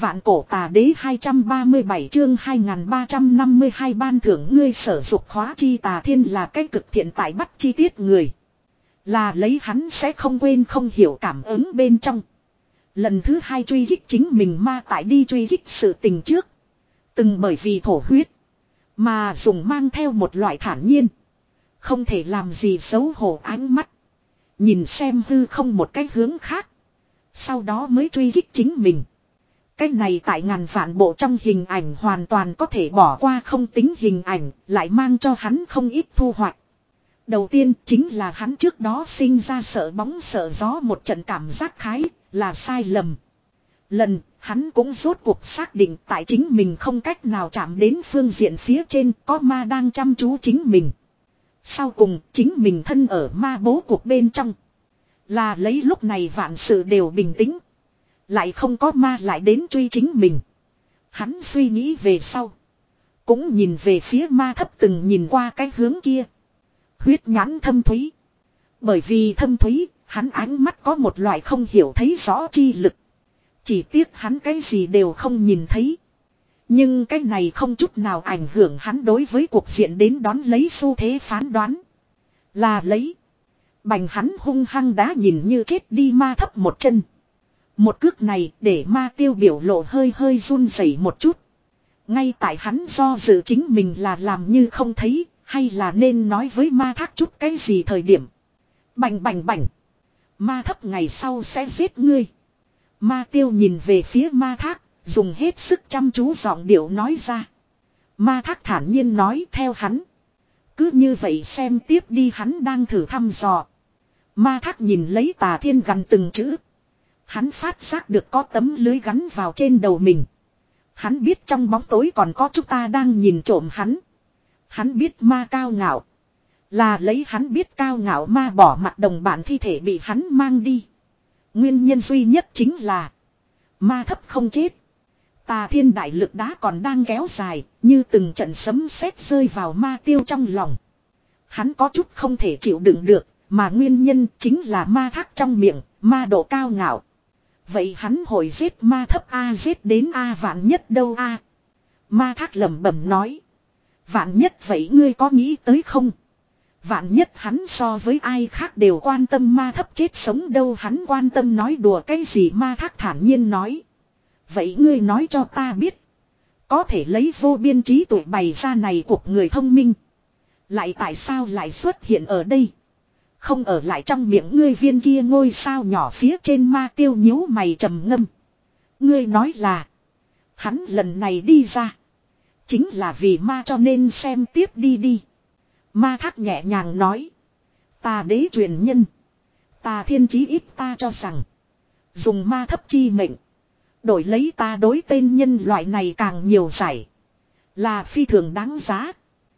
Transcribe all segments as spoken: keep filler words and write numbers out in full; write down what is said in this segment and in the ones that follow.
Vạn cổ tà đế hai trăm ba mươi bảy chương hai nghìn ba trăm năm mươi hai ban thưởng ngươi sở dục khóa chi tà thiên là cái cực thiện tại bắt chi tiết người. Là lấy hắn sẽ không quên không hiểu cảm ứng bên trong. Lần thứ hai truy kích chính mình ma tại đi truy kích sự tình trước. Từng bởi vì thổ huyết. Mà dùng mang theo một loại thản nhiên. Không thể làm gì xấu hổ ánh mắt. Nhìn xem hư không một cái hướng khác. Sau đó mới truy kích chính mình. Cái này tại ngàn vạn bộ trong hình ảnh hoàn toàn có thể bỏ qua không tính hình ảnh. Lại mang cho hắn không ít thu hoạch. Đầu tiên chính là hắn trước đó sinh ra sợ bóng sợ gió một trận cảm giác khái là sai lầm. Lần hắn cũng rốt cuộc xác định tại chính mình không cách nào chạm đến phương diện phía trên có ma đang chăm chú chính mình. Sau cùng chính mình thân ở ma bố cuộc bên trong. Là lấy lúc này vạn sự đều bình tĩnh. Lại không có ma lại đến truy chính mình. Hắn suy nghĩ về sau. Cũng nhìn về phía ma thấp từng nhìn qua cái hướng kia. Huyết nhãn thâm thúy. Bởi vì thâm thúy, hắn ánh mắt có một loại không hiểu thấy rõ chi lực. Chỉ tiếc hắn cái gì đều không nhìn thấy. Nhưng cái này không chút nào ảnh hưởng hắn đối với cuộc diện đến đón lấy xu thế phán đoán. Là lấy. Bành hắn hung hăng đá nhìn như chết đi ma thấp một chân. Một cước này để ma tiêu biểu lộ hơi hơi run rẩy một chút. Ngay tại hắn do dự chính mình là làm như không thấy. Hay là nên nói với ma thác chút cái gì thời điểm. Bành bành bành. Ma thấp ngày sau sẽ giết ngươi. Ma tiêu nhìn về phía ma thác. Dùng hết sức chăm chú giọng điệu nói ra. Ma thác thản nhiên nói theo hắn. Cứ như vậy xem tiếp đi hắn đang thử thăm dò. Ma thác nhìn lấy tà thiên gần từng chữ. Hắn phát giác được có tấm lưới gắn vào trên đầu mình. Hắn biết trong bóng tối còn có chúng ta đang nhìn trộm hắn. Hắn biết ma cao ngạo. Là lấy hắn biết cao ngạo ma bỏ mặt đồng bạn thi thể bị hắn mang đi. Nguyên nhân duy nhất chính là. Ma thấp không chết. Tà thiên đại lực đá còn đang kéo dài. Như từng trận sấm sét rơi vào ma tiêu trong lòng. Hắn có chút không thể chịu đựng được. Mà nguyên nhân chính là ma thác trong miệng. Ma độ cao ngạo. Vậy hắn hồi giết ma thấp A giết đến A vạn nhất đâu A. Ma thác lẩm bẩm nói. Vạn nhất vậy ngươi có nghĩ tới không? Vạn nhất hắn so với ai khác đều quan tâm ma thấp chết sống đâu hắn quan tâm nói đùa cái gì ma thác thản nhiên nói. Vậy ngươi nói cho ta biết. Có thể lấy vô biên trí tuệ bày ra này cuộc người thông minh. Lại tại sao lại xuất hiện ở đây? Không ở lại trong miệng ngươi viên kia ngôi sao nhỏ phía trên ma tiêu nhíu mày trầm ngâm. Ngươi nói là. Hắn lần này đi ra. Chính là vì ma cho nên xem tiếp đi đi. Ma thác nhẹ nhàng nói. Ta đế truyền nhân. Ta thiên chí ít ta cho rằng. Dùng ma thấp chi mệnh. Đổi lấy ta đối tên nhân loại này càng nhiều giải. Là phi thường đáng giá.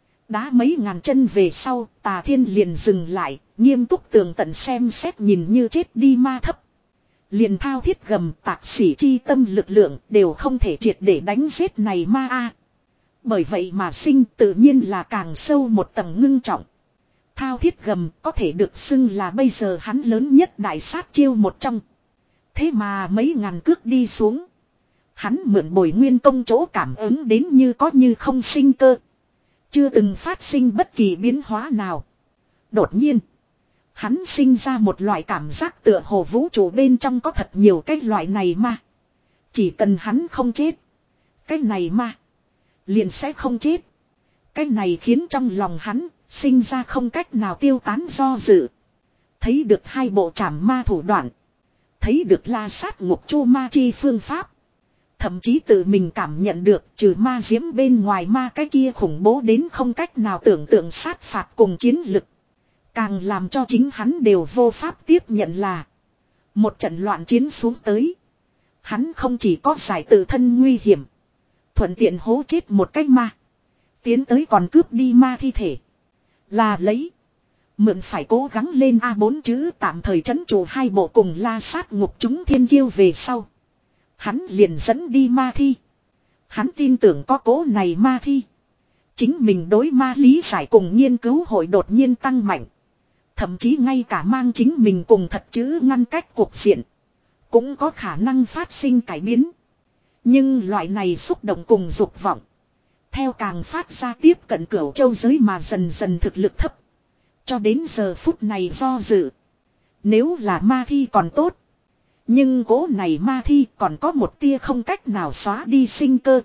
Đá mấy ngàn chân về sau. Tà thiên liền dừng lại. Nghiêm túc tường tận xem xét nhìn như chết đi ma thấp. Liền thao thiết gầm tạc sĩ chi tâm lực lượng. Đều không thể triệt để đánh giết này ma a. Bởi vậy mà sinh tự nhiên là càng sâu một tầng ngưng trọng. Thao thiết gầm có thể được xưng là bây giờ hắn lớn nhất đại sát chiêu một trong. Thế mà mấy ngàn cước đi xuống. Hắn mượn bồi nguyên công chỗ cảm ứng đến như có như không sinh cơ. Chưa từng phát sinh bất kỳ biến hóa nào. Đột nhiên. Hắn sinh ra một loại cảm giác tựa hồ vũ trụ bên trong có thật nhiều cái loại này mà. Chỉ cần hắn không chết. Cái này mà. Liền sẽ không chết. Cái này khiến trong lòng hắn sinh ra không cách nào tiêu tán do dự. Thấy được hai bộ trảm ma thủ đoạn. Thấy được la sát ngục chu ma chi phương pháp. Thậm chí tự mình cảm nhận được trừ ma diễm bên ngoài ma cái kia khủng bố đến không cách nào tưởng tượng sát phạt cùng chiến lực. Càng làm cho chính hắn đều vô pháp tiếp nhận là. Một trận loạn chiến xuống tới. Hắn không chỉ có giải tự thân nguy hiểm. Thuận tiện hố chết một cái ma. Tiến tới còn cướp đi ma thi thể. Là lấy. Mượn phải cố gắng lên A bốn chữ tạm thời trấn trụ hai bộ cùng la sát ngục chúng thiên kiêu về sau. Hắn liền dẫn đi ma thi. Hắn tin tưởng có cố này ma thi. Chính mình đối ma lý giải cùng nghiên cứu hội đột nhiên tăng mạnh. Thậm chí ngay cả mang chính mình cùng thật chữ ngăn cách cuộc diện. Cũng có khả năng phát sinh cải biến. Nhưng loại này xúc động cùng dục vọng. Theo càng phát ra tiếp cận Cửu Châu giới mà dần dần thực lực thấp. Cho đến giờ phút này do dự. Nếu là ma thi còn tốt. Nhưng cố này ma thi còn có một tia không cách nào xóa đi sinh cơ.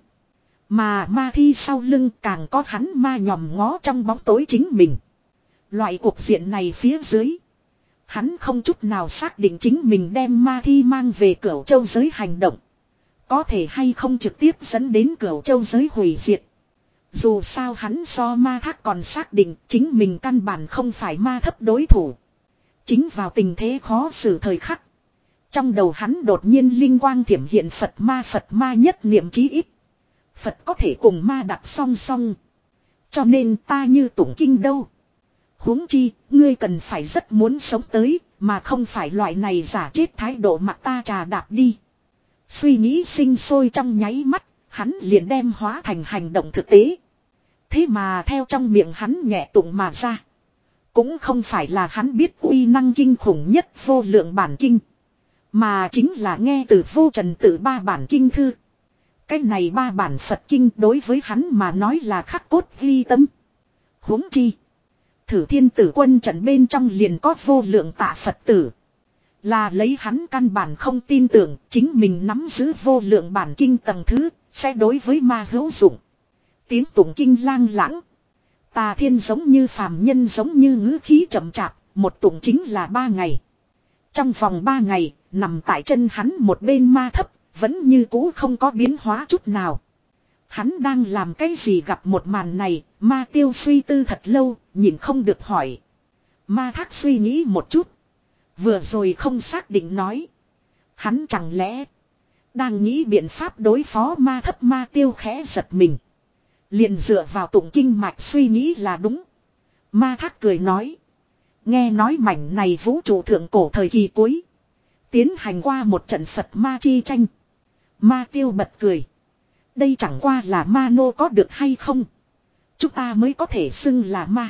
Mà ma thi sau lưng càng có hắn ma nhòm ngó trong bóng tối chính mình. Loại cuộc diện này phía dưới. Hắn không chút nào xác định chính mình đem ma thi mang về Cửu Châu giới hành động. Có thể hay không trực tiếp dẫn đến Cửu Châu giới hủy diệt. Dù sao hắn so ma thác còn xác định chính mình căn bản không phải ma thấp đối thủ. Chính vào tình thế khó xử thời khắc. Trong đầu hắn đột nhiên linh quang thiểm hiện Phật ma Phật ma nhất niệm chí ít. Phật có thể cùng ma đặt song song. Cho nên ta như tụng kinh đâu. Huống chi, ngươi cần phải rất muốn sống tới, mà không phải loại này giả chết thái độ mặc ta trà đạp đi. Suy nghĩ sinh sôi trong nháy mắt, hắn liền đem hóa thành hành động thực tế. Thế mà theo trong miệng hắn nhẹ tụng mà ra. Cũng không phải là hắn biết uy năng kinh khủng nhất vô lượng bản kinh. Mà chính là nghe từ vô trần tự ba bản kinh thư. Cái này ba bản Phật kinh đối với hắn mà nói là khắc cốt ghi tâm. Huống chi. Thử thiên tử quân trận bên trong liền có vô lượng tạ Phật tử. Là lấy hắn căn bản không tin tưởng chính mình nắm giữ vô lượng bản kinh tầng thứ sẽ đối với ma hữu dụng. Tiếng tụng kinh lang lãng. Tà Thiên giống như phàm nhân giống như ngữ khí chậm chạp, một tụng chính là ba ngày. Trong vòng ba ngày, nằm tại chân hắn một bên ma thấp, vẫn như cũ không có biến hóa chút nào. Hắn đang làm cái gì gặp một màn này, ma tiêu suy tư thật lâu, nhìn không được hỏi. Ma thác suy nghĩ một chút. Vừa rồi không xác định nói. Hắn chẳng lẽ đang nghĩ biện pháp đối phó ma thấp, ma tiêu khẽ giật mình. Liền dựa vào tụng kinh mạch suy nghĩ là đúng. Ma thác cười nói. Nghe nói mảnh này vũ trụ thượng cổ thời kỳ cuối. Tiến hành qua một trận Phật ma chi tranh. Ma tiêu bật cười. Đây chẳng qua là ma nô có được hay không. Chúng ta mới có thể xưng là ma.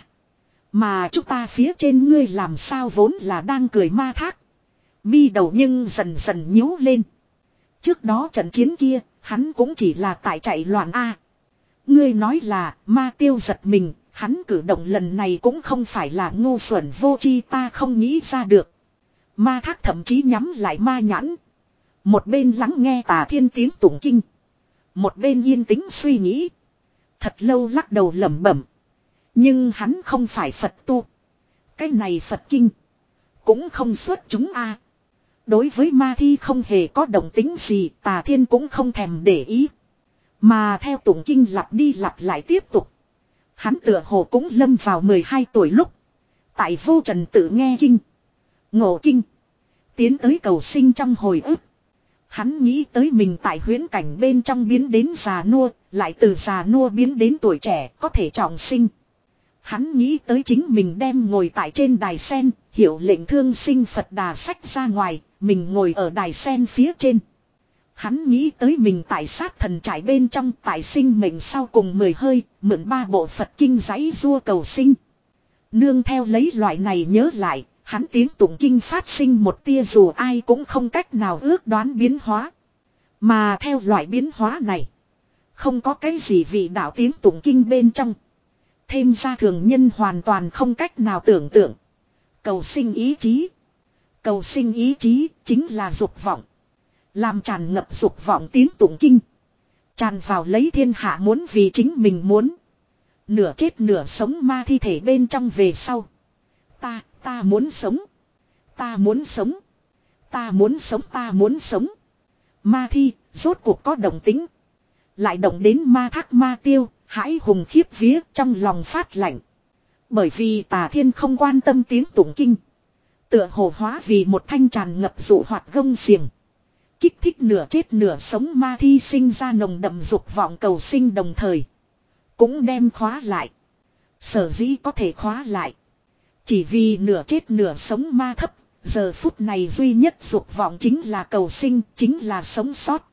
Mà chúng ta phía trên ngươi làm sao vốn là đang cười ma thác. Mi đầu nhưng dần dần nhíu lên. Trước đó trận chiến kia, hắn cũng chỉ là tại chạy loạn A. Ngươi nói là ma tiêu giật mình, hắn cử động lần này cũng không phải là ngu xuẩn vô tri, ta không nghĩ ra được. Ma thác thậm chí nhắm lại ma nhãn. Một bên lắng nghe Tà Thiên tiếng tụng kinh. Một bên yên tĩnh suy nghĩ. Thật lâu lắc đầu lẩm bẩm. Nhưng hắn không phải Phật tu. Cái này Phật kinh. Cũng không xuất chúng a. Đối với ma thi không hề có động tính gì, Tà Thiên cũng không thèm để ý. Mà theo tụng kinh lặp đi lặp lại tiếp tục. Hắn tựa hồ cũng lâm vào mười hai tuổi lúc. Tại vô trần tự nghe kinh. Ngộ kinh. Tiến tới cầu sinh trong hồi ức. Hắn nghĩ tới mình tại huyễn cảnh bên trong biến đến già nua, lại từ già nua biến đến tuổi trẻ, có thể trọng sinh. Hắn nghĩ tới chính mình đem ngồi tại trên đài sen, hiệu lệnh thương sinh Phật Đà sách ra ngoài, mình ngồi ở đài sen phía trên. Hắn nghĩ tới mình tại sát thần trải bên trong, tại sinh mệnh sau cùng mười hơi, mượn ba bộ Phật kinh giấy rua cầu sinh. Nương theo lấy loại này nhớ lại, hắn tiếng tụng kinh phát sinh một tia dù ai cũng không cách nào ước đoán biến hóa. Mà theo loại biến hóa này, không có cái gì vị đạo tiếng tụng kinh bên trong. Thêm ra thường nhân hoàn toàn không cách nào tưởng tượng. Cầu sinh ý chí. Cầu sinh ý chí chính là dục vọng. Làm tràn ngập dục vọng tiếng tụng kinh. Tràn vào lấy thiên hạ muốn vì chính mình muốn. Nửa chết nửa sống ma thi thể bên trong về sau. Ta, ta muốn sống. Ta muốn sống. Ta muốn sống, ta muốn sống. Ma thi, rốt cuộc có động tính. Lại động đến ma thác ma tiêu, hãi hùng khiếp vía trong lòng phát lạnh. Bởi vì Tà Thiên không quan tâm tiếng tụng kinh. Tựa hồ hóa vì một thanh tràn ngập dụ hoạt gông xiềng. Kích thích nửa chết nửa sống ma thi sinh ra nồng đậm dục vọng cầu sinh đồng thời. Cũng đem khóa lại. Sở dĩ có thể khóa lại. Chỉ vì nửa chết nửa sống ma thấp. Giờ phút này duy nhất dục vọng chính là cầu sinh, chính là sống sót.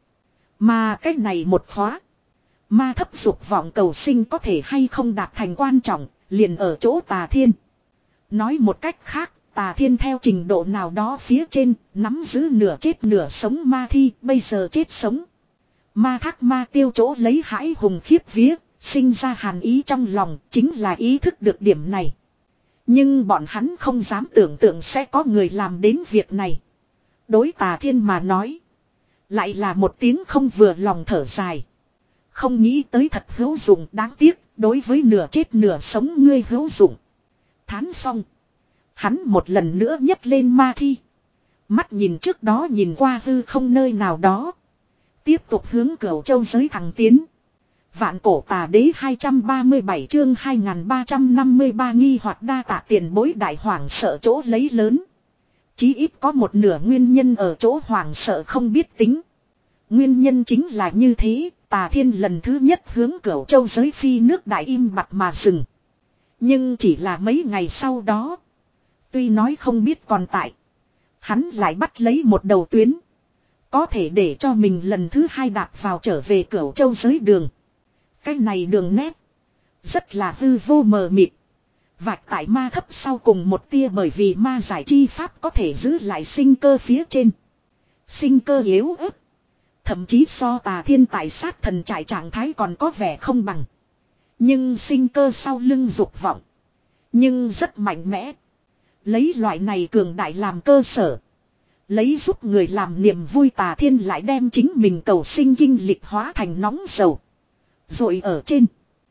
Mà cái này một khóa. Ma thấp dục vọng cầu sinh có thể hay không đạt thành quan trọng, liền ở chỗ Tà Thiên. Nói một cách khác, Tà Thiên theo trình độ nào đó phía trên, nắm giữ nửa chết nửa sống ma thi, bây giờ chết sống. Ma thác ma tiêu chỗ lấy hãi hùng khiếp vía, sinh ra hàn ý trong lòng, chính là ý thức được điểm này. Nhưng bọn hắn không dám tưởng tượng sẽ có người làm đến việc này. Đối Tà Thiên mà nói, lại là một tiếng không vừa lòng thở dài. Không nghĩ tới thật hữu dụng, đáng tiếc, đối với nửa chết nửa sống ngươi hữu dụng. Thán xong, hắn một lần nữa nhấc lên ma thi. Mắt nhìn trước đó nhìn qua hư không nơi nào đó. Tiếp tục hướng Cửu Châu giới thẳng tiến. Vạn cổ tà đế hai trăm ba mươi bảy chương hai nghìn ba trăm năm mươi ba nghi hoặc đa tạ tiền bối đại hoàng sợ chỗ lấy lớn. Chí ít có một nửa nguyên nhân ở chỗ hoàng sợ không biết tính. Nguyên nhân chính là như thế, Tà Thiên lần thứ nhất hướng Cửu Châu giới phi nước đại im bặt mà dừng. Nhưng chỉ là mấy ngày sau đó. Tuy nói không biết còn tại. Hắn lại bắt lấy một đầu tuyến. Có thể để cho mình lần thứ hai đạp vào trở về Cửu Châu giới đường. Cái này đường nét. Rất là hư vô mờ mịt. Vạch tại ma thấp sau cùng một tia bởi vì ma giải chi pháp có thể giữ lại sinh cơ phía trên. Sinh cơ yếu ớt. Thậm chí so Tà Thiên tại sát thần trải trạng thái còn có vẻ không bằng. Nhưng sinh cơ sau lưng dục vọng. Nhưng rất mạnh mẽ. Lấy loại này cường đại làm cơ sở. Lấy giúp người làm niềm vui Tà Thiên lại đem chính mình cầu sinh kinh lịch hóa thành nóng dầu. Rồi ở trên.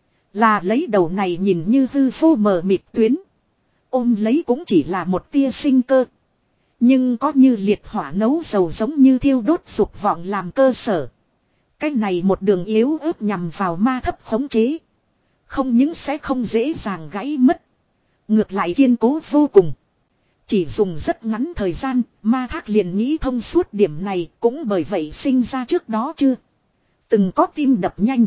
Là lấy đầu này nhìn như hư vô mờ mịt tuyến. Ôm lấy cũng chỉ là một tia sinh cơ. Nhưng có như liệt hỏa nấu dầu giống như thiêu đốt dục vọng làm cơ sở. Cái này một đường yếu ớt nhằm vào ma thấp khống chế. Không những sẽ không dễ dàng gãy mất. Ngược lại kiên cố vô cùng. Chỉ dùng rất ngắn thời gian, ma thác liền nghĩ thông suốt điểm này, cũng bởi vậy sinh ra trước đó chưa. Từng có tim đập nhanh.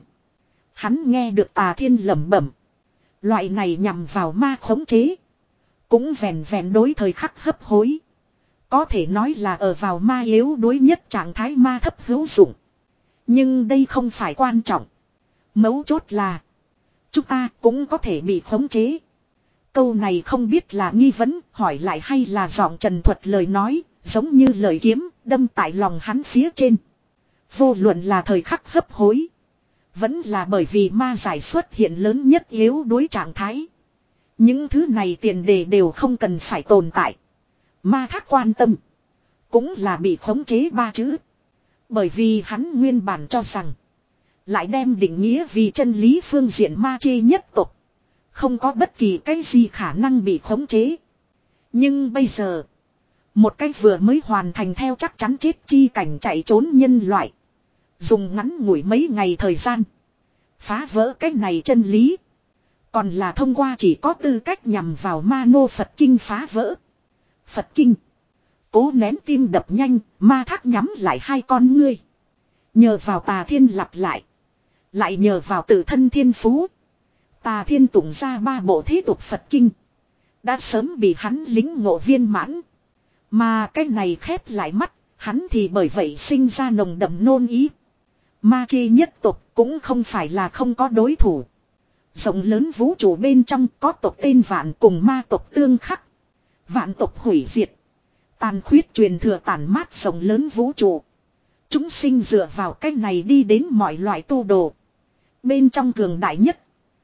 Hắn nghe được Tà Thiên lẩm bẩm. Loại này nhằm vào ma khống chế. Cũng vẹn vẹn đối thời khắc hấp hối. Có thể nói là ở vào ma yếu đối nhất trạng thái ma thấp hữu dụng. Nhưng đây không phải quan trọng. Mấu chốt là chúng ta cũng có thể bị khống chế. Câu này không biết là nghi vấn, hỏi lại hay là giọng trần thuật lời nói, giống như lời kiếm, đâm tại lòng hắn phía trên. Vô luận là thời khắc hấp hối. Vẫn là bởi vì ma giải xuất hiện lớn nhất yếu đối trạng thái. Những thứ này tiền đề đều không cần phải tồn tại. Ma thác quan tâm. Cũng là bị khống chế ba chữ. Bởi vì hắn nguyên bản cho rằng. Lại đem định nghĩa vì chân lý phương diện ma chê nhất tục. Không có bất kỳ cái gì khả năng bị khống chế. Nhưng bây giờ. Một cái vừa mới hoàn thành theo chắc chắn chết chi cảnh chạy trốn nhân loại. Dùng ngắn ngủi mấy ngày thời gian. Phá vỡ cái này chân lý. Còn là thông qua chỉ có tư cách nhằm vào ma nô Phật Kinh phá vỡ. Phật Kinh. Cố nén tim đập nhanh, ma thác nhắm lại hai con ngươi. Nhờ vào Tà Thiên lặp lại. Lại nhờ vào tự thân thiên phú. Tà Thiên tụng ra ba bộ thế tục Phật Kinh. Đã sớm bị hắn lính ngộ viên mãn. Mà cái này khép lại mắt, hắn thì bởi vậy sinh ra nồng đậm nôn ý. Ma chi nhất tộc cũng không phải là không có đối thủ. Rộng lớn vũ trụ bên trong có tộc tên vạn cùng ma tộc tương khắc. Vạn tộc hủy diệt. Tàn khuyết truyền thừa tàn mát rộng lớn vũ trụ. Chúng sinh dựa vào cách này đi đến mọi loại tu đồ. Bên trong cường đại nhất.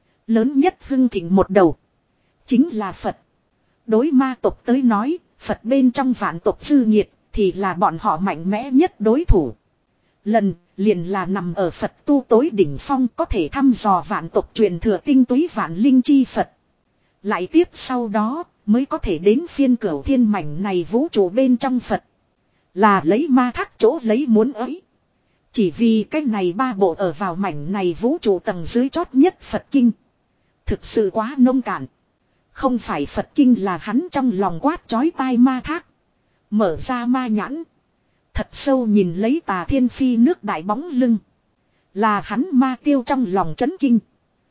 Lớn nhất hưng thịnh một đầu. Chính là Phật. Đối ma tộc tới nói, Phật bên trong vạn tộc dư nhiệt thì là bọn họ mạnh mẽ nhất đối thủ. Lần liền là nằm ở Phật tu tối đỉnh phong có thể thăm dò vạn tộc truyền thừa tinh túy vạn linh chi Phật. Lại tiếp sau đó mới có thể đến phiên cửu thiên mảnh này vũ trụ bên trong Phật. Là lấy ma thác chỗ lấy muốn ấy. Chỉ vì cái này ba bộ ở vào mảnh này vũ trụ tầng dưới chót nhất Phật Kinh. Thực sự quá nông cạn. Không phải Phật Kinh là hắn trong lòng quát chói tai ma thác. Mở ra ma nhãn. Thật sâu nhìn lấy Tà Thiên phi nước đại bóng lưng. Là hắn ma tiêu trong lòng chấn kinh.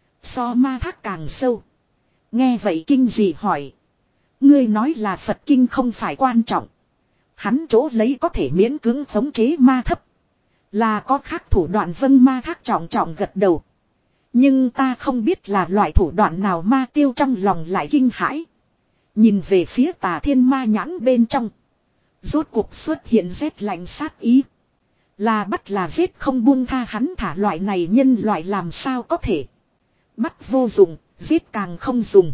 So ma thác càng sâu. Nghe vậy kinh gì hỏi. Ngươi nói là Phật Kinh không phải quan trọng. Hắn chỗ lấy có thể miễn cưỡng khống chế ma thấp. Là có khác thủ đoạn vân ma thác trọng trọng gật đầu. Nhưng ta không biết là loại thủ đoạn nào ma tiêu trong lòng lại kinh hãi. Nhìn về phía Tà Thiên ma nhãn bên trong. Rốt cuộc xuất hiện rét lạnh sát ý. Là bắt là giết không buông tha hắn thả loại này nhân loại làm sao có thể. Bắt vô dụng, giết càng không dùng.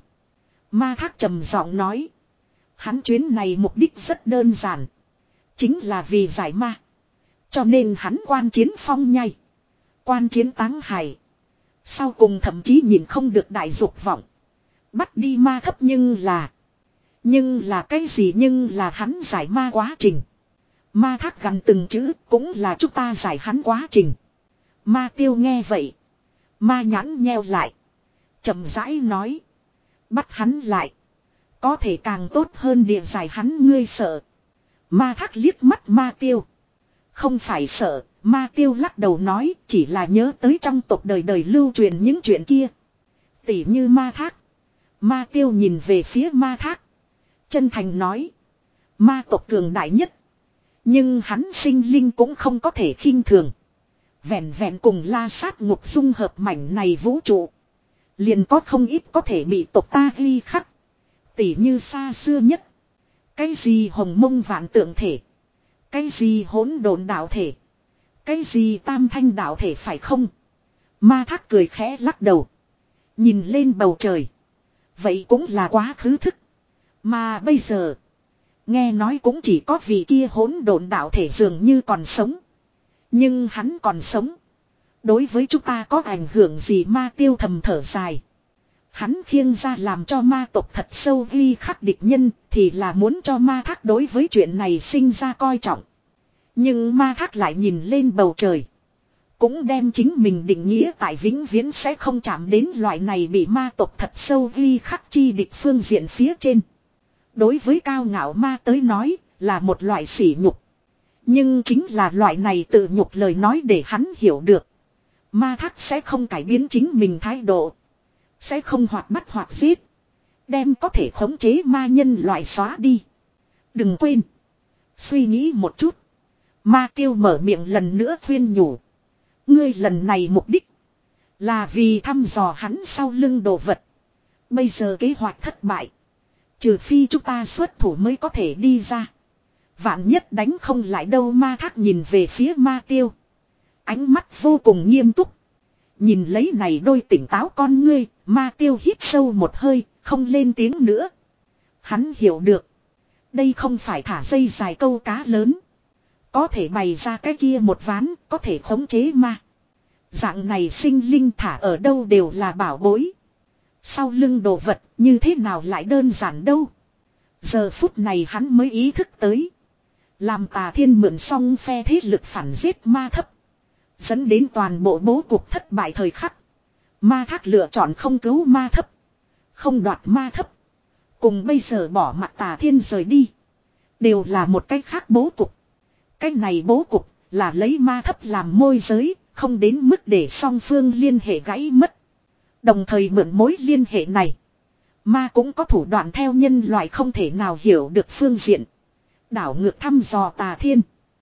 Ma Thác trầm giọng nói. Hắn chuyến này mục đích rất đơn giản. Chính là vì giải ma. Cho nên hắn quan chiến Phong Nhai. Quan chiến Táng Hải. Sau cùng thậm chí nhìn không được đại dục vọng. Bắt đi ma thấp nhưng là. Nhưng là cái gì nhưng là hắn giải ma quá trình. Ma Thác gần từng chữ cũng là chúng ta giải hắn quá trình. Ma Tiêu nghe vậy. Ma nhãn nheo lại. Chậm rãi nói. Bắt hắn lại. Có thể càng tốt hơn địa giải hắn ngươi sợ. Ma Thác liếc mắt Ma Tiêu. Không phải sợ. Ma Tiêu lắc đầu nói chỉ là nhớ tới trong tộc đời đời lưu truyền những chuyện kia. Tỉ như Ma Thác. Ma Tiêu nhìn về phía Ma Thác. Chân thành nói. Ma tộc cường đại nhất. Nhưng hắn sinh linh cũng không có thể khinh thường. Vẹn vẹn cùng La Sát Ngục dung hợp mảnh này vũ trụ. Liền có không ít có thể bị tộc ta ghi khắc. Tỉ như xa xưa nhất. Cái gì hồng mông vạn tượng thể. Cái gì hỗn độn đạo thể. Cái gì tam thanh đạo thể phải không? Ma Thác cười khẽ lắc đầu. Nhìn lên bầu trời. Vậy cũng là quá khứ thức. Mà bây giờ. Nghe nói cũng chỉ có vị kia hỗn độn đạo thể dường như còn sống. Nhưng hắn còn sống. Đối với chúng ta có ảnh hưởng gì Ma Tiêu thầm thở dài. Hắn khiêng ra làm cho ma tộc thật sâu ghi khắc địch nhân thì là muốn cho Ma Thác đối với chuyện này sinh ra coi trọng. Nhưng Ma Thác lại nhìn lên bầu trời. Cũng đem chính mình định nghĩa tại vĩnh viễn sẽ không chạm đến loại này bị ma tộc thật sâu ghi khắc chi địch phương diện phía trên. Đối với cao ngạo ma tới nói là một loại sỉ nhục. Nhưng chính là loại này tự nhục lời nói để hắn hiểu được. Ma Thác sẽ không cải biến chính mình thái độ. Sẽ không hoạt bắt hoạt giết. Đem có thể khống chế ma nhân loại xóa đi. Đừng quên. Suy nghĩ một chút. Ma Tiêu mở miệng lần nữa khuyên nhủ. Ngươi lần này mục đích. Là vì thăm dò hắn sau lưng đồ vật. Bây giờ kế hoạch thất bại. Trừ phi chúng ta xuất thủ mới có thể đi ra. Vạn nhất đánh không lại đâu. Ma Thác nhìn về phía Ma Tiêu. Ánh mắt vô cùng nghiêm túc. Nhìn lấy này đôi tỉnh táo con ngươi. Ma Tiêu hít sâu một hơi. Không lên tiếng nữa. Hắn hiểu được. Đây không phải thả dây dài câu cá lớn. Có thể bày ra cái kia một ván. Có thể khống chế ma. Dạng này sinh linh thả ở đâu đều là bảo bối. Sau lưng đồ vật như thế nào lại đơn giản đâu. Giờ phút này hắn mới ý thức tới. Làm Tà Thiên mượn xong phe thế lực phản giết ma thấp. Dẫn đến toàn bộ bố cục thất bại thời khắc. Ma Thác lựa chọn không cứu ma thấp. Không đoạt ma thấp. Cùng bây giờ bỏ mặt Tà Thiên rời đi. Đều là một cách khác bố cục. Cách này bố cục là lấy ma thấp làm môi giới. Không đến mức để song phương liên hệ gãy mất. Đồng thời mượn mối liên hệ này. Ma cũng có thủ đoạn theo nhân loại không thể nào hiểu được phương diện. Đảo ngược thăm dò Tà Thiên.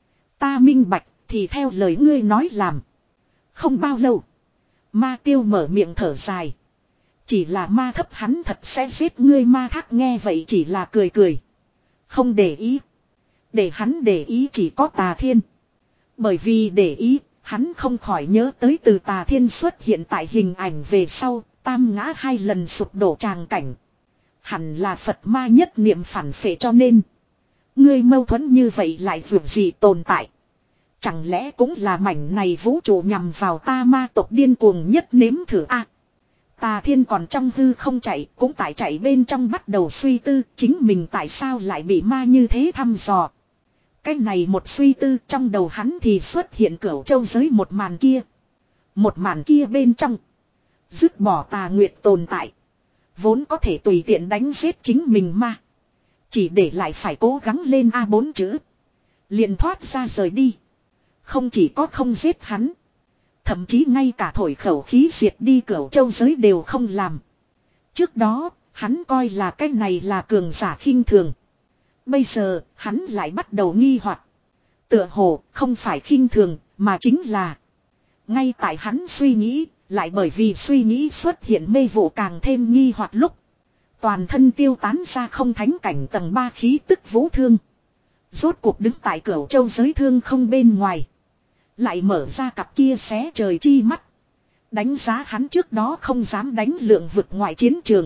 Ta minh bạch thì theo lời ngươi nói làm. Không bao lâu. Ma Tiêu mở miệng thở dài. Chỉ là ma thấp hắn thật sẽ giết ngươi. Ma Thác nghe vậy chỉ là cười cười. Không để ý. Để hắn để ý chỉ có Tà Thiên. Bởi vì để ý. Hắn không khỏi nhớ tới từ Tà Thiên xuất hiện tại hình ảnh về sau, tam ngã hai lần sụp đổ tràng cảnh. Hẳn là Phật ma nhất niệm phản phệ cho nên. Ngươi mâu thuẫn như vậy lại vượt gì tồn tại. Chẳng lẽ cũng là mảnh này vũ trụ nhằm vào ta ma tộc điên cuồng nhất nếm thử a? Tà Thiên còn trong hư không chạy, cũng tại chạy bên trong bắt đầu suy tư chính mình tại sao lại bị ma như thế thăm dò. Cái này một suy tư trong đầu hắn thì xuất hiện Cửu Châu giới một màn kia. Một màn kia bên trong. Dứt bỏ Tà Nguyệt tồn tại. Vốn có thể tùy tiện đánh giết chính mình ma. Chỉ để lại phải cố gắng lên A bốn chữ. Liền thoát ra rời đi. Không chỉ có không giết hắn. Thậm chí ngay cả thổi khẩu khí diệt đi Cửu Châu giới đều không làm. Trước đó, hắn coi là cái này là cường giả khinh thường. Bây giờ, hắn lại bắt đầu nghi hoặc. Tựa hồ, không phải khinh thường, mà chính là. Ngay tại hắn suy nghĩ, lại bởi vì suy nghĩ xuất hiện mê vụ càng thêm nghi hoặc lúc. Toàn thân tiêu tán ra không thánh cảnh tầng ba khí tức vũ thương. Rốt cuộc đứng tại Cửu Châu giới thương không bên ngoài. Lại mở ra cặp kia xé trời chi mắt. Đánh giá hắn trước đó không dám đánh lượng vực ngoại chiến trường.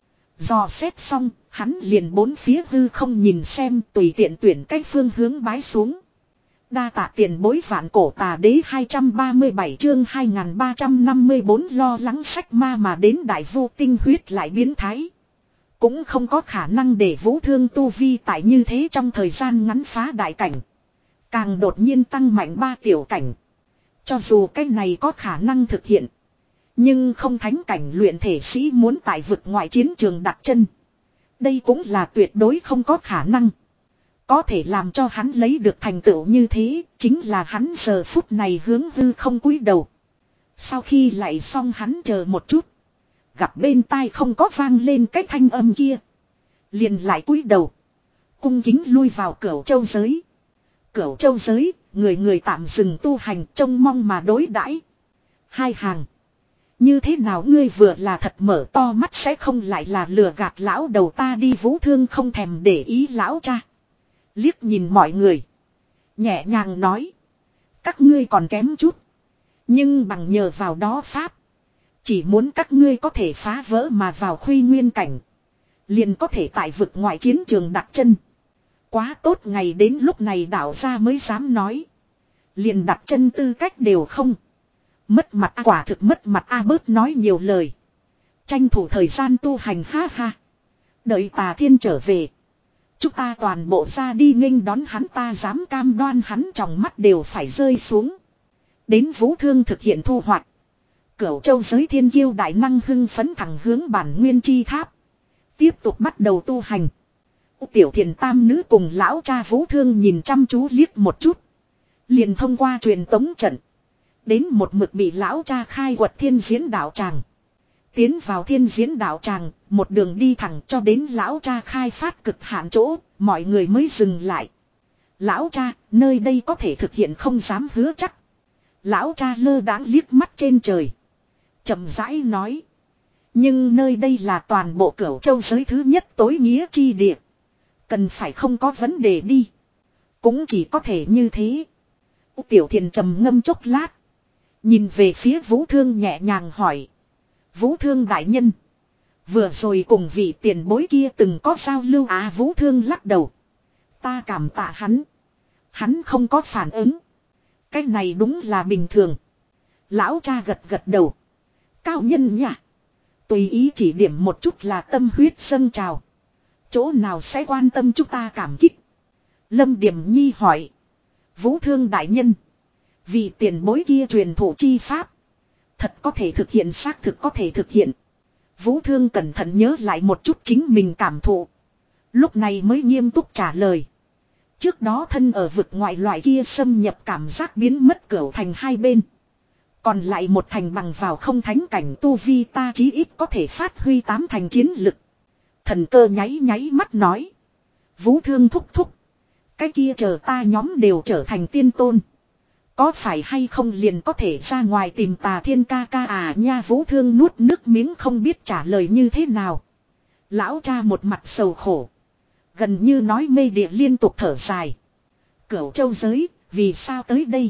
Dò xét xong, hắn liền bốn phía hư không nhìn xem, tùy tiện tuyển cách phương hướng bái xuống. Đa tạ tiền bối vạn cổ tà đế hai trăm ba mươi bảy chương hai nghìn ba trăm năm mươi bốn lo lắng sách ma mà đến đại vô tinh huyết lại biến thái. Cũng không có khả năng để vũ thương tu vi tại như thế trong thời gian ngắn phá đại cảnh. Càng đột nhiên tăng mạnh ba tiểu cảnh. Cho dù cái này có khả năng thực hiện. Nhưng không thánh cảnh luyện thể sĩ muốn tại vực ngoại chiến trường đặt chân. Đây cũng là tuyệt đối không có khả năng. Có thể làm cho hắn lấy được thành tựu như thế, chính là hắn giờ phút này hướng hư không cúi đầu. Sau khi lại xong hắn chờ một chút. Gặp bên tai không có vang lên cái thanh âm kia. Liền lại cúi đầu. Cung kính lui vào cửu châu giới. Cửu châu giới, người người tạm dừng tu hành trông mong mà đối đãi. Hai hàng. Như thế nào ngươi vừa là thật mở to mắt sẽ không lại là lừa gạt lão đầu ta đi vũ thương không thèm để ý lão cha. Liếc nhìn mọi người. Nhẹ nhàng nói. Các ngươi còn kém chút. Nhưng bằng nhờ vào đó pháp. Chỉ muốn các ngươi có thể phá vỡ mà vào khuy nguyên cảnh. Liền có thể tại vực ngoại chiến trường đặt chân. Quá tốt ngày đến lúc này đạo gia mới dám nói. Liền đặt chân tư cách đều không. Mất mặt à, quả thực mất mặt a à, bớt nói nhiều lời. Tranh thủ thời gian tu hành ha ha. Đợi tà thiên trở về. Chúng ta toàn bộ ra đi nghênh đón hắn ta dám cam đoan hắn trong mắt đều phải rơi xuống. Đến vũ thương thực hiện thu hoạch. Cửu châu giới thiên kiêu đại năng hưng phấn thẳng hướng bản nguyên chi tháp. Tiếp tục bắt đầu tu hành. Tiểu thiền tam nữ cùng lão cha vũ thương nhìn chăm chú liếc một chút. Liền thông qua truyền tống trận. Đến một mực bị lão cha khai quật thiên diễn đạo tràng. Tiến vào thiên diễn đạo tràng, một đường đi thẳng cho đến lão cha khai phát cực hạn chỗ, mọi người mới dừng lại. Lão cha, nơi đây có thể thực hiện không dám hứa chắc. Lão cha lơ đãng liếc mắt trên trời. Chậm rãi nói. Nhưng nơi đây là toàn bộ cửu châu giới thứ nhất tối nghĩa chi địa. Cần phải không có vấn đề đi. Cũng chỉ có thể như thế. Tiểu thiền trầm ngâm chốc lát. Nhìn về phía vũ thương nhẹ nhàng hỏi. Vũ thương đại nhân. Vừa rồi cùng vị tiền bối kia từng có giao lưu à vũ thương lắc đầu. Ta cảm tạ hắn. Hắn không có phản ứng. Cái này đúng là bình thường. Lão cha gật gật đầu. Cao nhân nhỉ. Tùy ý chỉ điểm một chút là tâm huyết dâng trào. Chỗ nào sẽ quan tâm chúng ta cảm kích. Lâm Điểm Nhi hỏi. Vũ thương đại nhân. Vì tiền bối kia truyền thụ chi pháp. Thật có thể thực hiện xác thực có thể thực hiện. Vũ thương cẩn thận nhớ lại một chút chính mình cảm thụ. Lúc này mới nghiêm túc trả lời. Trước đó thân ở vực ngoại loại kia xâm nhập cảm giác biến mất cửu thành hai bên. Còn lại một thành bằng vào không thánh cảnh tu vi ta chí ít có thể phát huy tám thành chiến lực. Thần cơ nháy nháy mắt nói. Vũ thương thúc thúc. Cái kia chờ ta nhóm đều trở thành tiên tôn. Có phải hay không liền có thể ra ngoài tìm tà thiên ca ca à nha vũ thương nuốt nước miếng không biết trả lời như thế nào. Lão cha một mặt sầu khổ. Gần như nói mê địa liên tục thở dài. Cửu châu giới, vì sao tới đây?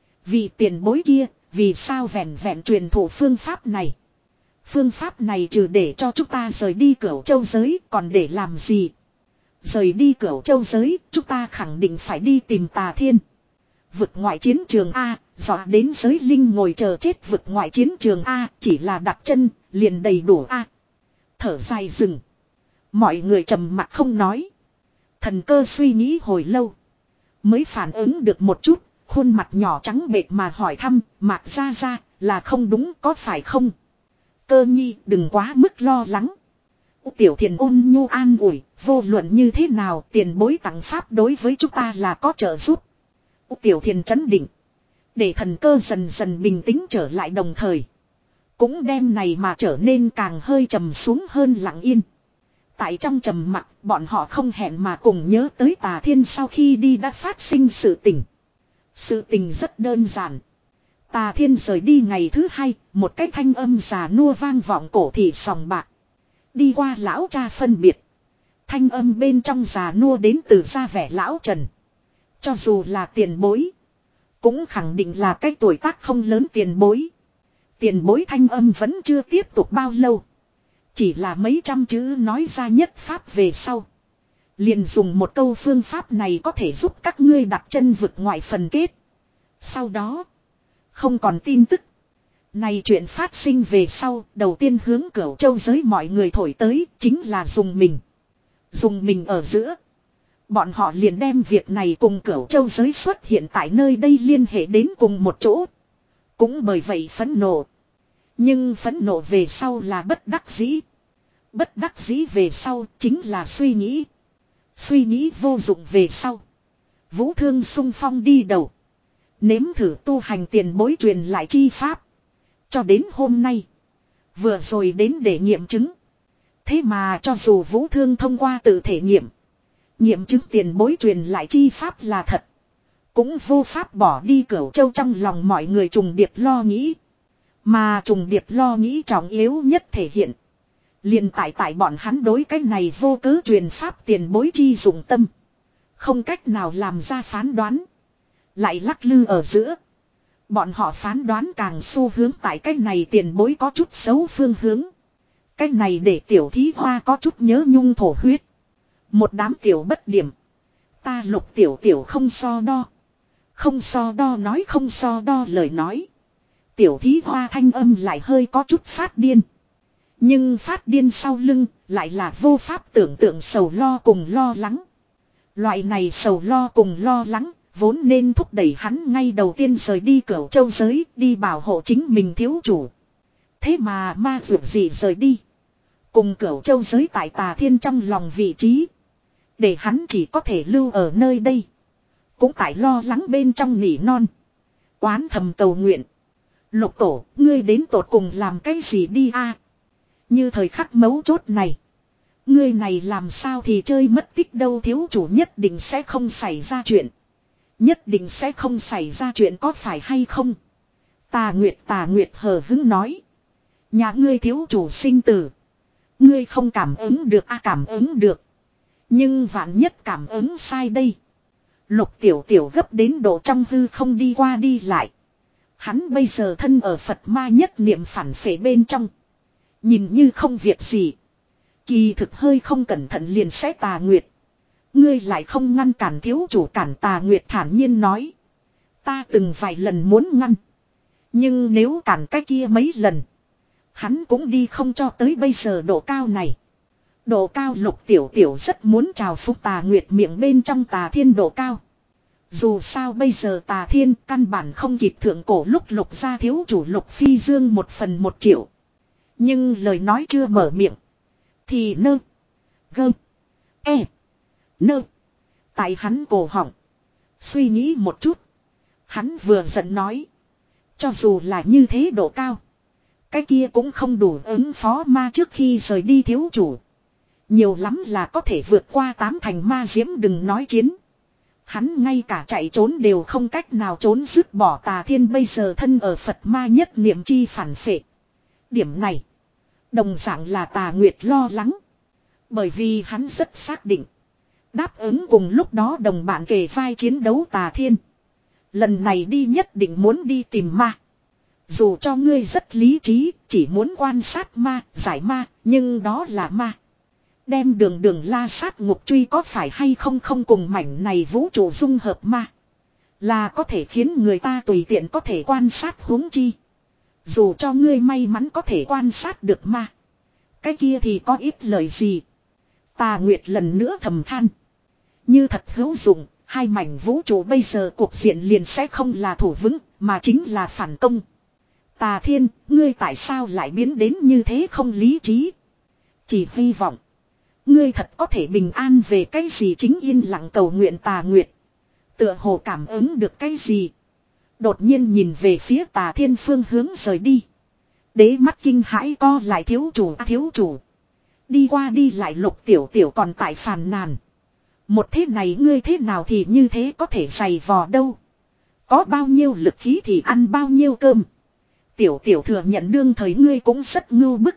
Vì tiền bối kia, vì sao vẹn vẹn truyền thụ phương pháp này? Phương pháp này trừ để cho chúng ta rời đi cửu châu giới còn để làm gì? Rời đi cửu châu giới, chúng ta khẳng định phải đi tìm tà thiên. Vực ngoại chiến trường A, dọa đến giới linh ngồi chờ chết vực ngoại chiến trường A, chỉ là đặt chân, liền đầy đủ A. Thở dài rừng. Mọi người trầm mặt không nói. Thần cơ suy nghĩ hồi lâu. Mới phản ứng được một chút, khuôn mặt nhỏ trắng bệch mà hỏi thăm, Mạc ra ra, là không đúng có phải không? Cơ nhi đừng quá mức lo lắng. Tiểu thiền ôn nhu an ủi, vô luận như thế nào tiền bối tặng pháp đối với chúng ta là có trợ giúp. Tiểu thiền trấn định. Để thần cơ dần dần bình tĩnh trở lại đồng thời. Cũng đem này mà trở nên càng hơi trầm xuống hơn lặng yên. Tại trong trầm mặc bọn họ không hẹn mà cùng nhớ tới tà thiên sau khi đi đã phát sinh sự tình. Sự tình rất đơn giản. Tà thiên rời đi ngày thứ hai, một cái thanh âm già nua vang vọng cổ thị sòng bạc. Đi qua lão cha phân biệt. Thanh âm bên trong già nua đến từ ra vẻ lão trần. Cho dù là tiền bối. Cũng khẳng định là cái tuổi tác không lớn tiền bối. Tiền bối thanh âm vẫn chưa tiếp tục bao lâu. Chỉ là mấy trăm chữ nói ra nhất pháp về sau. Liền dùng một câu phương pháp này có thể giúp các ngươi đặt chân vực ngoại phần kết. Sau đó. Không còn tin tức. Này chuyện phát sinh về sau. Đầu tiên hướng Cửu Châu giới mọi người thổi tới. Chính là dùng mình. Dùng mình ở giữa. Bọn họ liền đem việc này cùng Cửu Châu giới xuất hiện tại nơi đây liên hệ đến cùng một chỗ. Cũng bởi vậy phẫn nộ. Nhưng phẫn nộ về sau là bất đắc dĩ. Bất đắc dĩ về sau chính là suy nghĩ. Suy nghĩ vô dụng về sau. Vũ Thương xung phong đi đầu. Nếm thử tu hành tiền bối truyền lại chi pháp. Cho đến hôm nay. Vừa rồi đến để nghiệm chứng. Thế mà cho dù Vũ Thương thông qua tự thể nghiệm. Nghiệm chứng tiền bối truyền lại chi pháp là thật. Cũng vô pháp bỏ đi Cửu Châu trong lòng mọi người trùng điệp lo nghĩ. Mà trùng điệp lo nghĩ trọng yếu nhất thể hiện. Liền tại tại bọn hắn đối cái này vô cớ truyền pháp tiền bối chi dụng tâm. Không cách nào làm ra phán đoán. Lại lắc lư ở giữa. Bọn họ phán đoán càng xu hướng tại cái này tiền bối có chút xấu phương hướng. Cái này để tiểu thí hoa có chút nhớ nhung thổ huyết. Một đám tiểu bất điểm. Ta Lục tiểu tiểu không so đo. Không so đo nói không so đo lời nói. Tiểu thí hoa thanh âm lại hơi có chút phát điên. Nhưng phát điên sau lưng lại là vô pháp tưởng tượng sầu lo cùng lo lắng. Loại này sầu lo cùng lo lắng vốn nên thúc đẩy hắn ngay đầu tiên rời đi Cửu Châu giới đi bảo hộ chính mình thiếu chủ. Thế mà ma dược gì rời đi. Cùng Cửu Châu giới tại Tà Thiên trong lòng vị trí. Để hắn chỉ có thể lưu ở nơi đây. Cũng tại lo lắng bên trong nỉ non. Oán thầm cầu nguyện. Lục tổ, ngươi đến tột cùng làm cái gì đi a? Như thời khắc mấu chốt này. Ngươi này làm sao thì chơi mất tích đâu, thiếu chủ nhất định sẽ không xảy ra chuyện. Nhất định sẽ không xảy ra chuyện có phải hay không? Tà Nguyệt Tà Nguyệt hờ hứng nói. Nhà ngươi thiếu chủ sinh tử. Ngươi không cảm ứng được a à, cảm ứng được. Nhưng vạn nhất cảm ứng sai đây. Lục tiểu tiểu gấp đến độ trong hư không đi qua đi lại. Hắn bây giờ thân ở Phật ma nhất niệm phản phệ bên trong. Nhìn như không việc gì. Kỳ thực hơi không cẩn thận liền sẽ Tà Nguyệt. Ngươi lại không ngăn cản thiếu chủ cản, Tà Nguyệt thản nhiên nói. Ta từng vài lần muốn ngăn. Nhưng nếu cản cái kia mấy lần. Hắn cũng đi không cho tới bây giờ độ cao này. Độ cao Lục tiểu tiểu rất muốn chào phúc Tà Nguyệt miệng bên trong Tà Thiên độ cao. Dù sao bây giờ Tà Thiên căn bản không kịp thượng cổ lúc Lục gia thiếu chủ Lục Phi Dương một phần một triệu. Nhưng lời nói chưa mở miệng. Thì nơ. Gơ. E. Nơ. Tại hắn cổ họng. Suy nghĩ một chút. Hắn vừa giận nói. Cho dù là như thế độ cao. Cái kia cũng không đủ ứng phó ma trước khi rời đi thiếu chủ. Nhiều lắm là có thể vượt qua tám thành ma diễm, đừng nói chiến. Hắn ngay cả chạy trốn đều không cách nào trốn, dứt bỏ Tà Thiên bây giờ thân ở Phật ma nhất niệm chi phản phệ. Điểm này. Đồng dạng là Tà Nguyệt lo lắng. Bởi vì hắn rất xác định. Đáp ứng cùng lúc đó đồng bạn kề vai chiến đấu Tà Thiên. Lần này đi nhất định muốn đi tìm ma. Dù cho ngươi rất lý trí, chỉ muốn quan sát ma, giải ma, nhưng đó là ma. Đem đường đường la sát ngục truy có phải hay không không cùng mảnh này vũ trụ dung hợp ma. Là có thể khiến người ta tùy tiện có thể quan sát, huống chi. Dù cho ngươi may mắn có thể quan sát được ma. Cái kia thì có ít lời gì. Tà Nguyệt lần nữa thầm than. Như thật hữu dụng, hai mảnh vũ trụ bây giờ cuộc diện liền sẽ không là thủ vững, mà chính là phản công. Tà Thiên, ngươi tại sao lại biến đến như thế không lý trí? Chỉ hy vọng. Ngươi thật có thể bình an về cái gì, chính yên lặng cầu nguyện Tà Nguyệt. Tựa hồ cảm ứng được cái gì. Đột nhiên nhìn về phía Tà Thiên phương hướng rời đi. Đế mắt kinh hãi co lại, thiếu chủ à, thiếu chủ. Đi qua đi lại Lục tiểu tiểu còn tại phàn nàn. Một thế này ngươi thế nào thì như thế có thể giày vò đâu. Có bao nhiêu lực khí thì ăn bao nhiêu cơm. Tiểu tiểu thừa nhận đương thời ngươi cũng rất ngưu bức.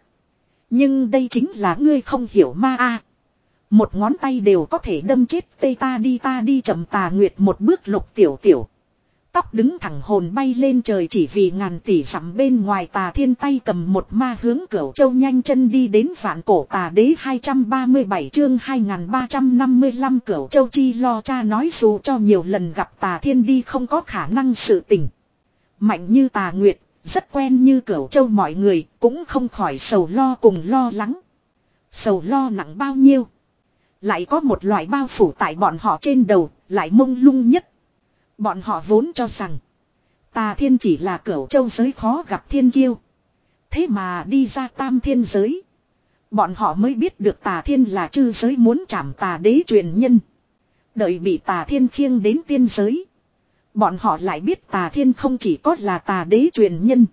Nhưng đây chính là ngươi không hiểu ma a. Một ngón tay đều có thể đâm chết tê, ta đi ta đi chậm. Tà Nguyệt một bước Lục tiểu tiểu. Tóc đứng thẳng hồn bay lên trời chỉ vì ngàn tỷ dặm bên ngoài Tà Thiên tay cầm một ma hướng Cửu Châu nhanh chân đi đến Vạn Cổ Tà Đế hai trăm ba mươi bảy chương hai nghìn ba trăm năm mươi lăm Cửu Châu chi lo cha nói dù cho nhiều lần gặp Tà Thiên đi không có khả năng sự tình. Mạnh như Tà Nguyệt, rất quen như Cửu Châu mọi người cũng không khỏi sầu lo cùng lo lắng. Sầu lo nặng bao nhiêu? Lại có một loại bao phủ tại bọn họ trên đầu, lại mông lung nhất. Bọn họ vốn cho rằng Tà Thiên chỉ là Cửu Châu giới khó gặp thiên kiêu. Thế mà đi ra tam thiên giới. Bọn họ mới biết được Tà Thiên là chư giới muốn trảm Tà Đế truyền nhân. Đợi bị Tà Thiên khiêng đến tiên giới. Bọn họ lại biết Tà Thiên không chỉ có là Tà Đế truyền nhân.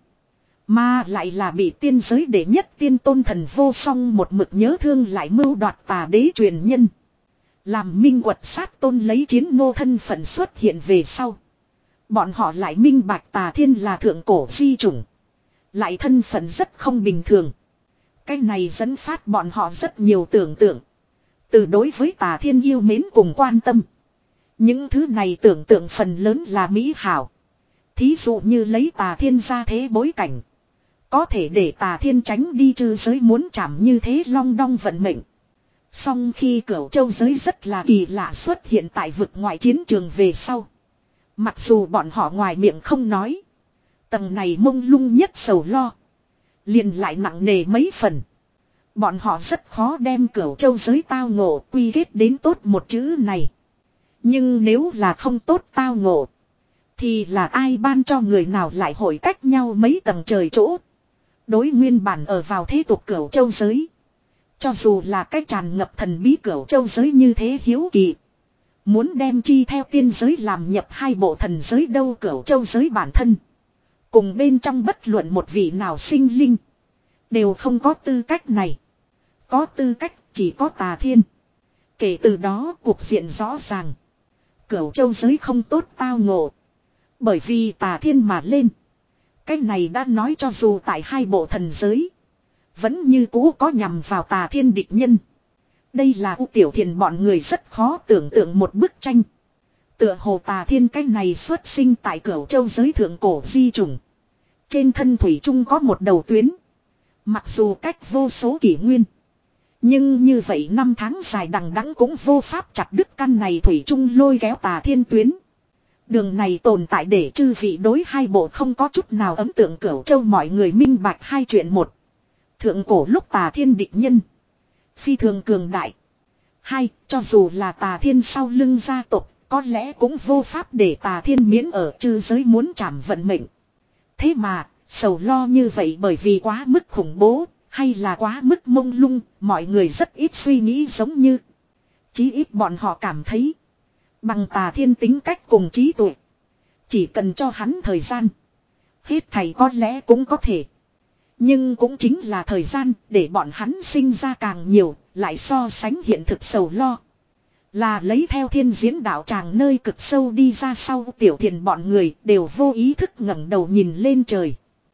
Mà lại là bị tiên giới đệ nhất tiên tôn thần vô song một mực nhớ thương lại mưu đoạt Tà Đế truyền nhân. Làm minh quật sát tôn lấy chiến nô thân phận xuất hiện về sau. Bọn họ lại minh bạch Tà Thiên là thượng cổ di chủng. Lại thân phận rất không bình thường. Cái này dẫn phát bọn họ rất nhiều tưởng tượng. Từ đối với Tà Thiên yêu mến cùng quan tâm. Những thứ này tưởng tượng phần lớn là mỹ hảo. Thí dụ như lấy Tà Thiên ra thế bối cảnh. Có thể để Tà Thiên tránh đi chư giới muốn chạm như thế long đong vận mệnh. Song khi Cửu Châu giới rất là kỳ lạ xuất hiện tại vực ngoại chiến trường về sau. Mặc dù bọn họ ngoài miệng không nói. Tầng này mông lung nhất sầu lo. Liền lại nặng nề mấy phần. Bọn họ rất khó đem Cửu Châu giới tao ngộ quy kết đến tốt một chữ này. Nhưng nếu là không tốt tao ngộ. Thì là ai ban cho người nào lại hội cách nhau mấy tầng trời chỗ. Đối nguyên bản ở vào thế tục Cửu Châu giới. Cho dù là cái tràn ngập thần bí Cửu Châu giới như thế hiếu kỳ. Muốn đem chi theo tiên giới làm nhập hai bộ thần giới đâu Cửu Châu giới bản thân. Cùng bên trong bất luận một vị nào sinh linh. Đều không có tư cách này. Có tư cách chỉ có Tà Thiên. Kể từ đó cuộc diện rõ ràng. Cửu Châu giới không tốt tao ngộ. Bởi vì Tà Thiên mà lên. Cái này đã nói cho dù tại hai bộ thần giới. Vẫn như cũ có nhằm vào Tà Thiên địch nhân. Đây là U Tiểu Thiền bọn người rất khó tưởng tượng một bức tranh. Tựa hồ Tà Thiên cái này xuất sinh tại Cửu Châu giới thượng cổ di chủng. Trên thân thủy trung có một đầu tuyến. Mặc dù cách vô số kỷ nguyên. Nhưng như vậy năm tháng dài đằng đẵng cũng vô pháp chặt đứt căn này thủy trung lôi kéo Tà Thiên tuyến. Đường này tồn tại để chư vị đối hai bộ không có chút nào ấn tượng Cửu Châu mọi người minh bạch hai chuyện một. Thượng cổ lúc Tà Thiên địch nhân. Phi thường cường đại. Hai, cho dù là Tà Thiên sau lưng gia tộc, có lẽ cũng vô pháp để Tà Thiên miễn ở chư giới muốn trảm vận mệnh. Thế mà, sầu lo như vậy bởi vì quá mức khủng bố, hay là quá mức mông lung, mọi người rất ít suy nghĩ giống như. Chí ít bọn họ cảm thấy. Bằng Tà Thiên tính cách cùng trí tuệ. Chỉ cần cho hắn thời gian. Hết thầy có lẽ cũng có thể. Nhưng cũng chính là thời gian để bọn hắn sinh ra càng nhiều, lại so sánh hiện thực sầu lo. Là lấy theo thiên diễn đạo tràng nơi cực sâu đi ra sau Tiểu Thiền bọn người đều vô ý thức ngẩng đầu nhìn lên trời.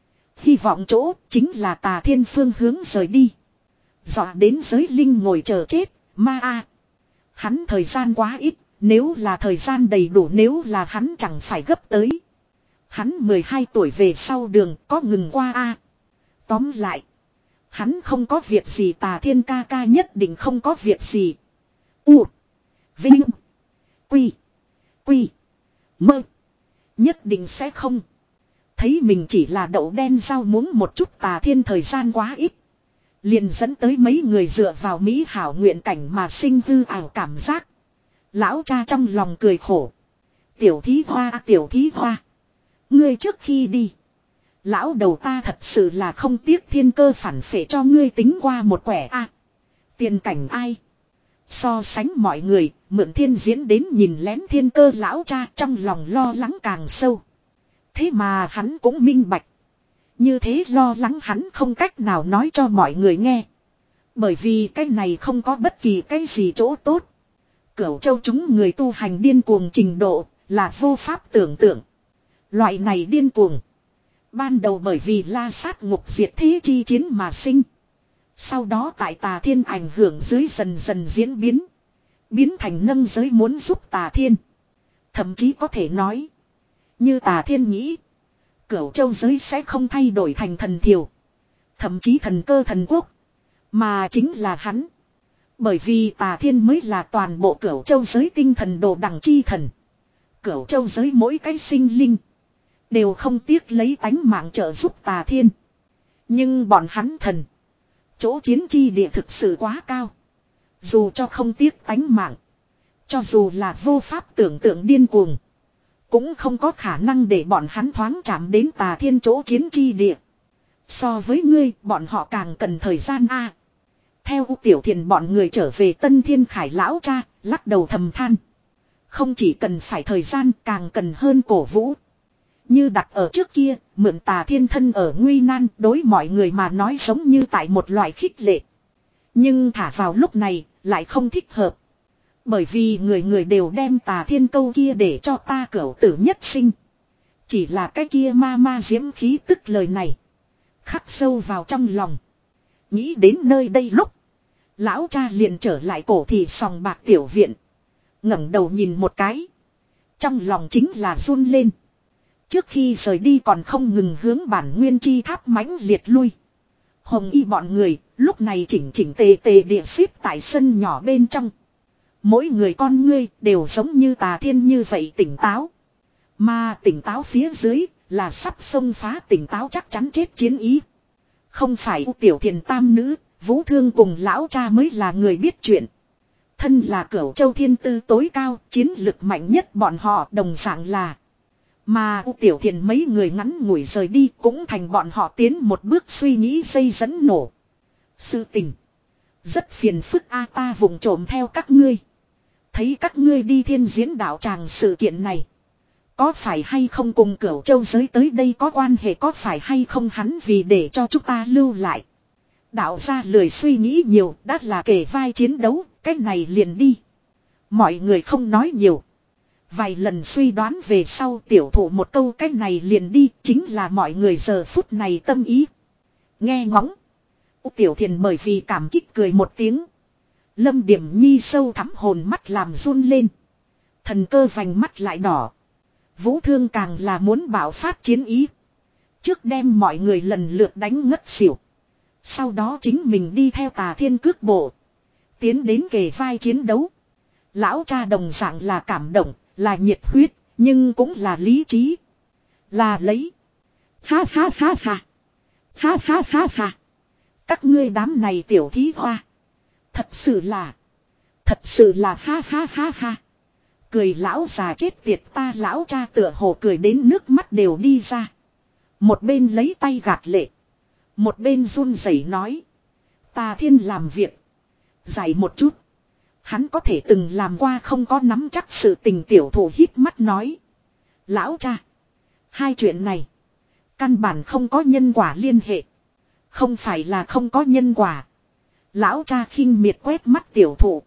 Hy vọng chỗ chính là Tà Thiên phương hướng rời đi. Dọa đến giới linh ngồi chờ chết, ma a. Hắn thời gian quá ít, nếu là thời gian đầy đủ nếu là hắn chẳng phải gấp tới. Hắn mười hai tuổi về sau đường có ngừng qua a. Tóm lại. Hắn không có việc gì Tà Thiên ca ca nhất định không có việc gì. U. Vinh. Quy. Quy. Mơ. Nhất định sẽ không. Thấy mình chỉ là đậu đen rau muống một chút Tà Thiên thời gian quá ít. Liền dẫn tới mấy người dựa vào mỹ hảo nguyện cảnh mà sinh hư ảo cảm giác. Lão cha trong lòng cười khổ. Tiểu thí hoa tiểu thí hoa. Ngươi trước khi đi. Lão đầu ta thật sự là không tiếc thiên cơ phản phệ cho ngươi tính qua một quẻ a. À, tiền cảnh ai? So sánh mọi người, mượn thiên diễn đến nhìn lén thiên cơ lão cha trong lòng lo lắng càng sâu. Thế mà hắn cũng minh bạch. Như thế lo lắng hắn không cách nào nói cho mọi người nghe. Bởi vì cái này không có bất kỳ cái gì chỗ tốt. Cửu Châu chúng người tu hành điên cuồng trình độ là vô pháp tưởng tượng. Loại này điên cuồng. Ban đầu bởi vì la sát ngục diệt thế chi chiến mà sinh. Sau đó tại Tà Thiên ảnh hưởng dưới dần dần diễn biến. Biến thành nâng giới muốn giúp Tà Thiên. Thậm chí có thể nói. Như Tà Thiên nghĩ. Cửu châu giới sẽ không thay đổi thành thần thiều. Thậm chí thần cơ thần quốc. Mà chính là hắn. Bởi vì Tà Thiên mới là toàn bộ cửu châu giới tinh thần đồ đẳng chi thần. Cửu châu giới mỗi cái sinh linh. Đều không tiếc lấy tánh mạng trợ giúp Tà Thiên. Nhưng bọn hắn thần. Chỗ chiến chi địa thực sự quá cao. Dù cho không tiếc tánh mạng. Cho dù là vô pháp tưởng tượng điên cuồng. Cũng không có khả năng để bọn hắn thoáng chạm đến Tà Thiên chỗ chiến chi địa. So với ngươi, bọn họ càng cần thời gian a. Theo U Tiểu Thiền bọn người trở về Tân Thiên Khải lão cha, lắc đầu thầm than. Không chỉ cần phải thời gian, càng cần hơn cổ vũ. Như đặt ở trước kia, mượn Tà Thiên thân ở nguy nan, đối mọi người mà nói giống như tại một loại khích lệ. Nhưng thả vào lúc này, lại không thích hợp. Bởi vì người người đều đem Tà Thiên câu kia để cho ta cửu tử nhất sinh. Chỉ là cái kia ma ma diễm khí tức lời này. Khắc sâu vào trong lòng. Nghĩ đến nơi đây lúc. Lão cha liền trở lại cổ thị sòng bạc tiểu viện. ngẩng đầu nhìn một cái. Trong lòng chính là run lên. Trước khi rời đi còn không ngừng hướng bản nguyên chi tháp mãnh liệt lui. Hồng y bọn người lúc này chỉnh chỉnh tề tề địa xếp tại sân nhỏ bên trong. Mỗi người con ngươi đều giống như Tà Thiên như vậy tỉnh táo. Mà tỉnh táo phía dưới là sắp xông phá tỉnh táo chắc chắn chết chiến ý. Không phải U Tiểu Thiền tam nữ, Vũ Thương cùng lão cha mới là người biết chuyện. Thân là Cửu Châu thiên tư tối cao, chiến lực mạnh nhất bọn họ đồng dạng là. Mà U Tiểu Thiền mấy người ngắn ngủi rời đi cũng thành bọn họ tiến một bước suy nghĩ dây dẫn nổ. Sự tình. Rất phiền phức a ta vùng trộm theo các ngươi. Thấy các ngươi đi thiên diễn đạo tràng sự kiện này. Có phải hay không cùng Cửu Châu giới tới đây có quan hệ có phải hay không hắn vì để cho chúng ta lưu lại. Đạo gia lười suy nghĩ nhiều đã là kể vai chiến đấu, cái này liền đi. Mọi người không nói nhiều. Vài lần suy đoán về sau tiểu thủ một câu cái này liền đi chính là mọi người giờ phút này tâm ý. Nghe ngóng. Tiểu Thiền bởi vì cảm kích cười một tiếng. Lâm Điểm Nhi sâu thắm hồn mắt làm run lên. Thần cơ vành mắt lại đỏ. Vũ Thương càng là muốn bạo phát chiến ý. Trước đem mọi người lần lượt đánh ngất xỉu. Sau đó chính mình đi theo Tà Thiên cước bộ. Tiến đến kề vai chiến đấu. Lão cha đồng dạng là cảm động, là nhiệt huyết, nhưng cũng là lý trí. Là lấy. Ha ha ha ha. Ha ha ha ha. Các ngươi đám này tiểu thí hoa. Thật sự là. Thật sự là ha ha ha ha. Cười lão già chết tiệt ta lão cha tựa hồ cười đến nước mắt đều đi ra. Một bên lấy tay gạt lệ. Một bên run rẩy nói. Tà Thiên làm việc. Dạy một chút. Hắn có thể từng làm qua không có nắm chắc sự tình tiểu thủ hít mắt nói. Lão cha. Hai chuyện này. Căn bản không có nhân quả liên hệ. Không phải là không có nhân quả. Lão cha khinh miệt quét mắt tiểu thủ.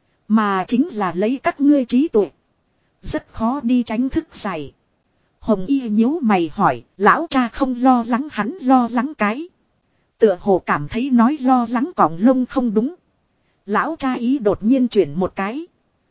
Mà chính là lấy các ngươi trí tuệ. Rất khó đi tránh thức dạy. Hồng Y nhíu mày hỏi. Lão cha không lo lắng hắn lo lắng cái. Tựa hồ cảm thấy nói lo lắng cọng lông không đúng. Lão cha ý đột nhiên chuyển một cái.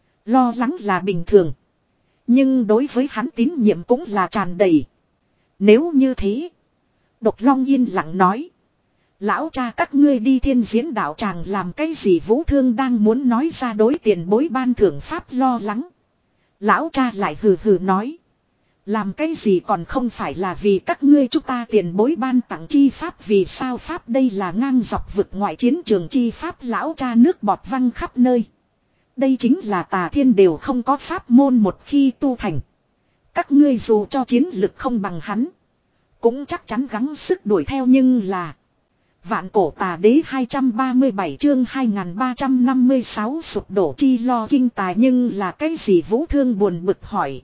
Lo lắng là bình thường. Nhưng đối với hắn tín nhiệm cũng là tràn đầy. Nếu như thế. Độc Long yên lặng nói. Lão cha các ngươi đi thiên diễn đạo tràng làm cái gì Vũ Thương đang muốn nói ra đối tiền bối ban thưởng pháp lo lắng. Lão cha lại hừ hừ nói. Làm cái gì còn không phải là vì các ngươi chúng ta tiền bối ban tặng chi pháp vì sao pháp đây là ngang dọc vực ngoại chiến trường chi pháp lão cha nước bọt văng khắp nơi. Đây chính là Tà Thiên đều không có pháp môn một khi tu thành. Các ngươi dù cho chiến lực không bằng hắn. Cũng chắc chắn gắng sức đuổi theo nhưng là. Vạn cổ tà đế hai trăm ba mươi bảy chương hai nghìn ba trăm năm mươi sáu sụp đổ chi lo kinh tài nhưng là cái gì Vũ Thương buồn bực hỏi.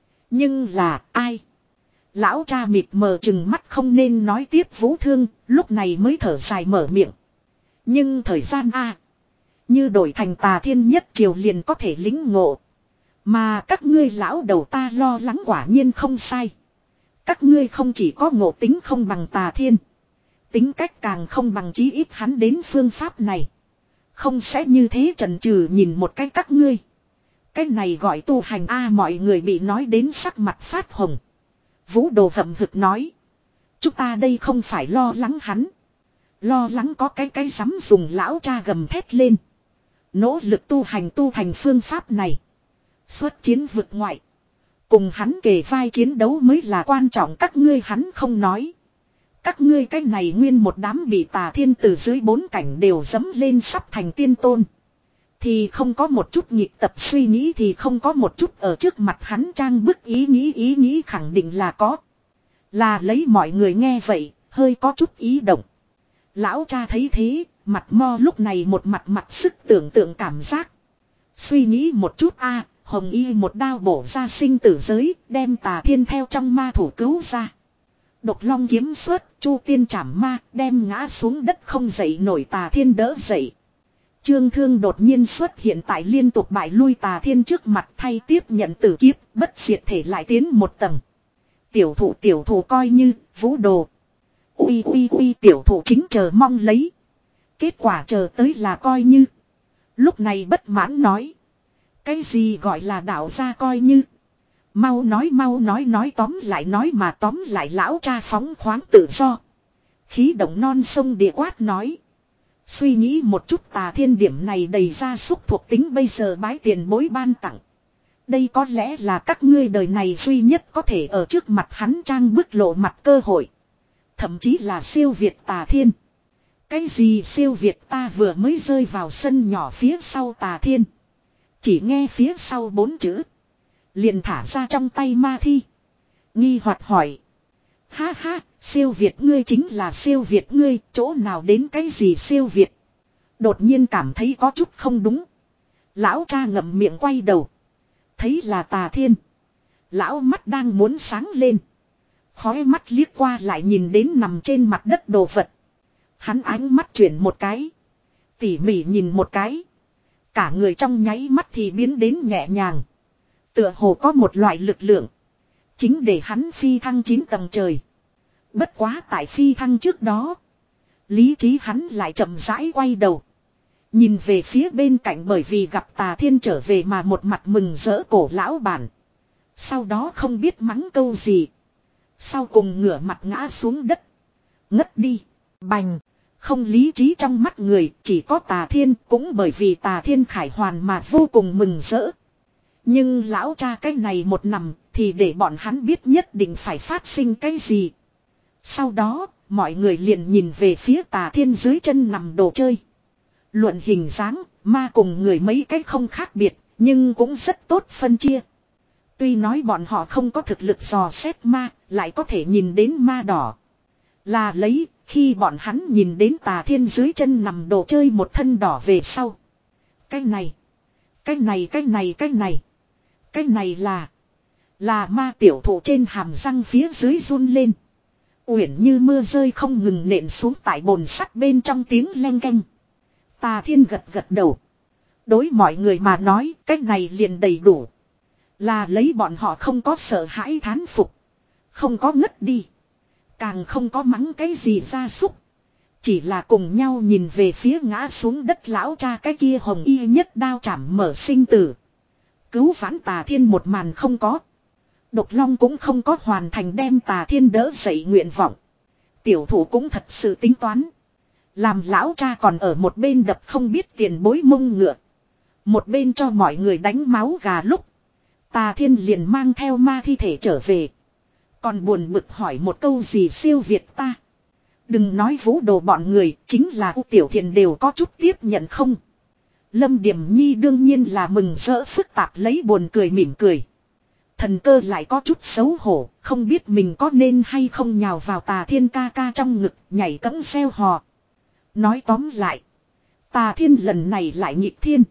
Nhưng là ai? Lão cha mịt mờ chừng mắt không nên nói tiếp Vũ Thương, lúc này mới thở dài mở miệng. Nhưng thời gian a như đổi thành Tà Thiên nhất triều liền có thể lính ngộ. Mà các ngươi lão đầu ta lo lắng quả nhiên không sai. Các ngươi không chỉ có ngộ tính không bằng Tà Thiên. Tính cách càng không bằng chí ít hắn đến phương pháp này. Không sẽ như thế trần trừ nhìn một cái các ngươi. Cái này gọi tu hành a mọi người bị nói đến sắc mặt phát hồng. Vũ Đồ hậm hực nói. Chúng ta đây không phải lo lắng hắn. Lo lắng có cái cái dám dùng lão cha gầm thét lên. Nỗ lực tu hành tu thành phương pháp này. Xuất chiến vực ngoại. Cùng hắn kề vai chiến đấu mới là quan trọng, các ngươi hắn không nói. Các ngươi cái này nguyên một đám bị Tà Thiên từ dưới bốn cảnh đều dẫm lên sắp thành tiên tôn. Thì không có một chút nhịp tập suy nghĩ, thì không có một chút ở trước mặt hắn trang bức ý nghĩ, ý nghĩ khẳng định là có. Là lấy mọi người nghe vậy, hơi có chút ý động. Lão cha thấy thế, mặt mo lúc này một mặt mặt sức tưởng tượng cảm giác. Suy nghĩ một chút a Hồng Y một đao bổ ra sinh tử giới, đem Tà Thiên theo trong ma thủ cứu ra. Độc Long kiếm xuất, Chu Tiên chảm ma, đem ngã xuống đất không dậy nổi Tà Thiên đỡ dậy. Trương Thương đột nhiên xuất hiện tại liên tục bại lui Tà Thiên trước mặt, thay tiếp nhận tử kiếp, bất diệt thể lại tiến một tầng. Tiểu thủ tiểu thủ coi như, Vũ Đồ. Ui ui ui tiểu thủ chính chờ mong lấy. Kết quả chờ tới là coi như. Lúc này bất mãn nói. Cái gì gọi là đạo gia coi như. Mau nói mau nói nói tóm lại nói mà tóm lại lão cha phóng khoáng tự do. Khí động non sông địa quát nói. Suy nghĩ một chút Tà Thiên điểm này đầy ra xúc thuộc tính bây giờ bái tiền bối ban tặng. Đây có lẽ là các ngươi đời này duy nhất có thể ở trước mặt hắn trang bức lộ mặt cơ hội. Thậm chí là siêu việt Tà Thiên. Cái gì siêu việt, ta vừa mới rơi vào sân nhỏ phía sau Tà Thiên. Chỉ nghe phía sau bốn chữ. Liền thả ra trong tay ma thi. Nghi hoặc hỏi. Ha ha, siêu việt ngươi chính là siêu việt ngươi, chỗ nào đến cái gì siêu việt. Đột nhiên cảm thấy có chút không đúng. Lão cha ngậm miệng quay đầu. Thấy là Tà Thiên. Lão mắt đang muốn sáng lên. Khói mắt liếc qua lại nhìn đến nằm trên mặt đất đồ vật. Hắn ánh mắt chuyển một cái. Tỉ mỉ nhìn một cái. Cả người trong nháy mắt thì biến đến nhẹ nhàng. Tựa hồ có một loại lực lượng. Chính để hắn phi thăng chín tầng trời. Bất quá tại phi thăng trước đó. Lý trí hắn lại chậm rãi quay đầu. Nhìn về phía bên cạnh bởi vì gặp Tà Thiên trở về mà một mặt mừng rỡ cổ lão bản. Sau đó không biết mắng câu gì. Sau cùng ngửa mặt ngã xuống đất. Ngất đi. Bành. Không lý trí trong mắt người, chỉ có Tà Thiên, cũng bởi vì Tà Thiên khải hoàn mà vô cùng mừng rỡ. Nhưng lão cha cái này một nằm, thì để bọn hắn biết nhất định phải phát sinh cái gì. Sau đó, mọi người liền nhìn về phía Tà Thiên dưới chân nằm đồ chơi. Luận hình dáng, ma cùng người mấy cách không khác biệt, nhưng cũng rất tốt phân chia. Tuy nói bọn họ không có thực lực dò xét ma, lại có thể nhìn đến ma đỏ. Là lấy, khi bọn hắn nhìn đến Tà Thiên dưới chân nằm đồ chơi một thân đỏ về sau. Cái này, cái này, cái này, cái này, cái này là, là ma tiểu thụ trên hàm răng phía dưới run lên. Uyển như mưa rơi không ngừng nện xuống tại bồn sắt bên trong tiếng leng keng. Tà Thiên gật gật đầu. Đối mọi người mà nói, cái này liền đầy đủ. Là lấy bọn họ không có sợ hãi thán phục. Không có ngất đi. Càng không có mắng cái gì ra súc. Chỉ là cùng nhau nhìn về phía ngã xuống đất lão cha cái kia hồng y nhất đao chảm mở sinh tử. Cứu vãn Tà Thiên một màn không có. Độc Long cũng không có hoàn thành đem Tà Thiên đỡ dậy nguyện vọng. Tiểu thủ cũng thật sự tính toán. Làm lão cha còn ở một bên đập không biết tiền bối mông ngựa. Một bên cho mọi người đánh máu gà lúc. Tà Thiên liền mang theo ma thi thể trở về. Còn buồn bực hỏi một câu gì siêu việt ta. Đừng nói Vũ Đồ bọn người, chính là U Tiểu Thiền đều có chút tiếp nhận không. Lâm Điểm Nhi đương nhiên là mừng rỡ phức tạp lấy buồn cười mỉm cười. Thần Cơ lại có chút xấu hổ, không biết mình có nên hay không nhào vào Tà Thiên ca ca trong ngực, nhảy cẫng xeo hò. Nói tóm lại, Tà Thiên lần này lại nhịp thiên.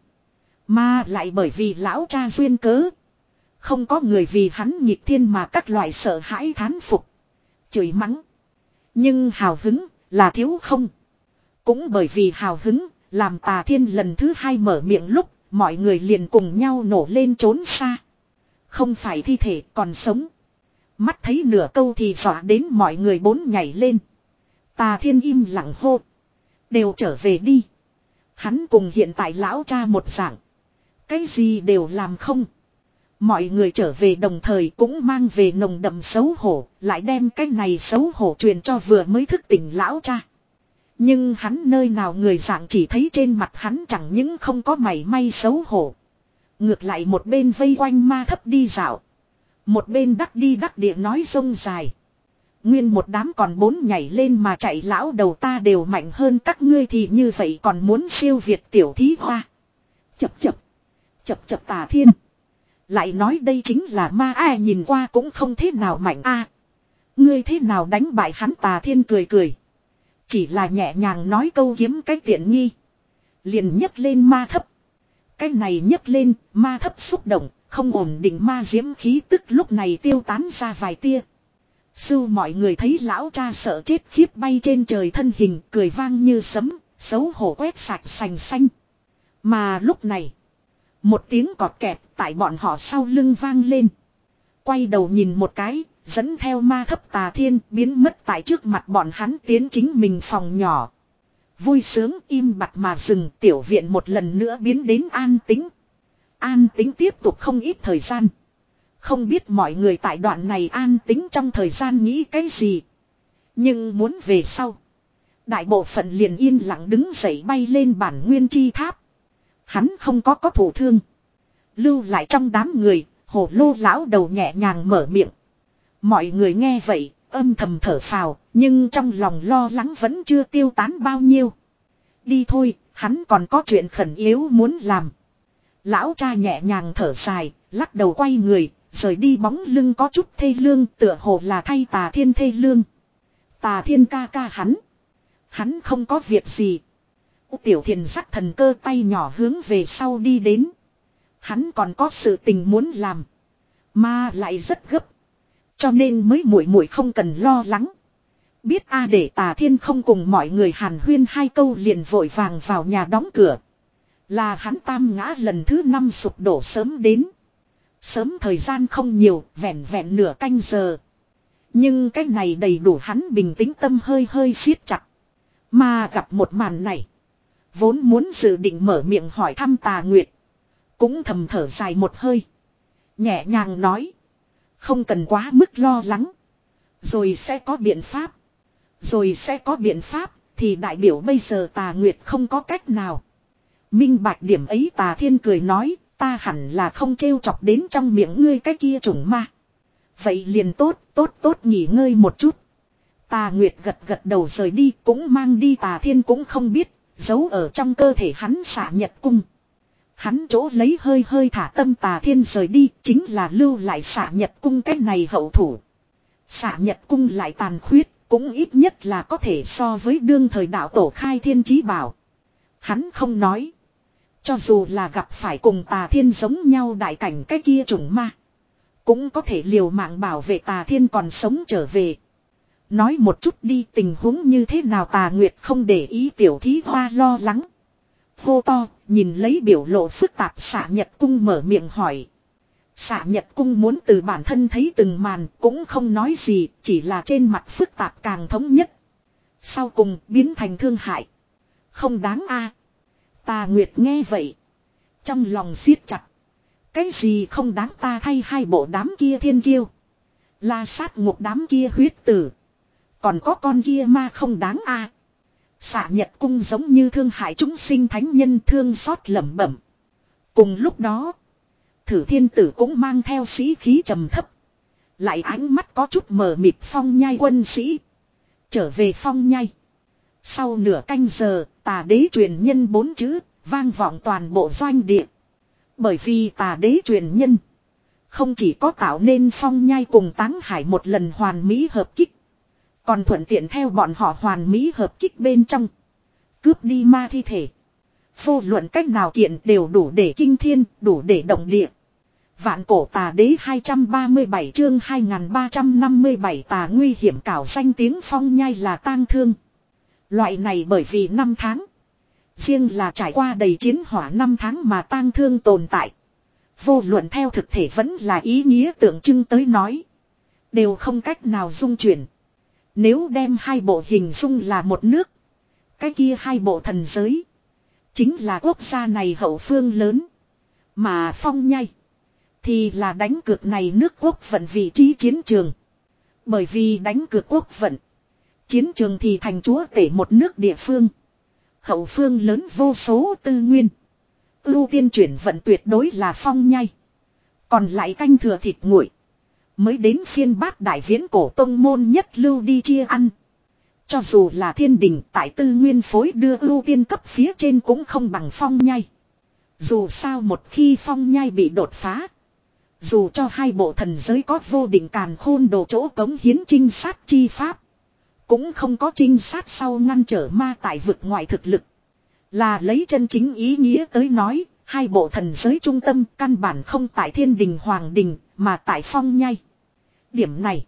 Mà lại bởi vì lão cha duyên cớ. Không có người vì hắn nhịp thiên mà các loại sợ hãi thán phục. Chửi mắng. Nhưng hào hứng là thiếu không. Cũng bởi vì hào hứng, làm Tà Thiên lần thứ hai mở miệng lúc, mọi người liền cùng nhau nổ lên trốn xa. Không phải thi thể còn sống. Mắt thấy nửa câu thì dọa đến mọi người bốn nhảy lên. Tà Thiên im lặng hô. Đều trở về đi. Hắn cùng hiện tại lão cha một dạng. Cái gì đều làm không. Mọi người trở về đồng thời cũng mang về nồng đậm xấu hổ, lại đem cái này xấu hổ truyền cho vừa mới thức tỉnh lão cha. Nhưng hắn nơi nào người dạng chỉ thấy trên mặt hắn chẳng những không có mảy may xấu hổ. Ngược lại một bên vây quanh ma thấp đi dạo. Một bên đắc đi đắc địa nói sông dài. Nguyên một đám còn bốn nhảy lên mà chạy lão đầu ta đều mạnh hơn các ngươi thì như vậy còn muốn siêu việt tiểu thí hoa. Chập chập. Chập chập Tà Thiên. Lại nói đây chính là ma ai nhìn qua cũng không thế nào mạnh a. Ngươi thế nào đánh bại hắn Tà Thiên cười cười. Chỉ là nhẹ nhàng nói câu kiếm cái tiện nghi. Liền nhấc lên ma thấp. Cái này nhấc lên ma thấp xúc động. Không ổn định ma diễm khí tức lúc này tiêu tán ra vài tia. Sưu mọi người thấy lão cha sợ chết khiếp bay trên trời thân hình cười vang như sấm. Xấu hổ quét sạch sành xanh. Mà lúc này. Một tiếng cọt kẹt tại bọn họ sau lưng vang lên. Quay đầu nhìn một cái. Dẫn theo ma thấp Tà Thiên biến mất tại trước mặt bọn hắn tiến chính mình phòng nhỏ. Vui sướng im bặt mà dừng tiểu viện một lần nữa biến đến an tĩnh. An tĩnh tiếp tục không ít thời gian. Không biết mọi người tại đoạn này an tĩnh trong thời gian nghĩ cái gì. Nhưng muốn về sau. Đại bộ phận liền yên lặng đứng dậy bay lên bản nguyên chi tháp. Hắn không có có thủ thương. Lưu lại trong đám người, hồ lô lão đầu nhẹ nhàng mở miệng. Mọi người nghe vậy, âm thầm thở phào, nhưng trong lòng lo lắng vẫn chưa tiêu tán bao nhiêu. Đi thôi, hắn còn có chuyện khẩn yếu muốn làm. Lão cha nhẹ nhàng thở dài, lắc đầu quay người, rời đi bóng lưng có chút thê lương tựa hồ là thay Tà Thiên thê lương. Tà Thiên ca ca hắn. Hắn không có việc gì. Tiểu Thiền dắt thần cơ tay nhỏ hướng về sau đi đến. Hắn còn có sự tình muốn làm. Mà lại rất gấp. Cho nên mới muội muội không cần lo lắng. Biết a để Tà Thiên không cùng mọi người hàn huyên hai câu liền vội vàng vào nhà đóng cửa. Là hắn tam ngã lần thứ năm sụp đổ sớm đến. Sớm thời gian không nhiều, vẹn vẹn nửa canh giờ. Nhưng cái này đầy đủ hắn bình tĩnh tâm hơi hơi siết chặt. Mà gặp một màn này. Vốn muốn dự định mở miệng hỏi thăm Tà Nguyệt. Cũng thầm thở dài một hơi. Nhẹ nhàng nói. Không cần quá mức lo lắng. Rồi sẽ có biện pháp. Rồi sẽ có biện pháp. Thì đại biểu bây giờ Tà Nguyệt không có cách nào. Minh bạch điểm ấy Tà Thiên cười nói. Ta hẳn là không trêu chọc đến trong miệng ngươi cái kia chủng ma. Vậy liền tốt, tốt, tốt nghỉ ngơi một chút. Tà Nguyệt gật gật đầu rời đi cũng mang đi Tà Thiên cũng không biết. Giấu ở trong cơ thể hắn xạ nhật cung. Hắn chỗ lấy hơi hơi thả tâm Tà Thiên rời đi chính là lưu lại xạ nhật cung cái này hậu thủ. Xạ nhật cung lại tàn khuyết cũng ít nhất là có thể so với đương thời đạo tổ khai thiên chí bảo. Hắn không nói. Cho dù là gặp phải cùng Tà Thiên giống nhau đại cảnh cái kia chủng ma. Cũng có thể liều mạng bảo vệ Tà Thiên còn sống trở về. Nói một chút đi tình huống như thế nào Tà Nguyệt không để ý tiểu thí hoa lo lắng. Hô to, nhìn lấy biểu lộ phức tạp xạ nhật cung mở miệng hỏi. Xạ nhật cung muốn từ bản thân thấy từng màn cũng không nói gì, chỉ là trên mặt phức tạp càng thống nhất. Sau cùng biến thành thương hại. Không đáng a. Tà Nguyệt nghe vậy. Trong lòng siết chặt. Cái gì không đáng ta thay hai bộ đám kia thiên kiêu. La sát ngục đám kia huyết tử. Còn có con kia ma không đáng a. À. Xạ nhật cung giống như thương hại chúng sinh thánh nhân thương xót lẩm bẩm. Cùng lúc đó. Thử thiên tử cũng mang theo sĩ khí trầm thấp. Lại ánh mắt có chút mờ mịt phong nhai quân sĩ. Trở về phong nhai. Sau nửa canh giờ, Tà đế truyền nhân bốn chữ, vang vọng toàn bộ doanh địa. Bởi vì Tà đế truyền nhân, không chỉ có tạo nên phong nhai cùng Táng Hải một lần hoàn mỹ hợp kích. Còn thuận tiện theo bọn họ hoàn mỹ hợp kích bên trong. Cướp đi ma thi thể. Vô luận cách nào kiện đều đủ để kinh thiên, đủ để động địa. Vạn cổ Tà đế hai trăm ba mươi bảy chương hai nghìn ba trăm năm mươi bảy Tà nguy hiểm cảo danh tiếng phong nhai là tang thương. Loại này bởi vì năm tháng. Riêng là trải qua đầy chiến hỏa năm tháng mà tang thương tồn tại. Vô luận theo thực thể vẫn là ý nghĩa tượng trưng tới nói. Đều không cách nào dung chuyển. Nếu đem hai bộ hình dung là một nước. Cái kia hai bộ thần giới. Chính là quốc gia này hậu phương lớn. Mà phong nhai. Thì là đánh cược này nước quốc vận vị trí chiến trường. Bởi vì đánh cược quốc vận. Chiến trường thì thành chúa tể một nước địa phương. Hậu phương lớn vô số tư nguyên. Ưu tiên chuyển vận tuyệt đối là Phong Nhai. Còn lại canh thừa thịt nguội. Mới đến phiên bát đại viễn cổ tông môn nhất lưu đi chia ăn. Cho dù là thiên đình tại tư nguyên phối đưa ưu tiên cấp phía trên cũng không bằng Phong Nhai. Dù sao một khi Phong Nhai bị đột phá. Dù cho hai bộ thần giới có vô định càn khôn đồ chỗ cống hiến trinh sát chi pháp. Cũng không có trinh sát sau ngăn trở ma tại vực ngoại thực lực. Là lấy chân chính ý nghĩa tới nói, hai bộ thần giới trung tâm căn bản không tại thiên đình hoàng đình, mà tại Phong Nhai. Điểm này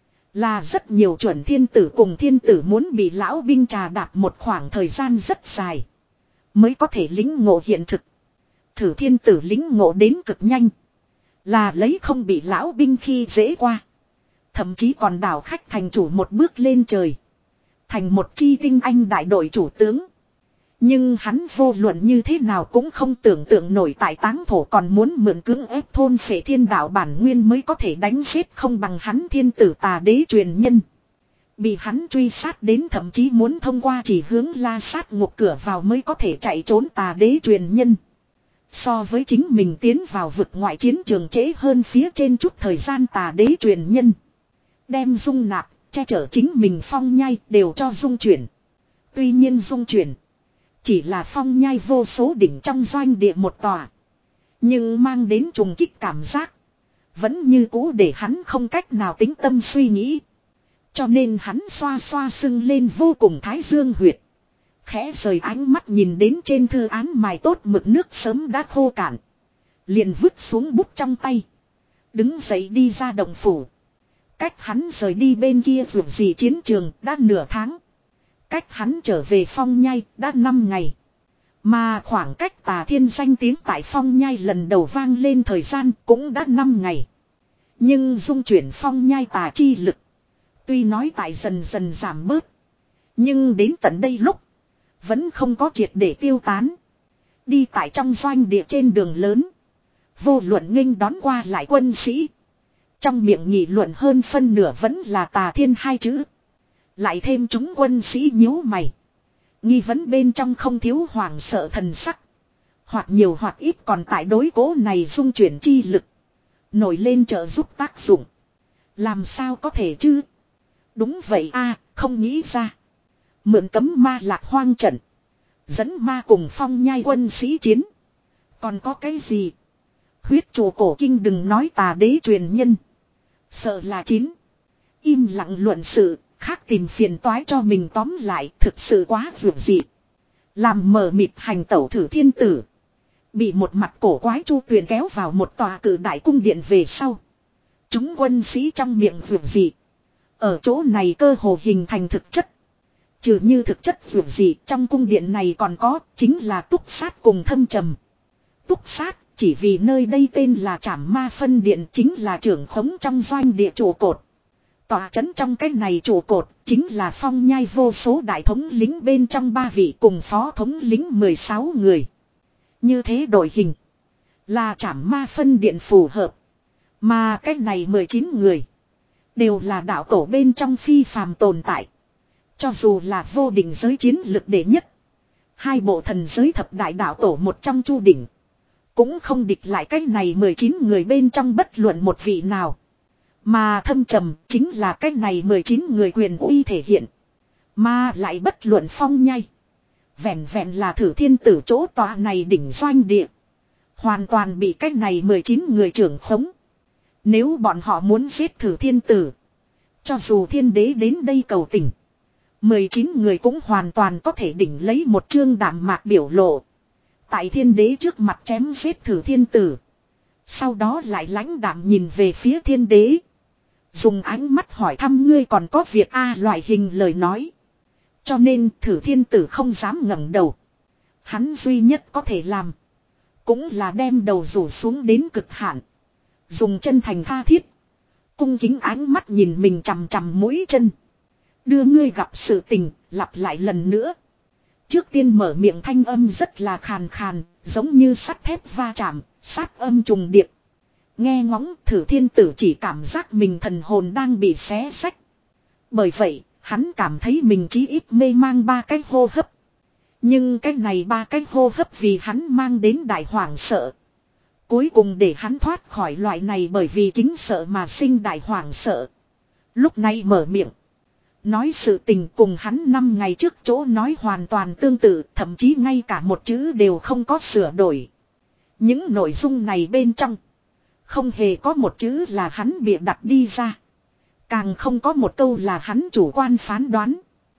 là rất nhiều chuẩn thiên tử cùng thiên tử muốn bị lão binh trà đạp một khoảng thời gian rất dài. Mới có thể lĩnh ngộ hiện thực. Thử thiên tử lĩnh ngộ đến cực nhanh. Là lấy không bị lão binh khi dễ qua. Thậm chí còn đảo khách thành chủ một bước lên trời. Thành một chi tinh anh đại đội chủ tướng. Nhưng hắn vô luận như thế nào cũng không tưởng tượng nổi tại táng thổ còn muốn mượn cưỡng ép thôn phệ thiên đạo bản nguyên mới có thể đánh giết không bằng hắn thiên tử tà đế truyền nhân. Bị hắn truy sát đến thậm chí muốn thông qua chỉ hướng la sát ngục cửa vào mới có thể chạy trốn tà đế truyền nhân. So với chính mình tiến vào vực ngoại chiến trường trễ hơn phía trên chút thời gian tà đế truyền nhân. Đem dung nạp, che chở chính mình Phong Nhai đều cho dung chuyển. Tuy nhiên dung chuyển. Chỉ là Phong Nhai vô số đỉnh trong doanh địa một tòa. Nhưng mang đến trùng kích cảm giác. Vẫn như cũ để hắn không cách nào tính tâm suy nghĩ. Cho nên hắn xoa xoa sưng lên vô cùng thái dương huyệt. Khẽ rời ánh mắt nhìn đến trên thư án mài tốt mực nước sớm đã khô cạn. Liền vứt xuống bút trong tay. Đứng dậy đi ra động phủ. Cách hắn rời đi bên kia dù gì chiến trường đã nửa tháng. Cách hắn trở về Phong Nhai đã năm ngày. Mà khoảng cách Tà Thiên danh tiếng tại Phong Nhai lần đầu vang lên thời gian cũng đã năm ngày. Nhưng dung chuyển Phong Nhai tà chi lực. Tuy nói tại dần dần giảm bớt. Nhưng đến tận đây lúc. Vẫn không có triệt để tiêu tán. Đi tại trong doanh địa trên đường lớn. Vô luận nghênh đón qua lại quân sĩ. Trong miệng nghị luận hơn phân nửa vẫn là Tà Thiên hai chữ. Lại thêm chúng quân sĩ nhíu mày. Nghi vấn bên trong không thiếu hoàng sợ thần sắc. Hoặc nhiều hoặc ít còn tại đối cố này dung chuyển chi lực. Nổi lên trợ giúp tác dụng. Làm sao có thể chứ? Đúng vậy a, không nghĩ ra. Mượn cấm ma lạc hoang trận. Dẫn ma cùng Phong Nhai quân sĩ chiến. Còn có cái gì? Huyết chủ cổ kinh đừng nói tà đế truyền nhân. Sợ là chín. Im lặng luận sự. Khác tìm phiền toái cho mình tóm lại thực sự quá vượt dị. Làm mờ mịt hành tẩu thử thiên tử. Bị một mặt cổ quái chu tuyền kéo vào một tòa cử đại cung điện về sau. Chúng quân sĩ trong miệng vượt dị. Ở chỗ này cơ hồ hình thành thực chất. Trừ như thực chất vượt dị trong cung điện này còn có chính là túc sát cùng thâm trầm. Túc sát chỉ vì nơi đây tên là Trảm Ma Phân Điện chính là trưởng khống trong doanh địa trụ cột. Tòa trấn trong cái này trụ cột chính là Phong Nhai vô số đại thống lính bên trong ba vị cùng phó thống lính mười sáu người. Như thế đội hình là Trảm Ma Phân Điện phù hợp. Mà cái này mười chín người đều là đạo tổ bên trong phi phàm tồn tại. Cho dù là vô đỉnh giới chiến lực đệ nhất. Hai bộ thần giới thập đại đạo tổ một trong Chu Đỉnh. Cũng không địch lại cái này mười chín người bên trong bất luận một vị nào. Mà thâm trầm chính là cái này mười chín người quyền uy thể hiện. Mà lại bất luận Phong Nhai. Vẹn vẹn là thử thiên tử chỗ tòa này đỉnh doanh địa. Hoàn toàn bị cái này mười chín người trưởng khống. Nếu bọn họ muốn giết thử thiên tử. Cho dù thiên đế đến đây cầu tình. mười chín người cũng hoàn toàn có thể đỉnh lấy một chương đạm mạc biểu lộ. Tại thiên đế trước mặt chém giết thử thiên tử. Sau đó lại lãnh đạm nhìn về phía thiên đế. Dùng ánh mắt hỏi thăm ngươi còn có việc a loại hình lời nói. Cho nên thử thiên tử không dám ngẩng đầu. Hắn duy nhất có thể làm. Cũng là đem đầu rủ xuống đến cực hạn. Dùng chân thành tha thiết. Cung kính ánh mắt nhìn mình chằm chằm mũi chân. Đưa ngươi gặp sự tình, lặp lại lần nữa. Trước tiên mở miệng thanh âm rất là khàn khàn, giống như sắt thép va chạm, sát âm trùng điệp. Nghe ngóng Thử Thiên Tử chỉ cảm giác mình thần hồn đang bị xé xách. Bởi vậy, hắn cảm thấy mình chí ít mê mang ba cái hô hấp. Nhưng cái này ba cái hô hấp vì hắn mang đến đại hoảng sợ. Cuối cùng để hắn thoát khỏi loại này bởi vì kính sợ mà sinh đại hoảng sợ. Lúc này mở miệng. Nói sự tình cùng hắn năm ngày trước chỗ nói hoàn toàn tương tự, thậm chí ngay cả một chữ đều không có sửa đổi. Những nội dung này bên trong, không hề có một chữ là hắn bịa đặt đi ra. Càng không có một câu là hắn chủ quan phán đoán.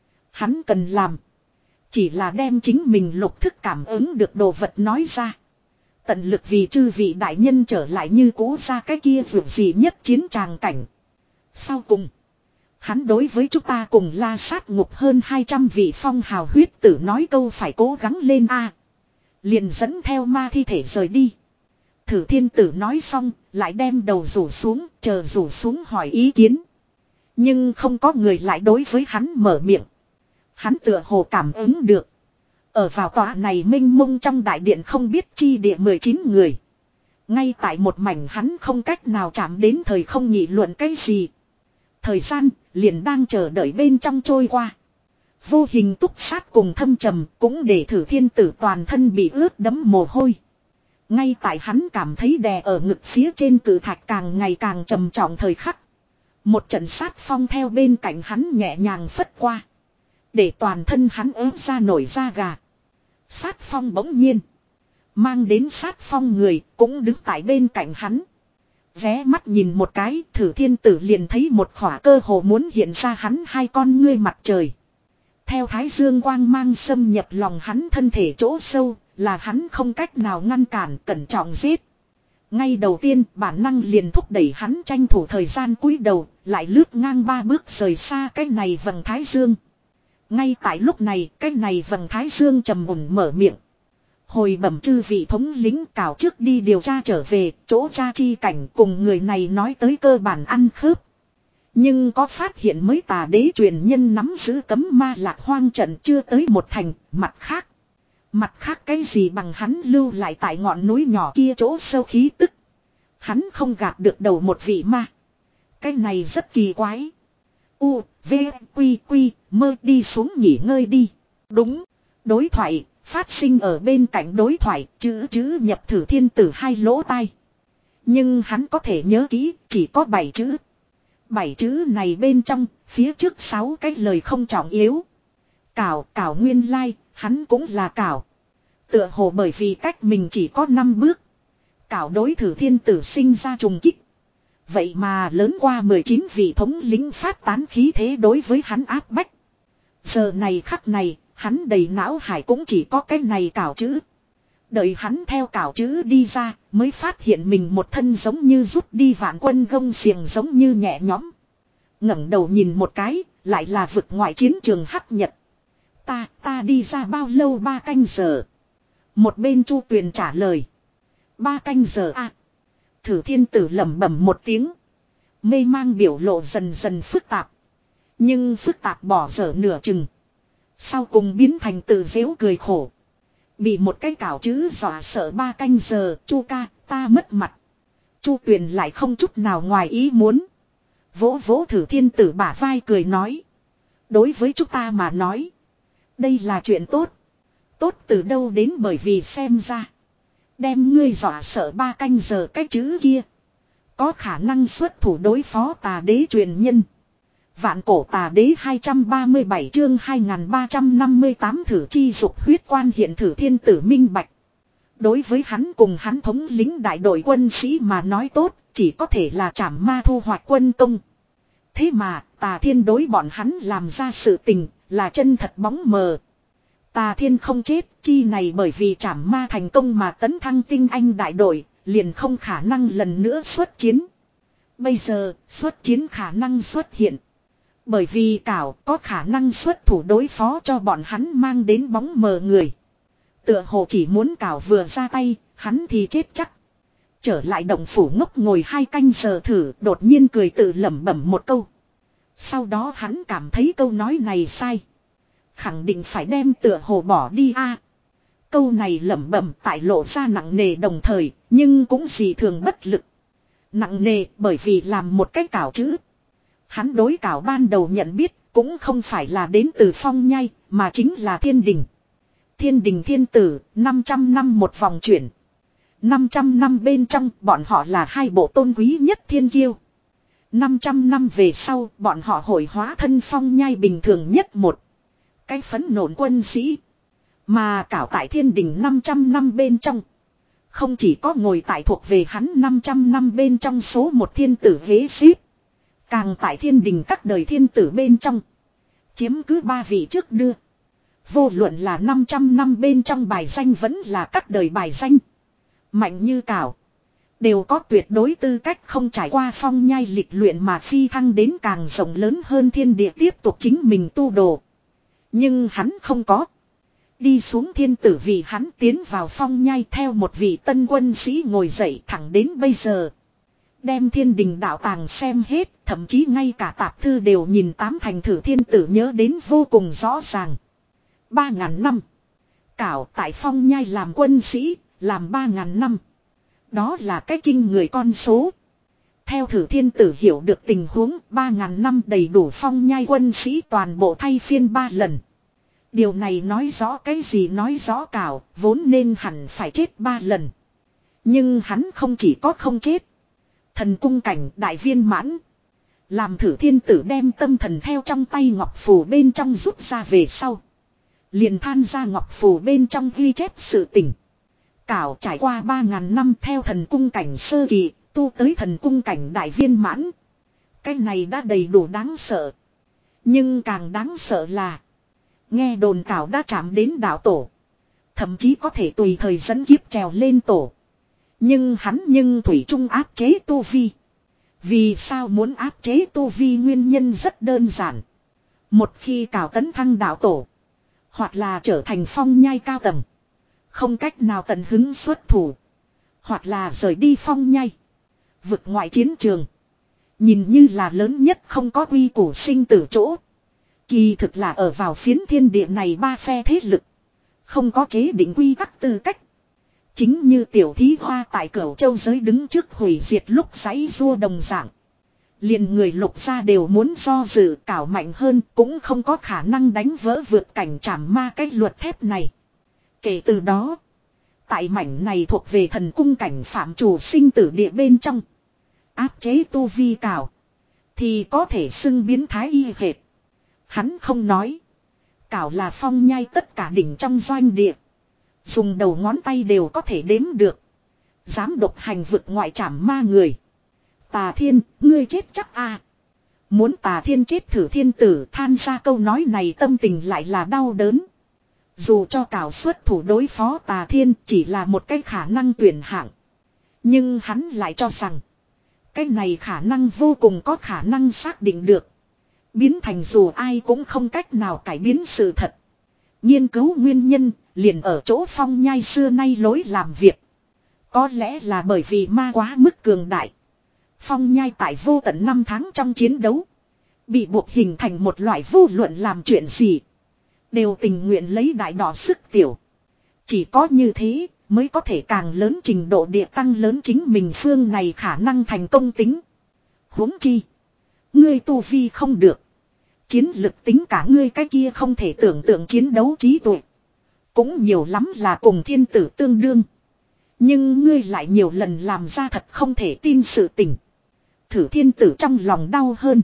Hắn cần làm, chỉ là đem chính mình lục thức cảm ứng được đồ vật nói ra. Tận lực vì chư vị đại nhân trở lại như cũ ra cái kia vượt gì nhất chiến tràng cảnh. Sau cùng, hắn đối với chúng ta cùng la sát ngục hơn hai trăm vị phong hào huyết tử nói câu phải cố gắng lên a. Liền dẫn theo ma thi thể rời đi. Thử Thiên Tử nói xong, lại đem đầu rủ xuống, chờ rủ xuống hỏi ý kiến. Nhưng không có người lại đối với hắn mở miệng. Hắn tựa hồ cảm ứng được. Ở vào tòa này minh mông trong đại điện không biết chi địa mười chín người. Ngay tại một mảnh hắn không cách nào chạm đến thời không nghị luận cái gì. Thời gian liền đang chờ đợi bên trong trôi qua. Vô hình túc sát cùng thâm trầm cũng để Thử Thiên Tử toàn thân bị ướt đẫm mồ hôi. Ngay tại hắn cảm thấy đè ở ngực phía trên cự thạch càng ngày càng trầm trọng thời khắc. Một trận sát phong theo bên cạnh hắn nhẹ nhàng phất qua. Để toàn thân hắn ớt ra nổi da gà. Sát phong bỗng nhiên. Mang đến sát phong người cũng đứng tại bên cạnh hắn. Vé mắt nhìn một cái, Thử Thiên Tử liền thấy một khỏa cơ hồ muốn hiện ra hắn hai con ngươi mặt trời. Theo thái dương quang mang xâm nhập lòng hắn thân thể chỗ sâu, là hắn không cách nào ngăn cản, cẩn trọng giết. Ngay đầu tiên bản năng liền thúc đẩy hắn tranh thủ thời gian cúi đầu, lại lướt ngang ba bước rời xa cái này vầng thái dương. Ngay tại lúc này, cái này vầng thái dương trầm ổn mở miệng. Hồi bẩm chư vị thống lính cào trước đi điều tra trở về, chỗ tra chi cảnh cùng người này nói tới cơ bản ăn khớp. Nhưng có phát hiện mới tà đế truyền nhân nắm giữ cấm ma lạc hoang trận chưa tới một thành, mặt khác. Mặt khác cái gì bằng hắn lưu lại tại ngọn núi nhỏ kia chỗ sâu khí tức. Hắn không gạt được đầu một vị ma. Cái này rất kỳ quái. U, V, Quy, Quy, mơ đi xuống nghỉ ngơi đi. Đúng, đối thoại, phát sinh ở bên cạnh đối thoại, chữ chữ nhập Thử Thiên Tử hai lỗ tai. Nhưng hắn có thể nhớ kỹ, chỉ có bảy chữ. Bảy chữ này bên trong, phía trước sáu cái lời không trọng yếu. Cảo, cảo nguyên lai, hắn cũng là cảo. Tựa hồ bởi vì cách mình chỉ có năm bước. Cảo đối Thử Thiên Tử sinh ra trùng kích. Vậy mà lớn qua mười chín vị thống lính phát tán khí thế đối với hắn áp bách. Giờ này khắc này, hắn đầy não hải cũng chỉ có cái này cảo chữ. Đợi hắn theo cảo chữ đi ra, mới phát hiện mình một thân giống như rút đi vạn quân gông xiềng giống như nhẹ nhõm. Ngẩng đầu nhìn một cái, lại là vực ngoại chiến trường hắc nhật. Ta, ta đi ra bao lâu ba canh giờ. Một bên Chu Tuyền trả lời. Ba canh giờ à. Thử Thiên Tử lẩm bẩm một tiếng. Mê mang biểu lộ dần dần phức tạp. Nhưng phức tạp bỏ dở nửa chừng. Sau cùng biến thành tự dễu cười khổ. Bị một cái cảo chữ dọa sợ ba canh giờ, Chu ca, ta mất mặt. Chu Tuyền lại không chút nào ngoài ý muốn. Vỗ vỗ Thử Thiên Tử bả vai cười nói. Đối với chúng ta mà nói. Đây là chuyện tốt. Tốt từ đâu đến bởi vì xem ra. Đem ngươi dọa sợ ba canh giờ cái chữ kia. Có khả năng xuất thủ đối phó tà đế truyền nhân. Vạn cổ tà đế hai trăm ba mươi bảy chương hai nghìn ba trăm năm mươi tám thử chi dục huyết quan hiện Thử Thiên Tử minh bạch. Đối với hắn cùng hắn thống lính đại đội quân sĩ mà nói tốt, chỉ có thể là trảm ma thu hoạch quân công. Thế mà, tà thiên đối bọn hắn làm ra sự tình, là chân thật bóng mờ. Tà thiên không chết, chi này bởi vì trảm ma thành công mà tấn thăng tinh anh đại đội, liền không khả năng lần nữa xuất chiến. Bây giờ, xuất chiến khả năng xuất hiện. Bởi vì cảo có khả năng xuất thủ đối phó cho bọn hắn mang đến bóng mờ người. Tựa hồ chỉ muốn cảo vừa ra tay, hắn thì chết chắc. Trở lại động phủ ngốc ngồi hai canh giờ thử, đột nhiên cười tự lẩm bẩm một câu. Sau đó hắn cảm thấy câu nói này sai. Khẳng định phải đem tựa hồ bỏ đi a. Câu này lẩm bẩm tại lộ ra nặng nề đồng thời, nhưng cũng dị thường bất lực. Nặng nề bởi vì làm một cái cảo chữ. Hắn đối cảo ban đầu nhận biết cũng không phải là đến từ Phong Nhai mà chính là thiên đình. Thiên đình thiên tử, năm trăm năm một vòng chuyển. năm trăm năm bên trong bọn họ là hai bộ tôn quý nhất thiên kiêu. năm trăm năm về sau bọn họ hội hóa thân Phong Nhai bình thường nhất một. Cái phấn nộn quân sĩ. Mà cảo tại thiên đình năm trăm năm bên trong. Không chỉ có ngồi tại thuộc về hắn năm trăm năm bên trong số một thiên tử ghế xếp. Càng tại thiên đình các đời thiên tử bên trong. Chiếm cứ ba vị trước đưa. Vô luận là năm trăm năm bên trong bài danh vẫn là các đời bài danh. Mạnh như cảo. Đều có tuyệt đối tư cách không trải qua Phong Nhai lịch luyện mà phi thăng đến càng rộng lớn hơn thiên địa tiếp tục chính mình tu đồ. Nhưng hắn không có. Đi xuống thiên tử vì hắn tiến vào Phong Nhai theo một vị tân quân sĩ ngồi dậy thẳng đến bây giờ. Đem thiên đình đạo tàng xem hết, thậm chí ngay cả tạp thư đều nhìn tám thành thử thiên tử nhớ đến vô cùng rõ ràng. Ba ngàn năm. Cảo tại Phong Nhai làm quân sĩ, làm ba ngàn năm. Đó là cái kinh người con số. Theo thử thiên tử hiểu được tình huống, ba ngàn năm đầy đủ Phong Nhai quân sĩ toàn bộ thay phiên ba lần. Điều này nói rõ cái gì, nói rõ cảo, vốn nên hẳn phải chết ba lần. Nhưng hắn không chỉ có không chết. Thần cung cảnh đại viên mãn. Làm thử thiên tử đem tâm thần theo trong tay ngọc phù bên trong rút ra về sau. Liền than ra ngọc phù bên trong ghi chép sự tình. Cảo trải qua ba ngàn năm theo thần cung cảnh sơ kỳ, tu tới thần cung cảnh đại viên mãn. Cái này đã đầy đủ đáng sợ. Nhưng càng đáng sợ là nghe đồn cảo đã chạm đến đạo tổ. Thậm chí có thể tùy thời dẫn kiếp trèo lên tổ. Nhưng hắn nhưng thủy chung áp chế tu vi. Vì sao muốn áp chế tu vi, nguyên nhân rất đơn giản. Một khi cảo tấn thăng đạo tổ, hoặc là trở thành Phong Nhai cao tầng, không cách nào tận hứng xuất thủ, hoặc là rời đi Phong Nhai, vực ngoại chiến trường. Nhìn như là lớn nhất không có quy củ sinh tử chỗ. Kỳ thực là ở vào phiến thiên địa này ba phe thế lực. Không có chế định quy tắc tư cách. Chính như tiểu thí hoa tại Cửu Châu giới đứng trước hủy diệt lúc giãy rua đồng dạng. Liền người Lục gia đều muốn do dự, cảo mạnh hơn cũng không có khả năng đánh vỡ vượt cảnh trảm ma cái luật thép này. Kể từ đó, tại mảnh này thuộc về thần cung cảnh phạm chủ sinh tử địa bên trong, áp chế tu vi cảo thì có thể xưng biến thái y hệt. Hắn không nói, cảo là Phong Nhai tất cả đỉnh trong doanh địa, dùng đầu ngón tay đều có thể đếm được. Dám độc hành vực ngoại trảm ma người. Tà Thiên, ngươi chết chắc à. Muốn Tà Thiên chết thử thiên tử than ra câu nói này tâm tình lại là đau đớn. Dù cho cảo xuất thủ đối phó Tà Thiên chỉ là một cái khả năng tuyển hạng. Nhưng hắn lại cho rằng cái này khả năng vô cùng có khả năng xác định được. Biến thành dù ai cũng không cách nào cải biến sự thật. Nghiên cứu nguyên nhân liền ở chỗ Phong Nhai xưa nay lối làm việc. Có lẽ là bởi vì ma quá mức cường đại. Phong Nhai tại vô tận năm tháng trong chiến đấu, bị buộc hình thành một loại vô luận làm chuyện gì đều tình nguyện lấy đại đỏ sức tiểu. Chỉ có như thế mới có thể càng lớn trình độ địa tăng lớn chính mình phương này khả năng thành công tính. Huống chi, ngươi tu vi không được, chiến lực tính cả ngươi cái kia không thể tưởng tượng chiến đấu trí tuệ cũng nhiều lắm là cùng thiên tử tương đương. Nhưng ngươi lại nhiều lần làm ra thật không thể tin sự tình. Thử thiên tử trong lòng đau hơn.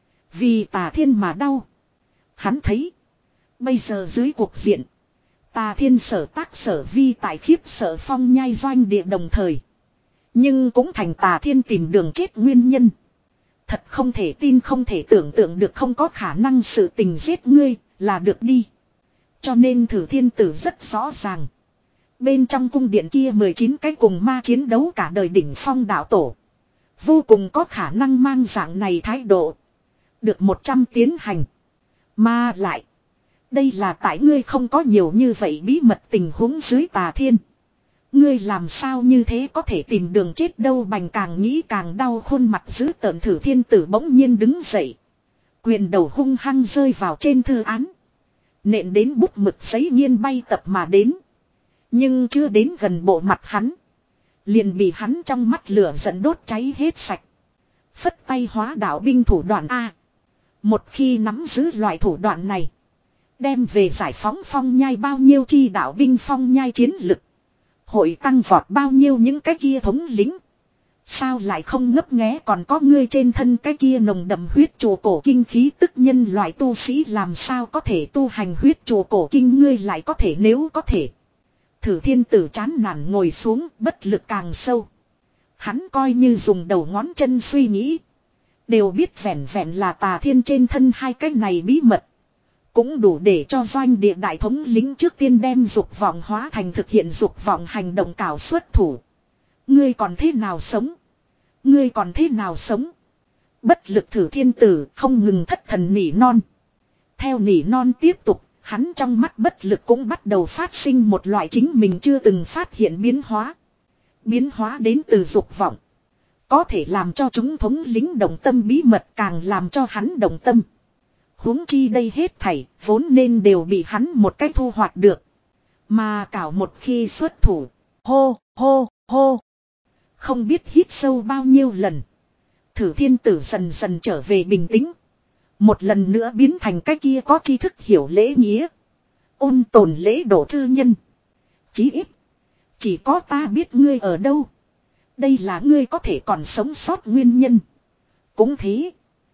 Vì Tà Thiên mà đau. Hắn thấy, bây giờ dưới cuộc diện, Tà Thiên sở tác sở vi tại khiếp sợ Phong Nhai doanh địa đồng thời, nhưng cũng thành Tà Thiên tìm đường chết nguyên nhân. Thật không thể tin, không thể tưởng tượng được, không có khả năng sự tình giết ngươi là được đi. Cho nên thử thiên tử rất rõ ràng. Bên trong cung điện kia mười chín cái cùng ma chiến đấu cả đời đỉnh phong đạo tổ, vô cùng có khả năng mang dạng này thái độ. Được một trăm tiến hành. Mà lại, đây là tại ngươi không có nhiều như vậy bí mật tình huống dưới Tà Thiên. Ngươi làm sao như thế có thể tìm đường chết đâu. Bành càng nghĩ càng đau, khuôn mặt dữ tợn thử thiên tử bỗng nhiên đứng dậy. Quyền đầu hung hăng rơi vào trên thư án. Nện đến bút mực giấy nghiên bay tập mà đến. Nhưng chưa đến gần bộ mặt hắn, Liền bị hắn trong mắt lửa giận đốt cháy hết sạch. Phất tay hóa đạo binh thủ đoạn A. Một khi nắm giữ loại thủ đoạn này. Đem về giải phóng phong nhai bao nhiêu chi đạo binh phong nhai chiến lực. Hội tăng vọt bao nhiêu những cái kia thống lĩnh. Sao lại không ngấp nghé còn có ngươi trên thân cái kia nồng đậm huyết chùa cổ kinh khí tức nhân loại tu sĩ làm sao có thể tu hành huyết chùa cổ kinh ngươi lại có thể nếu có thể. Thử thiên tử chán nản ngồi xuống bất lực càng sâu. Hắn coi như dùng đầu ngón chân suy nghĩ. Đều biết vẹn vẹn là Tà Thiên trên thân hai cái này bí mật. Cũng đủ để cho doanh địa đại thống lính trước tiên đem dục vọng hóa thành thực hiện dục vọng hành động cảo xuất thủ. Ngươi còn thế nào sống? Ngươi còn thế nào sống? Bất lực Thử thiên tử không ngừng thất thần nỉ non. Theo nỉ non tiếp tục, hắn trong mắt bất lực cũng bắt đầu phát sinh một loại chính mình chưa từng phát hiện biến hóa. Biến hóa đến từ dục vọng. Có thể làm cho chúng thống lính đồng tâm bí mật càng làm cho hắn đồng tâm. Huống chi đây hết thảy vốn nên đều bị hắn một cách thu hoạch được. Mà cảo một khi xuất thủ. Hô, hô, hô. Không biết hít sâu bao nhiêu lần. Thử thiên tử dần dần trở về bình tĩnh. Một lần nữa biến thành cái kia có tri thức hiểu lễ nghĩa. Ôn tồn lễ độ thư nhân. Chí ít. Chỉ có ta biết ngươi ở đâu. Đây là ngươi có thể còn sống sót nguyên nhân. Cũng thế.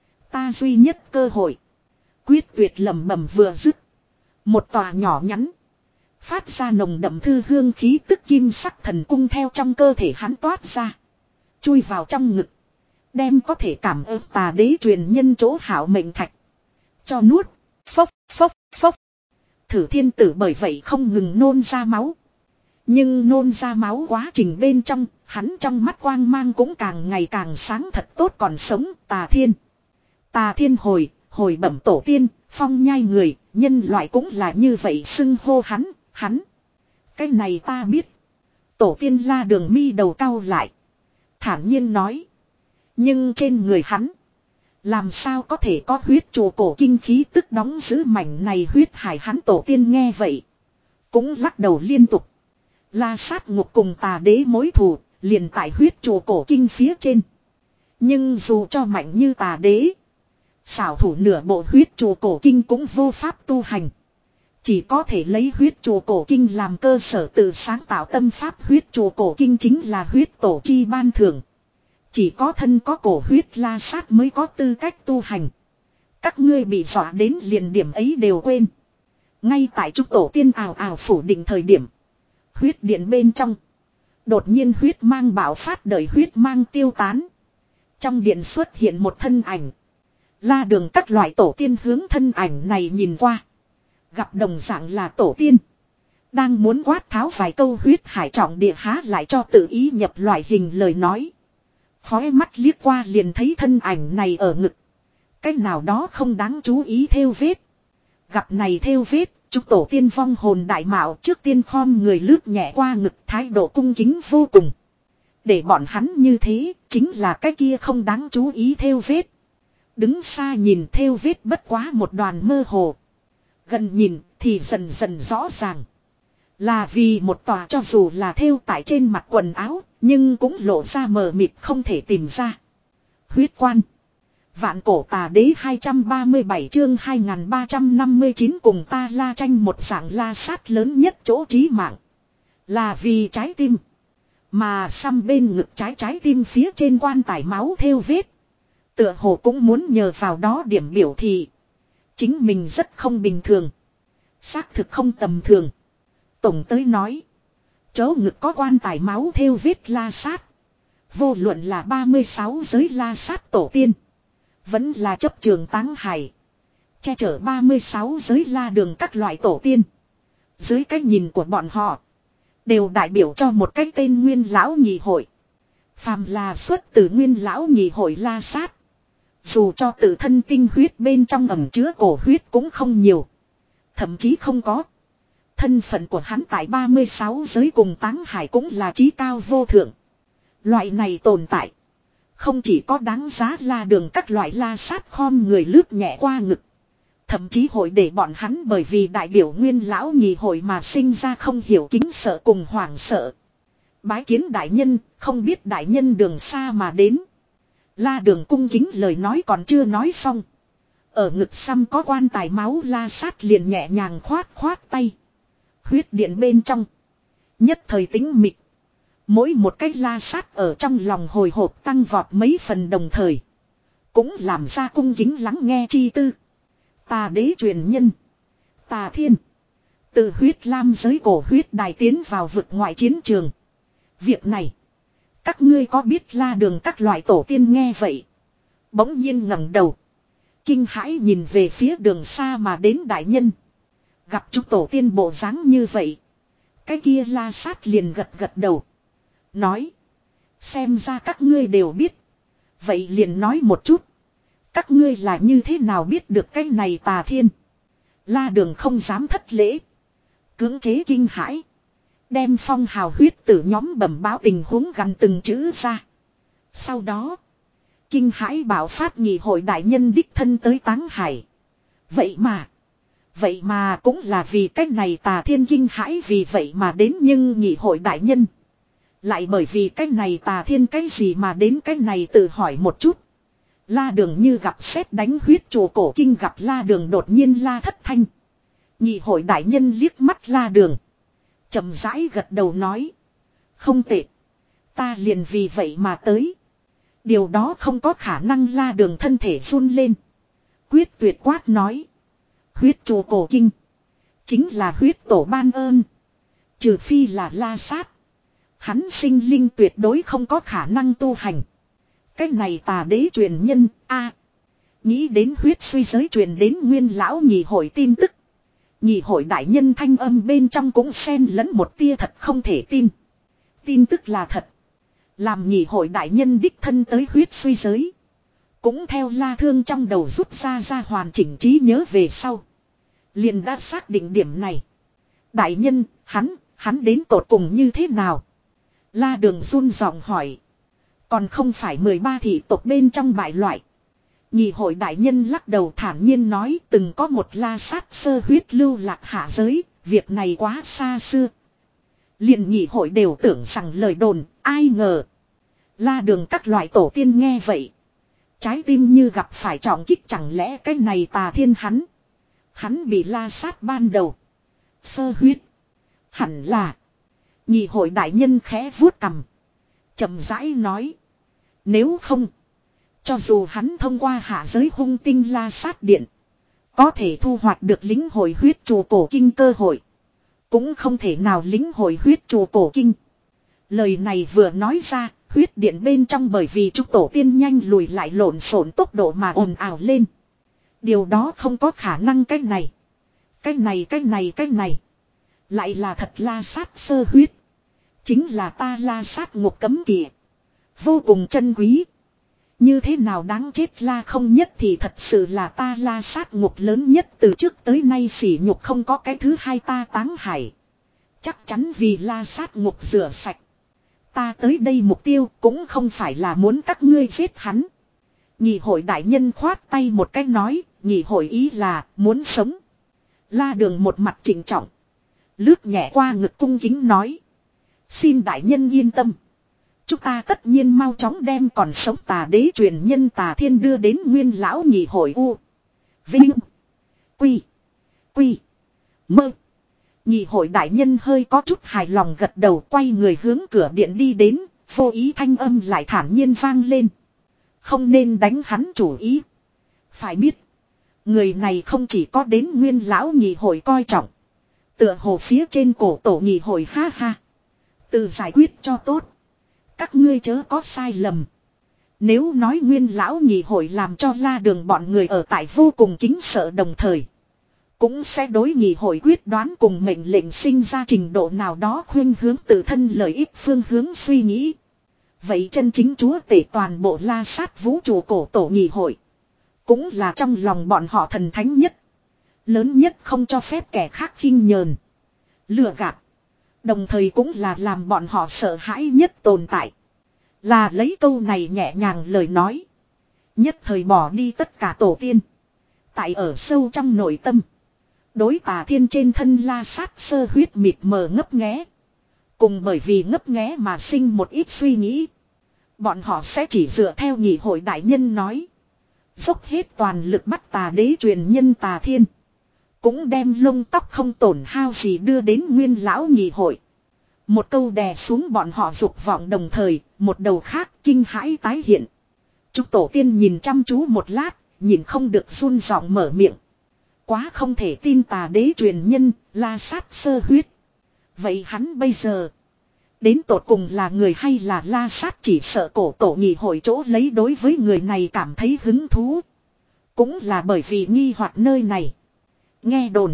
Ta duy nhất cơ hội. Quyết tuyệt lẩm bẩm vừa dứt. Một tòa nhỏ nhắn. Phát ra nồng đậm thư hương khí tức kim sắc thần cung theo trong cơ thể hắn toát ra. Chui vào trong ngực. Đem có thể cảm ơn Tà Đế truyền nhân chỗ hảo mệnh thạch. Cho nuốt. Phốc phốc phốc. Thử thiên tử bởi vậy không ngừng nôn ra máu. Nhưng nôn ra máu quá trình bên trong. Hắn trong mắt quang mang cũng càng ngày càng sáng thật tốt còn sống. Tà Thiên. Tà Thiên hồi. Hồi bẩm tổ tiên. Phong nhai người. Nhân loại cũng là như vậy xưng hô hắn. Hắn. Cái này ta biết. Tổ tiên La Đường mi đầu cau lại. Thản nhiên nói. Nhưng trên người hắn. Làm sao có thể có huyết chùa cổ kinh khí tức đóng giữ mảnh này huyết hải hắn tổ tiên nghe vậy. Cũng lắc đầu liên tục. La sát ngục cùng Tà Đế mối thù. Liền tại huyết chùa cổ kinh phía trên. Nhưng dù cho mạnh như Tà Đế. Xảo thủ nửa bộ huyết chùa cổ kinh cũng vô pháp tu hành. Chỉ có thể lấy huyết chùa cổ kinh làm cơ sở tự sáng tạo tâm pháp huyết chùa cổ kinh chính là huyết tổ chi ban thưởng. Chỉ có thân có cổ huyết La Sát mới có tư cách tu hành. Các ngươi bị dọa đến liền điểm ấy đều quên. Ngay tại chúng tổ tiên ào ào phủ định thời điểm. Huyết điện bên trong. Đột nhiên huyết mang bạo phát đời huyết mang tiêu tán. Trong điện xuất hiện một thân ảnh. La Đường các loại tổ tiên hướng thân ảnh này nhìn qua. Gặp đồng dạng là tổ tiên. Đang muốn quát tháo vài câu huyết hải trọng địa há lại cho tự ý nhập loại hình lời nói. Khói mắt liếc qua liền thấy thân ảnh này ở ngực. Cách nào đó không đáng chú ý theo vết. Gặp này theo vết, chúng tổ tiên vong hồn đại mạo trước tiên khom người lướt nhẹ qua ngực thái độ cung kính vô cùng. Để bọn hắn như thế, chính là cái kia không đáng chú ý theo vết. Đứng xa nhìn theo vết bất quá một đoàn mơ hồ. Gần nhìn thì dần dần rõ ràng. Là vì một tòa cho dù là thêu tại trên mặt quần áo, nhưng cũng lộ ra mờ mịt không thể tìm ra. Huyết quan. Vạn cổ Tà Đế hai trăm ba mươi bảy chương hai nghìn ba trăm năm mươi chín cùng ta la tranh một dạng La Sát lớn nhất chỗ chí mạng. Là vì trái tim. Mà xăm bên ngực trái trái tim phía trên quan tài máu thêu vết. Tựa hồ cũng muốn nhờ vào đó điểm biểu thị. Chính mình rất không bình thường. Xác thực không tầm thường. Tổng tới nói. Chỗ ngực có quan tài máu thêu vết La Sát. Vô luận là ba mươi sáu giới La Sát tổ tiên. Vẫn là chấp trường Táng Hải. Che chở ba mươi sáu giới La Đường các loại tổ tiên. Dưới cái nhìn của bọn họ. Đều đại biểu cho một cái tên Nguyên Lão Nhị Hội. Phàm là xuất từ Nguyên Lão Nhị Hội La Sát. Dù cho tự thân tinh huyết bên trong ẩm chứa cổ huyết cũng không nhiều. Thậm chí không có. Thân phận của hắn tại ba mươi sáu giới cùng Táng Hải cũng là chí cao vô thượng. Loại này tồn tại. Không chỉ có đáng giá La Đường các loại La Sát khom người lướt nhẹ qua ngực. Thậm chí hội để bọn hắn bởi vì đại biểu Nguyên Lão Nhị Hội mà sinh ra không hiểu kính sợ cùng hoảng sợ. Bái kiến đại nhân, không biết đại nhân đường xa mà đến. La Đường cung kính lời nói còn chưa nói xong. Ở ngực xăm có quan tài máu La Sát liền nhẹ nhàng khoát khoát tay. Huyết điện bên trong. Nhất thời tĩnh mịch. Mỗi một cách La Sát ở trong lòng hồi hộp tăng vọt mấy phần đồng thời. Cũng làm ra cung kính lắng nghe chi tư. Tà đế truyền nhân. Tà thiên. Từ huyết lam giới cổ huyết đài tiến vào vực ngoại chiến trường. Việc này. Các ngươi có biết La Đường các loại tổ tiên nghe vậy. Bỗng nhiên ngẩng đầu. Kinh hãi nhìn về phía đường xa mà đến đại nhân. Gặp chúng tổ tiên bộ dáng như vậy. Cái kia La Sát liền gật gật đầu. Nói. Xem ra các ngươi đều biết. Vậy liền nói một chút. Các ngươi là như thế nào biết được cái này tà thiên. La Đường không dám thất lễ. Cưỡng chế kinh hãi. Đem phong hào huyết tử nhóm bẩm báo tình huống gần từng chữ ra. Sau đó. Kinh hãi bảo phát nghị hội đại nhân đích thân tới Táng Hải. Vậy mà. Vậy mà cũng là vì cái này tà thiên kinh hãi vì vậy mà đến nhưng nghị hội đại nhân. Lại bởi vì cái này tà thiên cái gì mà đến cái này tự hỏi một chút. La Đường như gặp sét đánh huyết chùa cổ kinh gặp La Đường đột nhiên la thất thanh. Nghị hội đại nhân liếc mắt La Đường. Chậm rãi gật đầu nói. Không tệ. Ta liền vì vậy mà tới. Điều đó không có khả năng La Đường thân thể run lên. Quyết tuyệt quát nói. Huyết chùa cổ kinh. Chính là huyết tổ ban ơn. Trừ phi là La Sát. Hắn sinh linh tuyệt đối không có khả năng tu hành. Cái này tà đế truyền nhân a nghĩ đến huyết suy giới truyền đến nguyên lão nhị hội tin tức. Nhị hội đại nhân thanh âm bên trong cũng xen lẫn một tia thật không thể tin. Tin tức là thật. Làm nhị hội đại nhân đích thân tới huyết suy giới. Cũng theo La Thương trong đầu rút ra ra hoàn chỉnh trí nhớ về sau. Liền đã xác định điểm này. Đại nhân, hắn, hắn đến tột cùng như thế nào? La Đường run giọng hỏi. Còn không phải mười ba thị tộc bên trong bại loại. Nhị hội đại nhân lắc đầu thản nhiên nói từng có một La Sát sơ huyết lưu lạc hạ giới, việc này quá xa xưa. Liền nhị hội đều tưởng rằng lời đồn, ai ngờ. La Đường các loại tổ tiên nghe vậy. Trái tim như gặp phải trọng kích chẳng lẽ cái này tà thiên hắn. Hắn bị La Sát ban đầu. Sơ huyết. Hẳn là. Nhị hội đại nhân khẽ vuốt cằm. Chậm rãi nói. Nếu không. Cho dù hắn thông qua hạ giới hung tinh La Sát điện. Có thể thu hoạch được lính hồi huyết chùa cổ kinh cơ hội. Cũng không thể nào lính hồi huyết chùa cổ kinh. Lời này vừa nói ra. Huyết điện bên trong bởi vì chúng tổ tiên nhanh lùi lại lộn xộn tốc độ mà ồn ào lên. Điều đó không có khả năng cái này. Cái này cái này cái này. Lại là thật La Sát sơ huyết. Chính là ta La Sát ngục cấm kỵ. Vô cùng chân quý. Như thế nào đáng chết La không nhất thì thật sự là ta La Sát ngục lớn nhất từ trước tới nay sỉ nhục không có cái thứ hai ta Táng Hải. Chắc chắn vì La Sát ngục rửa sạch. Ta tới đây mục tiêu cũng không phải là muốn các ngươi giết hắn. Nhị hội đại nhân khoát tay một cách nói, nhị hội ý là muốn sống. La Đường một mặt trịnh trọng. Lướt nhẹ qua ngực cung kính nói. Xin đại nhân yên tâm. Chúng ta tất nhiên mau chóng đem còn sống tà đế truyền nhân tà thiên đưa đến nguyên lão nhị hội u. Vinh. Quy. Quy. Mơ. Nhị hội đại nhân hơi có chút hài lòng gật đầu quay người hướng cửa điện đi đến. Vô ý thanh âm lại thản nhiên vang lên. Không nên đánh hắn chủ ý. Phải biết. Người này không chỉ có đến nguyên lão nhị hội coi trọng. Tựa hồ phía trên cổ tổ nhị hội ha ha. Tự giải quyết cho tốt. Các ngươi chớ có sai lầm. Nếu nói nguyên lão nhị hội làm cho La Đường bọn người ở tại vô cùng kính sợ đồng thời. Cũng sẽ đối nhị hội quyết đoán cùng mệnh lệnh sinh ra trình độ nào đó khuyên hướng tự thân lợi ích phương hướng suy nghĩ. Vậy chân chính chúa tể toàn bộ La Sát vũ trụ cổ tổ nhị hội. Cũng là trong lòng bọn họ thần thánh nhất. Lớn nhất không cho phép kẻ khác khinh nhờn. Lừa gạt. Đồng thời cũng là làm bọn họ sợ hãi nhất tồn tại. Là lấy câu này nhẹ nhàng lời nói. Nhất thời bỏ đi tất cả tổ tiên. Tại ở sâu trong nội tâm. Đối tà thiên trên thân La Sát sơ huyết mịt mờ ngấp nghé. Cùng bởi vì ngấp nghé mà sinh một ít suy nghĩ. Bọn họ sẽ chỉ dựa theo nhị hội đại nhân nói. Dốc hết toàn lực bắt tà đế truyền nhân Tà Thiên. Cũng đem lông tóc không tổn hao gì đưa đến nguyên lão nhị hội. Một câu đè xuống bọn họ dục vọng, đồng thời, một đầu khác kinh hãi tái hiện. Chúng tổ tiên nhìn chăm chú một lát, nhìn không được run giọng mở miệng. Quá không thể tin tà đế truyền nhân, La Sát sơ huyết. Vậy hắn bây giờ, đến tột cùng là người hay là La Sát? Chỉ sợ cổ tổ nhị hội chỗ lấy đối với người này cảm thấy hứng thú. Cũng là bởi vì nghi hoặc nơi này. Nghe đồn,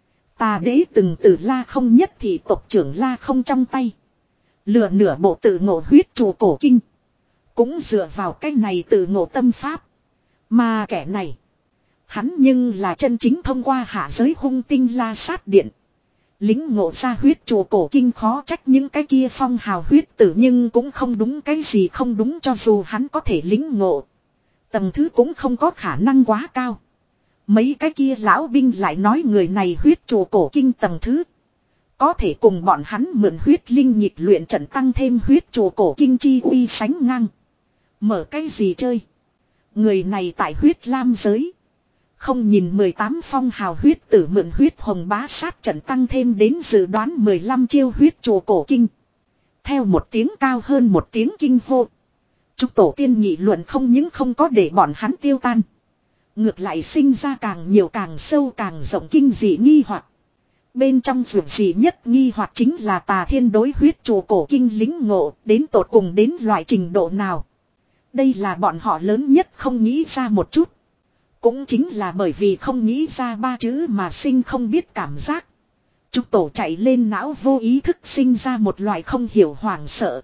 tà đế từng từ La Không nhất thị tộc trưởng La Không trong tay lừa nửa bộ tự ngộ huyết trụ cổ kinh. Cũng dựa vào cái này tự ngộ tâm pháp. Mà kẻ này, hắn nhưng là chân chính thông qua hạ giới hung tinh La Sát điện lính ngộ ra huyết trụ cổ kinh. Khó trách những cái kia phong hào huyết tử nhưng cũng không đúng, cái gì không đúng. Cho dù hắn có thể lính ngộ, tầng thứ cũng không có khả năng quá cao. Mấy cái kia lão binh lại nói người này huyết trụ cổ kinh tầng thứ có thể cùng bọn hắn mượn huyết linh nhịp luyện trận tăng thêm huyết trụ cổ kinh chi uy sánh ngang. Mở cái gì chơi? Người này tại huyết lam giới không nhìn mười tám phong hào huyết tử mượn huyết hồng bá sát trận tăng thêm đến dự đoán mười lăm chiêu huyết trụ cổ kinh. Theo một tiếng cao hơn một tiếng kinh hô, chúc tổ tiên nghị luận không những không có để bọn hắn tiêu tan, ngược lại sinh ra càng nhiều càng sâu càng rộng kinh dị nghi hoặc. Bên trong vượt gì nhất nghi hoặc chính là Tà Thiên đối huyết trụ cổ kinh lính ngộ đến tột cùng đến loại trình độ nào. Đây là bọn họ lớn nhất không nghĩ ra một chút. Cũng chính là bởi vì không nghĩ ra ba chữ mà sinh không biết cảm giác. Trúc tổ chạy lên não vô ý thức sinh ra một loại không hiểu hoảng sợ.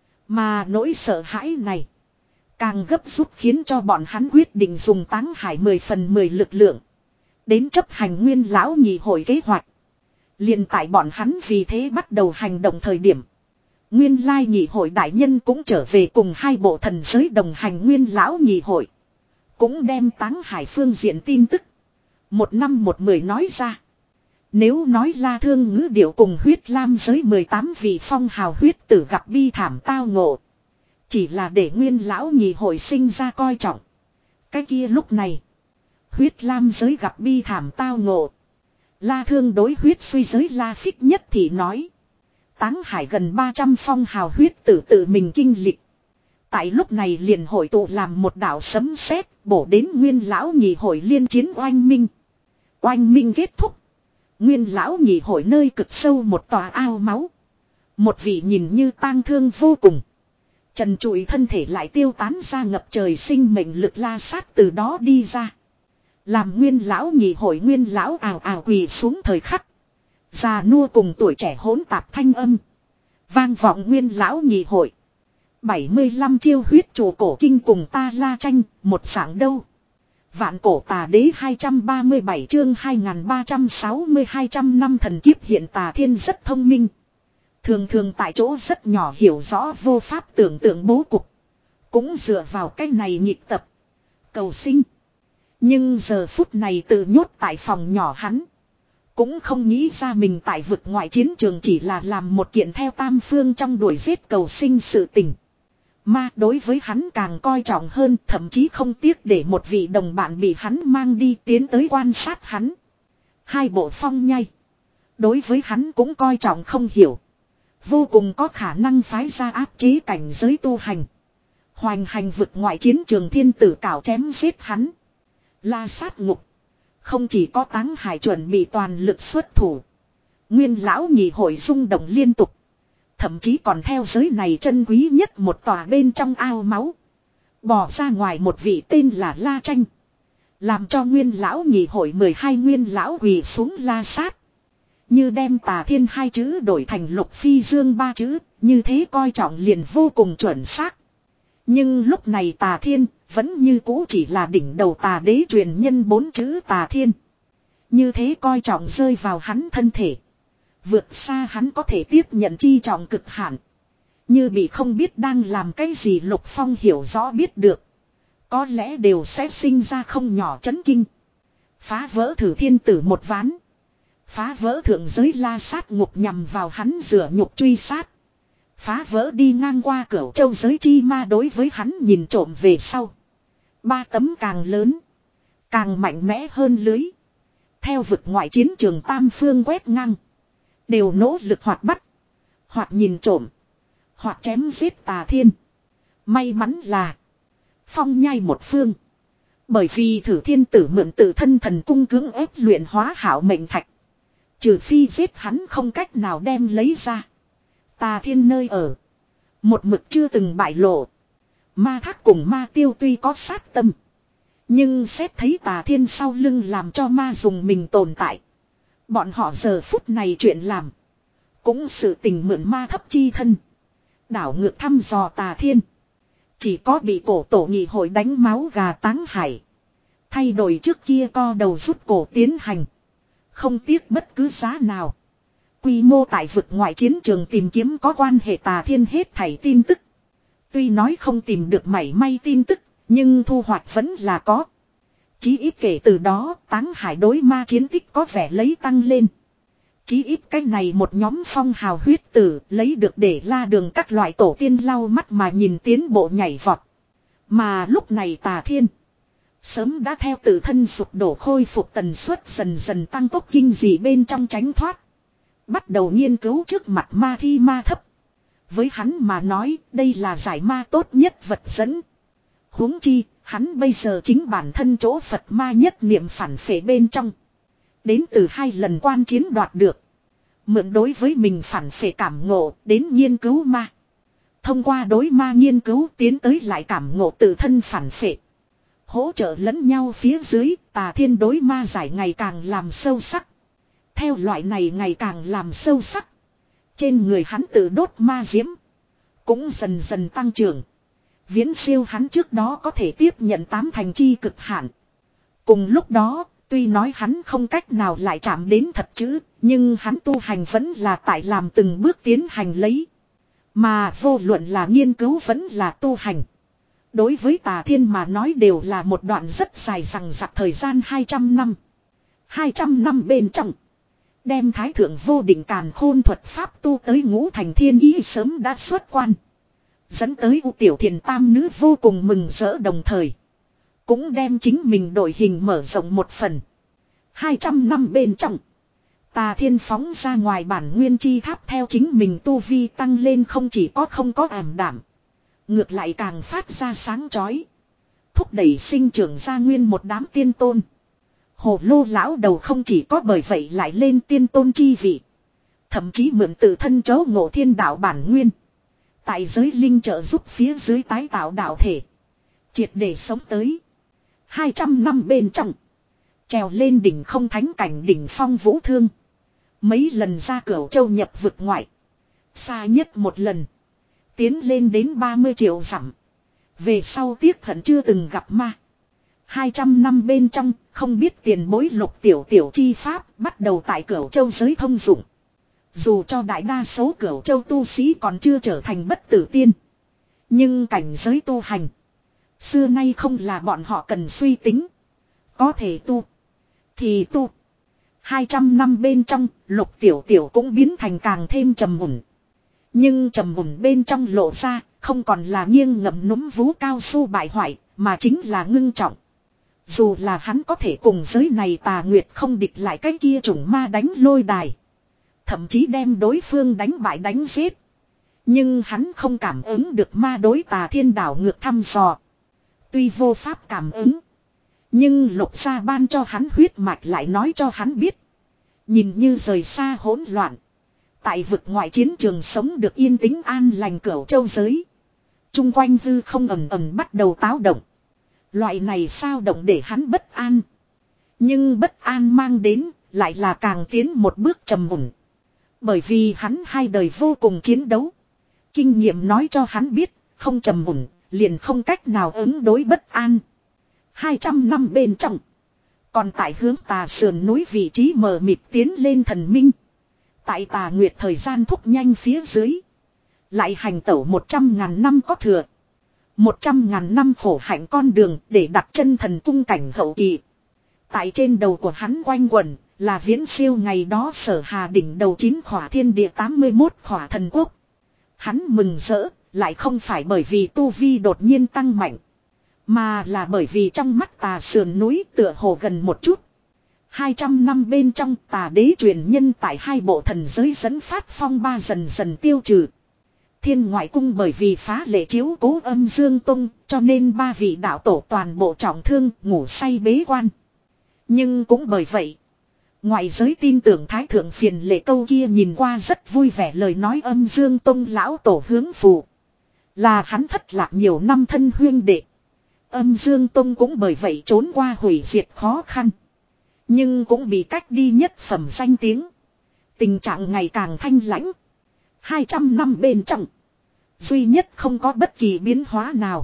Mà nỗi sợ hãi này càng gấp rút khiến cho bọn hắn quyết định dùng Táng Hải mười phần mười lực lượng đến chấp hành nguyên lão nhị hội kế hoạch. Liền tại bọn hắn vì thế bắt đầu hành động thời điểm, nguyên lai nhị hội đại nhân cũng trở về cùng hai bộ thần giới đồng hành. Nguyên lão nhị hội cũng đem Táng Hải phương diện tin tức một năm một mười nói ra. Nếu nói La Thương ngữ điệu cùng huyết lam giới mười tám vị phong hào huyết tử gặp bi thảm tao ngộ chỉ là để nguyên lão nhị hội sinh ra coi trọng, cái kia lúc này huyết lam giới gặp bi thảm tao ngộ, La Thương đối huyết suy giới La Phích nhất thì nói. Táng Hải gần ba trăm phong hào huyết tử tự mình kinh lịch. Tại lúc này liền hội tụ làm một đạo sấm sét bổ đến nguyên lão nhị hội liên chiến oanh minh. Oanh minh kết thúc, nguyên lão nhị hội nơi cực sâu một tòa ao máu. Một vị nhìn như tang thương vô cùng, trần trụi thân thể lại tiêu tán ra ngập trời sinh mệnh lực La Sát từ đó đi ra. Làm nguyên lão nhị hội nguyên lão ào ào quỳ xuống thời khắc, già nua cùng tuổi trẻ hỗn tạp thanh âm vang vọng nguyên lão nhị hội. bảy mươi lăm chiêu huyết trụ cổ kinh cùng ta La tranh một dạng đâu. Vạn cổ tà đế hai trăm ba mươi bảy chương hai nghìn ba trăm sáu mươi hai trăm năm thần kiếp. Hiện Tà Thiên rất thông minh, thường thường tại chỗ rất nhỏ hiểu rõ vô pháp tưởng tượng bố cục, cũng dựa vào cái này nhịp tập cầu sinh. Nhưng giờ phút này tự nhốt tại phòng nhỏ hắn cũng không nghĩ ra mình tại vực ngoại chiến trường chỉ là làm một kiện theo tam phương trong đuổi giết cầu sinh sự tình. Mà đối với hắn càng coi trọng hơn, thậm chí không tiếc để một vị đồng bạn bị hắn mang đi tiến tới quan sát hắn. Hai bộ phong nhai đối với hắn cũng coi trọng không hiểu, vô cùng có khả năng phái ra áp chế cảnh giới tu hành, hoành hành vực ngoại chiến trường thiên tử cảo chém giết hắn. La Sát ngục không chỉ có Táng Hải chuẩn bị toàn lực xuất thủ, nguyên lão nhị hội rung động liên tục, thậm chí còn theo giới này chân quý nhất một tòa bên trong ao máu bỏ ra ngoài một vị tên là La Tranh, làm cho nguyên lão nhị hội mười hai nguyên lão quỳ xuống La Sát. Như đem Tà Thiên hai chữ đổi thành Lục Phi Dương ba chữ, như thế coi trọng liền vô cùng chuẩn xác. Nhưng lúc này Tà Thiên vẫn như cũ chỉ là đỉnh đầu tà đế truyền nhân bốn chữ Tà Thiên. Như thế coi trọng rơi vào hắn thân thể, vượt xa hắn có thể tiếp nhận chi trọng cực hạn. Như bị không biết đang làm cái gì Lục Phong hiểu rõ biết được, có lẽ đều sẽ sinh ra không nhỏ chấn kinh. Phá vỡ thử thiên tử một ván, Phá vỡ thượng giới la sát ngục nhằm vào hắn rửa nhục truy sát. Phá vỡ đi ngang qua cửu châu giới chi ma đối với hắn nhìn trộm về sau. Ba tấm càng lớn. Càng mạnh mẽ hơn lưới. Theo vực ngoại chiến trường tam phương quét ngang. Đều nỗ lực hoạt bắt. Hoặc nhìn trộm. Hoặc chém giết Tà Thiên. May mắn là. Phong nhai một phương. Bởi vì thử thiên tử mượn tự thân thần cung cưỡng ép luyện hóa hảo mệnh thạch. Trừ phi giết hắn không cách nào đem lấy ra. Tà Thiên nơi ở. Một mực chưa từng bại lộ. Ma Thác cùng Ma Tiêu tuy có sát tâm. Nhưng xét thấy Tà Thiên sau lưng làm cho ma dùng mình tồn tại. Bọn họ giờ phút này chuyện làm. Cũng sự tình mượn ma thấp chi thân. Đảo ngược thăm dò Tà Thiên. Chỉ có bị cổ tổ nghị hội đánh máu gà táng hải. Thay đổi trước kia co đầu rút cổ tiến hành. Không tiếc bất cứ giá nào. Quy mô tại vực ngoại chiến trường tìm kiếm có quan hệ Tà Thiên hết thảy tin tức. Tuy nói không tìm được mảy may tin tức. Nhưng thu hoạch vẫn là có. Chí ít kể từ đó táng hải đối ma chiến tích có vẻ lấy tăng lên. Chí ít cái này một nhóm phong hào huyết tử lấy được để la đường các loại tổ tiên lau mắt mà nhìn tiến bộ nhảy vọt. Mà lúc này Tà Thiên. Sớm đã theo tự thân sụp đổ khôi phục tần suất dần dần tăng tốc kinh dị bên trong tránh thoát. Bắt đầu nghiên cứu trước mặt ma thi ma thấp. Với hắn mà nói đây là giải ma tốt nhất vật dẫn. Huống chi, hắn bây giờ chính bản thân chỗ Phật ma nhất niệm phản phệ bên trong. Đến từ hai lần quan chiến đoạt được. Mượn đối với mình phản phệ cảm ngộ đến nghiên cứu ma. Thông qua đối ma nghiên cứu tiến tới lại cảm ngộ tự thân phản phệ. Hỗ trợ lẫn nhau phía dưới, Tà Thiên đối ma giải ngày càng làm sâu sắc. Theo loại này ngày càng làm sâu sắc. Trên người hắn tự đốt ma diễm. Cũng dần dần tăng trưởng. Viễn siêu hắn trước đó có thể tiếp nhận tám thành chi cực hạn. Cùng lúc đó, tuy nói hắn không cách nào lại chạm đến thật chữ, nhưng hắn tu hành vẫn là tại làm từng bước tiến hành lấy. Mà vô luận là nghiên cứu vẫn là tu hành. Đối với Tà Thiên mà nói đều là một đoạn rất dài rằng rặc thời gian hai trăm năm. hai trăm năm bên trong. Đem thái thượng vô định càn khôn thuật pháp tu tới ngũ thành thiên ý sớm đã xuất quan. Dẫn tới U Tiểu Thiền tam nữ vô cùng mừng rỡ đồng thời. Cũng đem chính mình đổi hình mở rộng một phần. hai trăm năm bên trong. Tà Thiên phóng ra ngoài bản nguyên chi tháp theo chính mình tu vi tăng lên không chỉ có không có ảm đảm. Ngược lại càng phát ra sáng chói. Thúc đẩy sinh trưởng ra nguyên một đám tiên tôn. Hồ Lô lão đầu không chỉ có bởi vậy lại lên tiên tôn chi vị. Thậm chí mượn tự thân chấu ngộ thiên đạo bản nguyên. Tại giới linh trợ giúp phía dưới tái tạo đạo thể. Triệt để sống tới. hai trăm năm bên trong. Trèo lên đỉnh không thánh cảnh đỉnh phong vũ thương. Mấy lần ra cửu châu nhập vực ngoại. Xa nhất một lần. Tiến lên đến ba mươi triệu dặm. Về sau tiếc hận chưa từng gặp ma. hai trăm năm bên trong, không biết tiền bối lục tiểu tiểu chi pháp bắt đầu tại cửu châu giới thông dụng. Dù cho đại đa số cửu châu tu sĩ còn chưa trở thành bất tử tiên. Nhưng cảnh giới tu hành. Xưa nay không là bọn họ cần suy tính. Có thể tu. Thì tu. hai trăm năm bên trong, lục tiểu tiểu cũng biến thành càng thêm trầm mùn. Nhưng trầm mùn bên trong lộ ra, không còn là nghiêng ngậm núm vú cao su bại hoại, mà chính là ngưng trọng. Dù là hắn có thể cùng giới này Tà Nguyệt không địch lại cái kia chủng ma đánh lôi đài. Thậm chí đem đối phương đánh bại đánh giết. Nhưng hắn không cảm ứng được ma đối Tà Thiên đảo ngược thăm dò. Tuy vô pháp cảm ứng. Nhưng lục gia ban cho hắn huyết mạch lại nói cho hắn biết. Nhìn như rời xa hỗn loạn. Tại vực ngoại chiến trường sống được yên tĩnh an lành cửu châu giới. Trung quanh hư không ầm ầm bắt đầu táo động. Loại này sao động để hắn bất an. Nhưng bất an mang đến lại là càng tiến một bước trầm mùn. Bởi vì hắn hai đời vô cùng chiến đấu. Kinh nghiệm nói cho hắn biết, không trầm mùn, liền không cách nào ứng đối bất an. hai trăm năm bên trong. Còn tại hướng Tà sườn núi vị trí mờ mịt tiến lên thần minh. Tại Tà Nguyệt thời gian thúc nhanh phía dưới. Lại hành tẩu một trăm ngàn năm có thừa. Một trăm ngàn năm khổ hạnh con đường để đặt chân thần cung cảnh hậu kỳ. Tại trên đầu của hắn quanh quẩn Là viễn siêu ngày đó Sở Hà đỉnh đầu chín khỏa thiên địa tám mươi mốt khỏa thần quốc. Hắn mừng rỡ, lại không phải bởi vì tu vi đột nhiên tăng mạnh. Mà là bởi vì trong mắt tà sườn núi tựa hồ gần một chút. hai trăm năm bên trong tà đế truyền nhân tại hai bộ thần giới dẫn phát phong ba dần dần tiêu trừ. Thiên ngoại cung bởi vì phá lệ chiếu cố âm dương tông cho nên ba vị đạo tổ toàn bộ trọng thương ngủ say bế quan. Nhưng cũng bởi vậy, ngoại giới tin tưởng thái thượng phiền lệ câu kia nhìn qua rất vui vẻ lời nói âm dương tông lão tổ hướng phù. Là hắn thất lạc nhiều năm thân huyên đệ. Âm dương tông cũng bởi vậy trốn qua hủy diệt khó khăn. Nhưng cũng bị cách đi nhất phẩm danh tiếng. Tình trạng ngày càng thanh lãnh. hai trăm năm bên trong. Duy nhất không có bất kỳ biến hóa nào.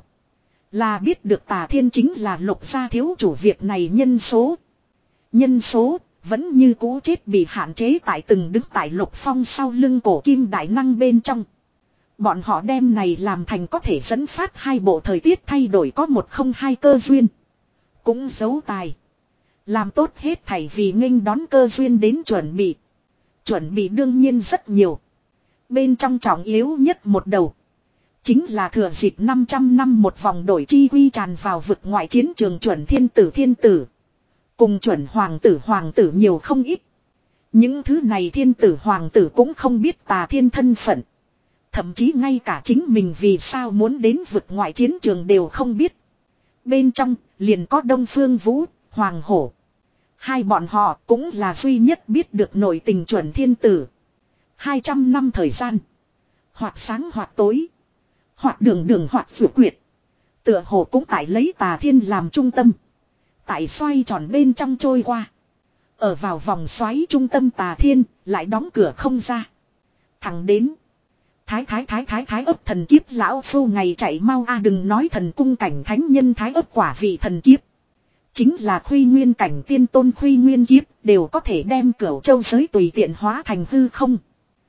Là biết được Tà Thiên chính là Lục gia thiếu chủ việc này nhân số. Nhân số vẫn như cũ chết bị hạn chế tại từng đứng tại Lục Phong sau lưng cổ kim đại năng bên trong. Bọn họ đem này làm thành có thể dẫn phát hai bộ thời tiết thay đổi có một không hai cơ duyên. Cũng giấu tài. Làm tốt hết thảy vì nghênh đón cơ duyên đến chuẩn bị. Chuẩn bị đương nhiên rất nhiều. Bên trong trọng yếu nhất một đầu. Chính là thừa dịp năm trăm năm một vòng đổi chi quy tràn vào vực ngoại chiến trường chuẩn thiên tử thiên tử. Cùng chuẩn hoàng tử hoàng tử nhiều không ít. Những thứ này thiên tử hoàng tử cũng không biết Tà Thiên thân phận. Thậm chí ngay cả chính mình vì sao muốn đến vực ngoại chiến trường đều không biết. Bên trong liền có Đông Phương Vũ, Hoàng Hổ. Hai bọn họ cũng là duy nhất biết được nội tình chuẩn thiên tử. Hai trăm năm thời gian. Hoặc sáng hoặc tối. Hoặc đường đường hoặc vượt quyệt. Tựa hồ cũng tại lấy Tà Thiên làm trung tâm. Tại xoay tròn bên trong trôi qua. Ở vào vòng xoáy trung tâm Tà Thiên lại đóng cửa không ra. Thẳng đến. Thái thái thái thái thái ấp thần kiếp lão phu ngày chạy mau a đừng nói thần cung cảnh thánh nhân thái ấp quả vị thần kiếp. Chính là Khuy Nguyên cảnh tiên tôn Khuy Nguyên kiếp đều có thể đem cửu châu giới tùy tiện hóa thành hư không.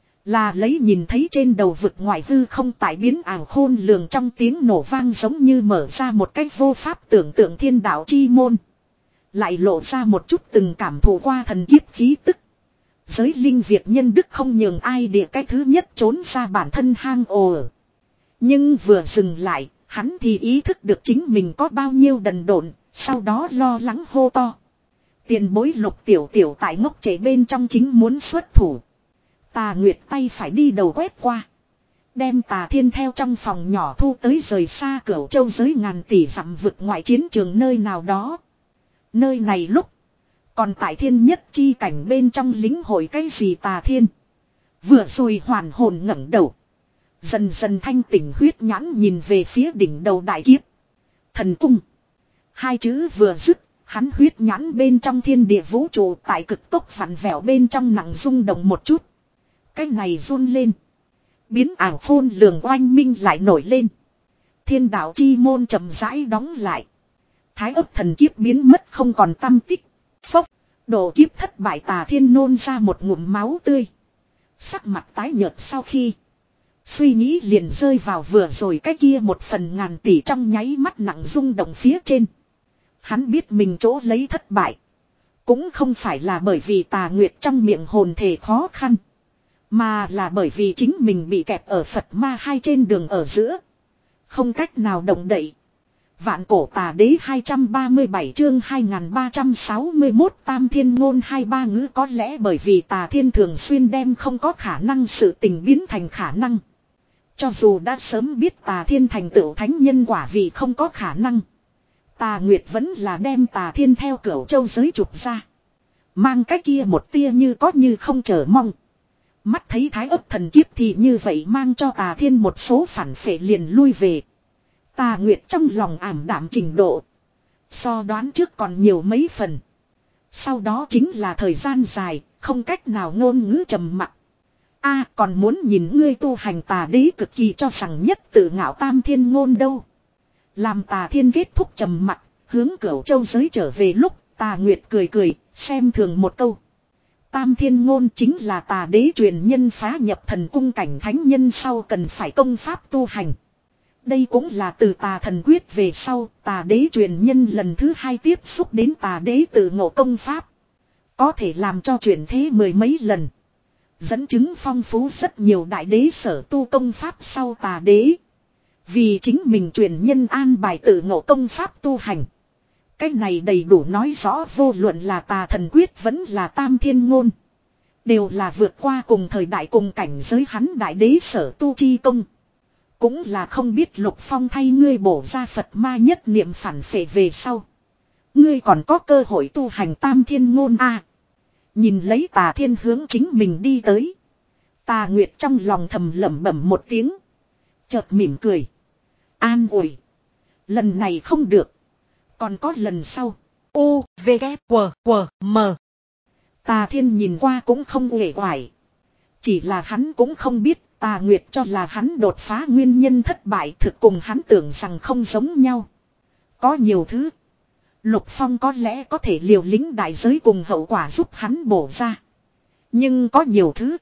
Là lấy nhìn thấy trên đầu vực ngoại hư không tại biến ảo khôn lường trong tiếng nổ vang giống như mở ra một cách vô pháp tưởng tượng thiên đạo chi môn. Lại lộ ra một chút từng cảm thụ qua thần kiếp khí tức. Giới linh việc nhân đức không nhường ai địa cái thứ nhất trốn ra bản thân hang ồ. Nhưng vừa dừng lại, hắn thì ý thức được chính mình có bao nhiêu đần độn, sau đó lo lắng hô to. Tiền bối Lục tiểu tiểu tại ngốc trễ bên trong chính muốn xuất thủ. Tà Nguyệt tay phải đi đầu quét qua. Đem Tà Thiên theo trong phòng nhỏ thu tới rời xa cửu châu giới ngàn tỷ dặm vực ngoại chiến trường nơi nào đó. Nơi này lúc còn tại thiên nhất chi cảnh bên trong lính hội cái gì Tà Thiên. Vừa rồi hoàn hồn ngẩng đầu. Dần dần thanh tỉnh huyết nhãn nhìn về phía đỉnh đầu đại kiếp. Thần cung. Hai chữ vừa dứt, hắn huyết nhãn bên trong thiên địa vũ trụ tại cực tốc vặn vẹo bên trong nặng rung động một chút. Cái này run lên. Biến ảo phôn lường oanh minh lại nổi lên. Thiên đạo chi môn chậm rãi đóng lại. Thái ấp thần kiếp biến mất không còn tâm tích. Phốc, độ kiếp thất bại Tà Thiên nôn ra một ngụm máu tươi. Sắc mặt tái nhợt sau khi. Suy nghĩ liền rơi vào vừa rồi cái kia một phần ngàn tỷ trong nháy mắt nặng rung động phía trên. Hắn biết mình chỗ lấy thất bại. Cũng không phải là bởi vì Tà Nguyệt trong miệng hồn thể khó khăn. Mà là bởi vì chính mình bị kẹp ở Phật ma hai trên đường ở giữa. Không cách nào động đậy. Vạn cổ Tà Đế hai trăm ba mươi bảy chương hai nghìn ba trăm sáu mươi mốt Tam Thiên ngôn hai ba ngữ có lẽ bởi vì Tà Thiên thường xuyên đem không có khả năng sự tình biến thành khả năng. Cho dù đã sớm biết Tà Thiên thành tựu thánh nhân quả vì không có khả năng. Tà Nguyệt vẫn là đem Tà Thiên theo cửu châu giới trục ra. Mang cái kia một tia như có như không chờ mong. Mắt thấy thái ấp thần kiếp thì như vậy mang cho Tà Thiên một số phản phệ liền lui về. Tà Nguyệt trong lòng ảm đạm trình độ. So đoán trước còn nhiều mấy phần. Sau đó chính là thời gian dài, không cách nào ngôn ngữ trầm mặc. A còn muốn nhìn ngươi tu hành Tà Đế cực kỳ cho rằng nhất tự ngạo Tam Thiên ngôn đâu. Làm Tà Thiên kết thúc trầm mặc, hướng cửu châu giới trở về lúc, Tà Nguyệt cười cười, xem thường một câu. Tam Thiên ngôn chính là Tà Đế truyền nhân phá nhập thần cung cảnh thánh nhân sau cần phải công pháp tu hành. Đây cũng là từ Tà Thần Quyết về sau, Tà Đế truyền nhân lần thứ hai tiếp xúc đến Tà Đế tự ngộ công pháp. Có thể làm cho chuyển thế mười mấy lần. Dẫn chứng phong phú rất nhiều đại đế sở tu công pháp sau tà đế. Vì chính mình truyền nhân an bài tự ngộ công pháp tu hành. Cái này đầy đủ nói rõ vô luận là tà thần quyết vẫn là tam thiên ngôn. Đều là vượt qua cùng thời đại cùng cảnh giới hắn đại đế sở tu chi công. Cũng là không biết Lục Phong thay ngươi bổ ra Phật ma nhất niệm phản phệ về sau. Ngươi còn có cơ hội tu hành tam thiên ngôn a. Nhìn lấy Tà Thiên hướng chính mình đi tới. Tà Nguyệt trong lòng thầm lẩm bẩm một tiếng. Chợt mỉm cười. An ủi. Lần này không được. Còn có lần sau. U, V, K, W, W, M. Tà Thiên nhìn qua cũng không uể oải. Chỉ là hắn cũng không biết Tà Nguyệt cho là hắn đột phá nguyên nhân thất bại thực cùng hắn tưởng rằng không giống nhau. Có nhiều thứ. Lục Phong có lẽ có thể liều lĩnh đại giới cùng hậu quả giúp hắn bổ ra. Nhưng có nhiều thứ.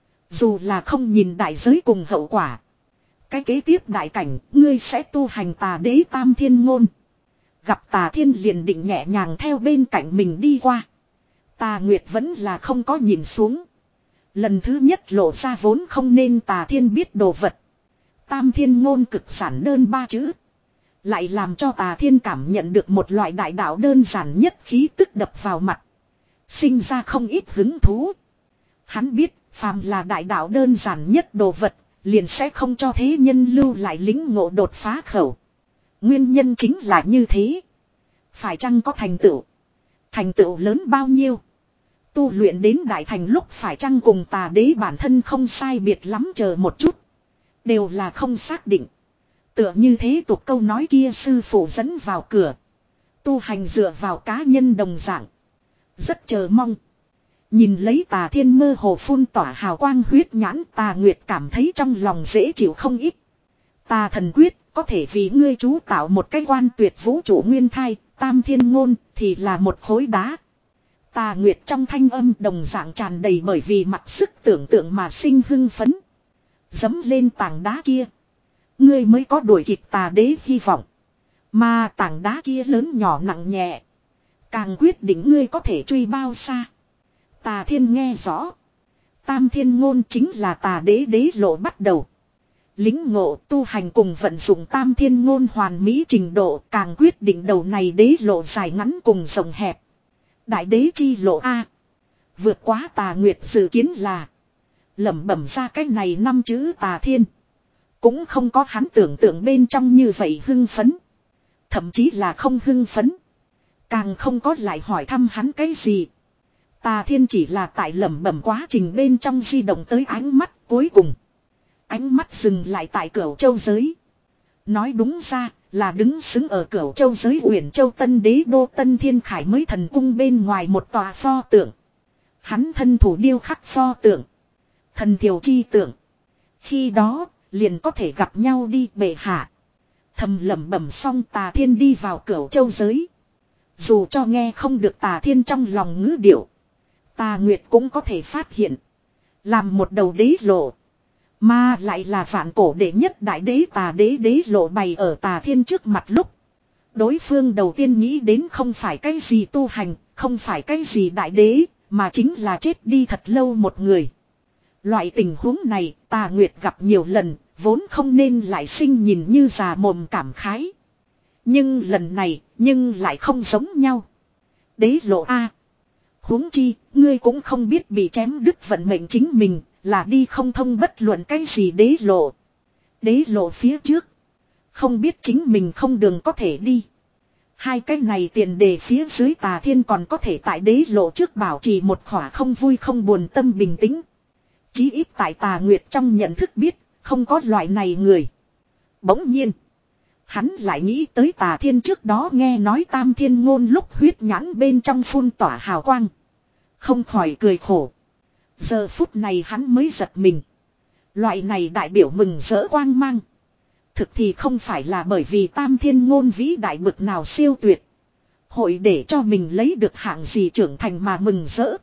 Dù là không nhìn đại giới cùng hậu quả. Cái kế tiếp đại cảnh ngươi sẽ tu hành tà đế tam thiên ngôn. Gặp Tà Thiên liền định nhẹ nhàng theo bên cạnh mình đi qua. Tà Nguyệt vẫn là không có nhìn xuống. Lần thứ nhất lộ ra vốn không nên Tà Thiên biết đồ vật. Tam thiên ngôn cực giản đơn ba chữ. Lại làm cho Tà Thiên cảm nhận được một loại đại đạo đơn giản nhất khí tức đập vào mặt. Sinh ra không ít hứng thú. Hắn biết phàm là đại đạo đơn giản nhất đồ vật liền sẽ không cho thế nhân lưu lại lính ngộ đột phá khẩu. Nguyên nhân chính là như thế. Phải chăng có thành tựu? Thành tựu lớn bao nhiêu? Tu luyện đến đại thành lúc phải chăng cùng tà đế bản thân không sai biệt lắm chờ một chút. Đều là không xác định. Tựa như thế tục câu nói kia sư phụ dẫn vào cửa. Tu hành dựa vào cá nhân đồng dạng. Rất chờ mong. Nhìn lấy Tà Thiên mơ hồ phun tỏa hào quang huyết nhãn Tà Nguyệt cảm thấy trong lòng dễ chịu không ít. Tà thần quyết có thể vì ngươi chú tạo một cái quan tuyệt vũ trụ nguyên thai, tam thiên ngôn thì là một khối đá. Tà Nguyệt trong thanh âm đồng dạng tràn đầy bởi vì mặc sức tưởng tượng mà sinh hưng phấn. Dấm lên tảng đá kia. Ngươi mới có đuổi kịp tà đế hy vọng. Mà tảng đá kia lớn nhỏ nặng nhẹ. Càng quyết định ngươi có thể truy bao xa. Tà Thiên nghe rõ. Tam thiên ngôn chính là tà đế đế lộ bắt đầu. Lính ngộ tu hành cùng vận dụng tam thiên ngôn hoàn mỹ trình độ càng quyết định đầu này đế lộ dài ngắn cùng rộng hẹp. Đại đế chi lộ A. Vượt quá Tà Nguyệt dự kiến là. Lẩm bẩm ra cái này năm chữ Tà Thiên. Cũng không có hắn tưởng tượng bên trong như vậy hưng phấn. Thậm chí là không hưng phấn. Càng không có lại hỏi thăm hắn cái gì. Tà Thiên chỉ là tại lẩm bẩm quá trình bên trong di động tới ánh mắt cuối cùng. Ánh mắt dừng lại tại Cửu Châu giới. Nói đúng ra là đứng xứng ở Cửu Châu giới Uyển Châu Tân Đế đô Tân Thiên Khải mới thần cung bên ngoài một tòa pho tượng. Hắn thân thủ điêu khắc pho tượng. Thần thiểu chi tượng. Khi đó liền có thể gặp nhau đi bệ hạ. Thầm lẩm bẩm xong Tà Thiên đi vào Cửu Châu giới. Dù cho nghe không được Tà Thiên trong lòng ngữ điệu. Tà Nguyệt cũng có thể phát hiện. Làm một đầu đế lộ. Mà lại là vạn cổ đệ nhất đại đế tà đế đế lộ bày ở Tà Thiên trước mặt lúc. Đối phương đầu tiên nghĩ đến không phải cái gì tu hành, không phải cái gì đại đế, mà chính là chết đi thật lâu một người. Loại tình huống này Tà Nguyệt gặp nhiều lần, vốn không nên lại sinh nhìn như già mồm cảm khái. Nhưng lần này, nhưng lại không giống nhau. Đế lộ A. Huống chi, ngươi cũng không biết bị chém đứt vận mệnh chính mình, là đi không thông bất luận cái gì đế lộ. Đế lộ phía trước. Không biết chính mình không đường có thể đi. Hai cái này tiền đề phía dưới Tà Thiên còn có thể tại đế lộ trước bảo trì một khỏa không vui không buồn tâm bình tĩnh. Chí ít tại Tà Nguyệt trong nhận thức biết, không có loại này người. Bỗng nhiên. Hắn lại nghĩ tới Tà Thiên trước đó nghe nói tam thiên ngôn lúc huyết nhãn bên trong phun tỏa hào quang. Không khỏi cười khổ. Giờ phút này hắn mới giật mình. Loại này đại biểu mừng rỡ quang mang. Thực thì không phải là bởi vì tam thiên ngôn vĩ đại bực nào siêu tuyệt. Hội để cho mình lấy được hạng gì trưởng thành mà mừng rỡ.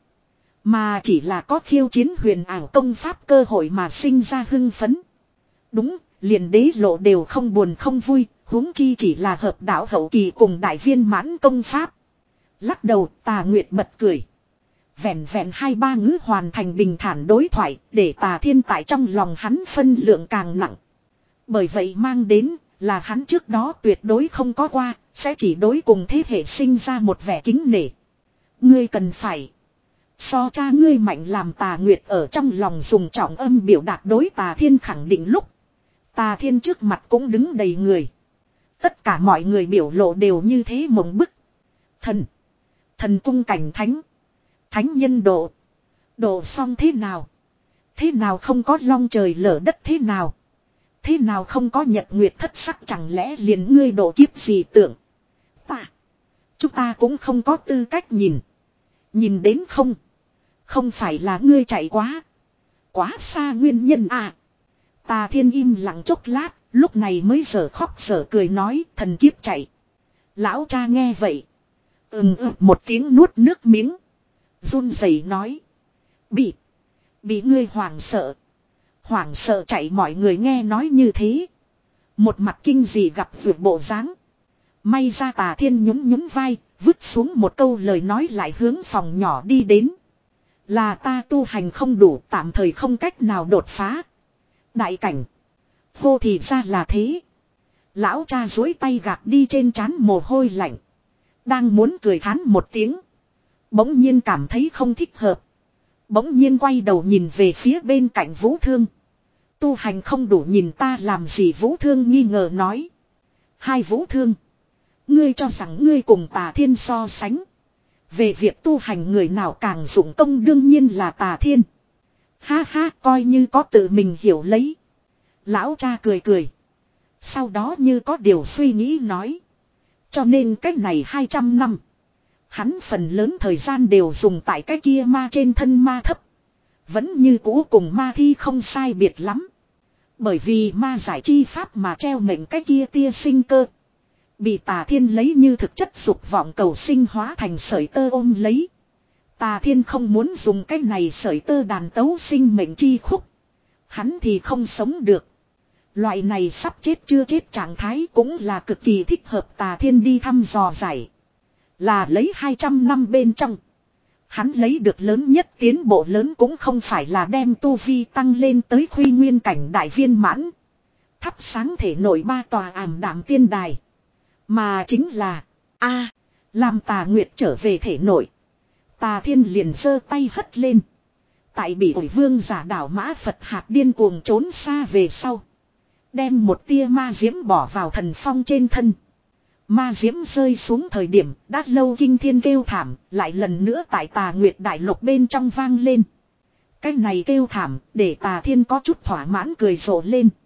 Mà chỉ là có khiêu chiến huyền ảo công pháp cơ hội mà sinh ra hưng phấn. Đúng, liền đế lộ đều không buồn không vui, huống chi chỉ là hợp đạo hậu kỳ cùng đại viên mãn công pháp. Lắc đầu Tà Nguyệt bật cười. Vẹn vẹn hai ba ngữ hoàn thành bình thản đối thoại, để Tà Thiên tại trong lòng hắn phân lượng càng nặng. Bởi vậy mang đến là hắn trước đó tuyệt đối không có qua, sẽ chỉ đối cùng thế hệ sinh ra một vẻ kính nể. Ngươi cần phải so cha ngươi mạnh, làm Tà Nguyệt ở trong lòng dùng trọng âm biểu đạt đối Tà Thiên khẳng định lúc. Tà Thiên trước mặt cũng đứng đầy người. Tất cả mọi người biểu lộ đều như thế mộng bức. Thần. Thần cung cảnh thánh. Thánh nhân độ. Độ xong thế nào? Thế nào không có long trời lở đất thế nào? Thế nào không có nhật nguyệt thất sắc, chẳng lẽ liền ngươi độ kiếp gì tưởng? Ta. Chúng ta cũng không có tư cách nhìn. Nhìn đến không? Không phải là ngươi chạy quá. Quá xa nguyên nhân à. Tà Thiên im lặng chốc lát, lúc này mới giờ khóc giờ cười nói thần kiếp chạy. Lão cha nghe vậy. Ừm ừm một tiếng nuốt nước miếng. Run rẩy nói. Bị. Bị ngươi hoảng sợ. Hoảng sợ chạy, mọi người nghe nói như thế. Một mặt kinh dị gặp vượt bộ dáng. May ra Tà Thiên nhún nhún vai, vứt xuống một câu lời nói lại hướng phòng nhỏ đi đến. Là ta tu hành không đủ, tạm thời không cách nào đột phá. Đại cảnh. Hô thì ra là thế. Lão cha duỗi tay gạt đi trên trán mồ hôi lạnh. Đang muốn cười thán một tiếng. Bỗng nhiên cảm thấy không thích hợp. Bỗng nhiên quay đầu nhìn về phía bên cạnh Vũ Thương. Tu hành không đủ nhìn ta làm gì? Vũ Thương nghi ngờ nói. Hai Vũ Thương. Ngươi cho rằng ngươi cùng Tà Thiên so sánh. Về việc tu hành người nào càng dụng công đương nhiên là Tà Thiên. Ha ha, coi như có tự mình hiểu lấy. Lão cha cười cười. Sau đó như có điều suy nghĩ nói. Cho nên cách này hai trăm năm. Hắn phần lớn thời gian đều dùng tại cái kia ma trên thân ma thấp. Vẫn như cũ cùng ma thi không sai biệt lắm. Bởi vì ma giải chi pháp mà treo mệnh cái kia tia sinh cơ. Bị Tà Thiên lấy như thực chất dục vọng cầu sinh hóa thành sợi tơ ôm lấy. Tà Thiên không muốn dùng cái này sợi tơ đàn tấu sinh mệnh chi khúc. Hắn thì không sống được. Loại này sắp chết chưa chết trạng thái cũng là cực kỳ thích hợp Tà Thiên đi thăm dò giải. Là lấy hai trăm năm bên trong. Hắn lấy được lớn nhất tiến bộ lớn cũng không phải là đem tu vi tăng lên tới Khuy Nguyên cảnh đại viên mãn. Thắp sáng thể nội ba tòa ảm đạm tiên đài. Mà chính là a làm Tà Nguyệt trở về thể nội. Tà Thiên liền giơ tay hất lên. Tại bị ổi vương giả đảo mã Phật hạt điên cuồng trốn xa về sau. Đem một tia ma diễm bỏ vào thần phong trên thân. Ma diễm rơi xuống thời điểm đã lâu kinh thiên kêu thảm, lại lần nữa tại Tà Nguyệt đại lục bên trong vang lên. Cái này kêu thảm để Tà Thiên có chút thỏa mãn cười rộ lên.